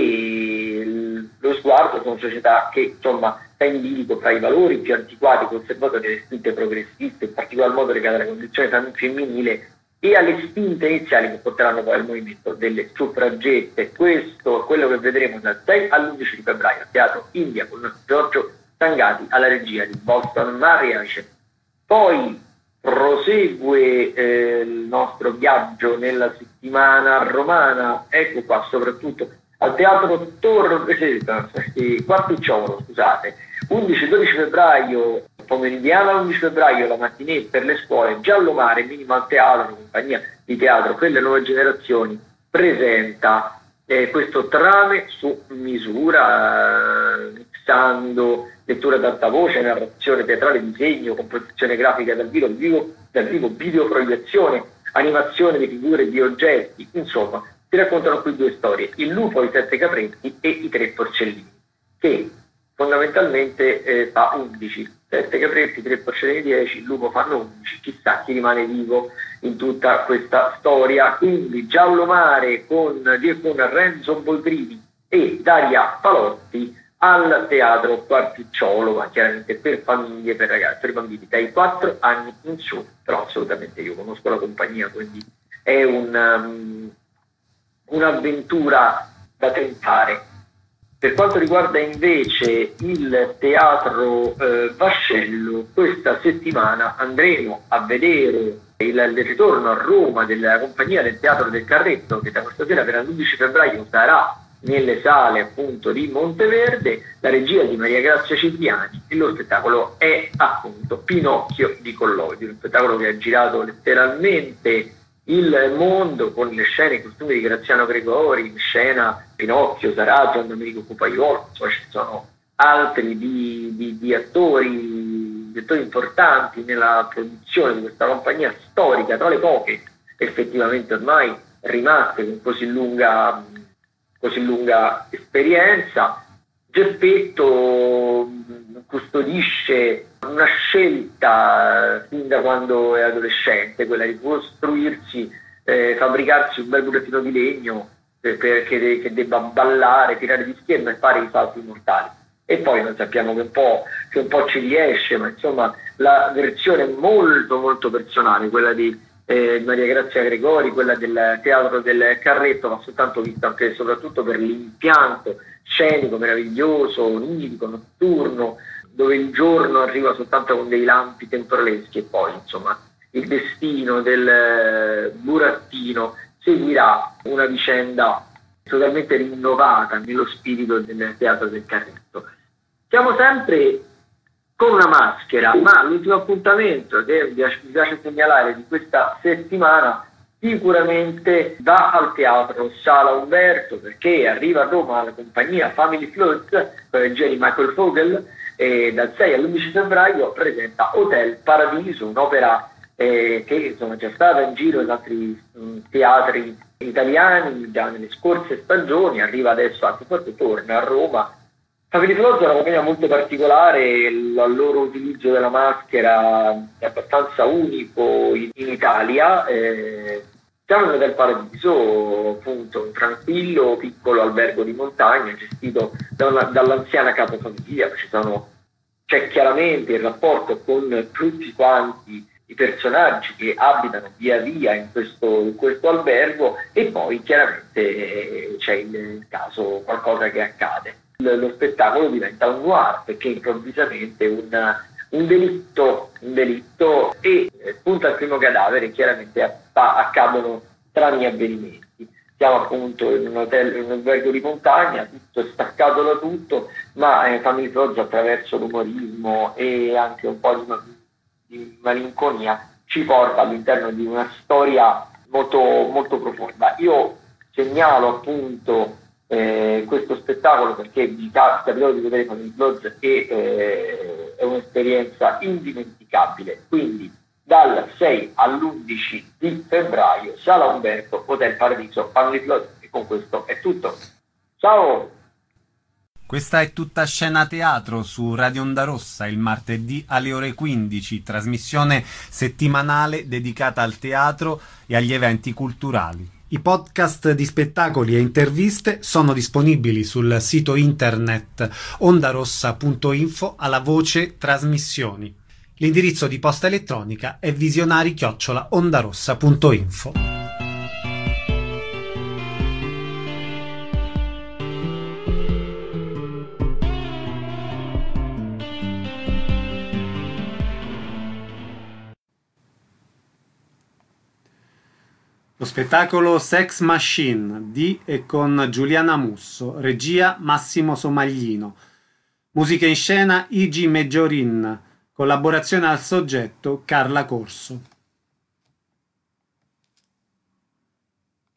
e lo sguardo su una società che insomma sta in bilico tra i valori più antiquati, conservatori e le spinte progressiste, in particolar modo legate alla condizione femminile, e alle spinte iniziali che porteranno poi al movimento delle suffragette. Questo è quello che vedremo dal sei all'undici di febbraio al Teatro India, con Giorgio Sangati alla regia di Boston Marriage. Poi prosegue eh, il nostro viaggio nella settimana romana, ecco qua, soprattutto al Teatro Tor eh, Quarticciolo, scusate, undici dodici febbraio pomeridiana, undici febbraio la mattinée per le scuole, Giallomare, Minimal Teatro, compagnia di teatro per le nuove generazioni, presenta eh, questo Trame su misura, eh, mixando lettura ad alta voce, narrazione teatrale, disegno, composizione grafica dal vivo, vivo, dal vivo videoproiezione, animazione di figure e di oggetti, insomma si raccontano qui due storie, il lupo, i sette capretti e i tre porcellini, che fondamentalmente eh, fa undici, sette capretti, tre porcellini dieci, il lupo fanno undici, chissà chi rimane vivo in tutta questa storia. Quindi Giallomare con, con Renzo Boldrini e Daria Palotti al Teatro Quarticciolo, ma chiaramente per famiglie, per ragazzi, per bambini dai quattro anni in su, però assolutamente io conosco la compagnia, quindi è un, um, un'avventura da tentare. Per quanto riguarda invece il Teatro eh, Vascello, questa settimana andremo a vedere il, il ritorno a Roma della compagnia del Teatro del Carretto, che da questa sera per l'undici febbraio sarà nelle sale appunto di Monteverde, la regia di Maria Grazia Cipriani, e lo spettacolo è appunto Pinocchio di Collodi, uno spettacolo che ha girato letteralmente il mondo con le scene e i costumi di Graziano Gregori, in scena Pinocchio, Sarà, Gian Domenico Cupaiuolo, insomma ci sono altri di, di, di attori, di attori importanti nella produzione di questa compagnia storica, tra le poche effettivamente ormai rimaste con così lunga, così lunga esperienza. Geppetto custodisce una scelta fin da quando è adolescente, quella di costruirsi, eh, fabbricarsi un bel burattino di legno eh, perché che debba ballare, tirare di scherma e fare i salti mortali. E poi non sappiamo che un po', che un po' ci riesce, ma insomma la versione è molto molto personale, quella di eh, Maria Grazia Gregori, quella del Teatro del Carretto, va soltanto vista anche e soprattutto per l'impianto scenico meraviglioso, onirico, notturno, dove il giorno arriva soltanto con dei lampi temporaleschi, e poi insomma il destino del burattino seguirà una vicenda totalmente rinnovata nello spirito del Teatro del Carretto. Siamo sempre con una maschera, ma l'ultimo appuntamento che mi piace, mi piace segnalare di questa settimana sicuramente va al teatro Sala Umberto, perché arriva a Roma la compagnia Family Float con la regia di Michael Vogel, e dal sei all'undici febbraio presenta Hotel Paradiso, un'opera eh, che insomma già stata in giro in altri mh, teatri italiani già nelle scorse stagioni, arriva adesso anche forse torna a Roma. Family Float è una commedia molto particolare, il loro utilizzo della maschera è abbastanza unico in, in Italia. Eh, siamo in Hotel Paradiso, appunto, un tranquillo piccolo albergo di montagna gestito da una, dall'anziana capofamiglia. Ci sono, c'è chiaramente il rapporto con tutti quanti i personaggi che abitano via via in questo, in questo albergo, e poi chiaramente eh, c'è il, il caso, qualcosa che accade. Lo spettacolo diventa un noir perché improvvisamente un, un delitto un delitto e eh, punta al primo cadavere, chiaramente accadono strani avvenimenti. Siamo appunto in un hotel, in un albergo di montagna, tutto staccato da tutto, ma eh, Family Float, attraverso l'umorismo e anche un po' di, di malinconia, ci porta all'interno di una storia molto, molto profonda. Io segnalo appunto Eh, questo spettacolo perché mi capitò di vedere Family Float e eh, è un'esperienza indimenticabile. Quindi dal sei all'undici di febbraio, Sala Umberto, Hotel Paradiso, Family Float. E con questo è tutto. Ciao! Questa è Tutta Scena Teatro su Radio Onda Rossa, il martedì alle ore quindici, trasmissione settimanale dedicata al teatro e agli eventi culturali. I podcast di spettacoli e interviste sono disponibili sul sito internet ondarossa punto info alla voce trasmissioni. L'indirizzo di posta elettronica è visionari chiocciola ondarossa punto info. Lo spettacolo Sex Machine di e con Giuliana Musso, regia Massimo Somaglino, musica in scena Igi Meggiorin, collaborazione al soggetto Carla Corso.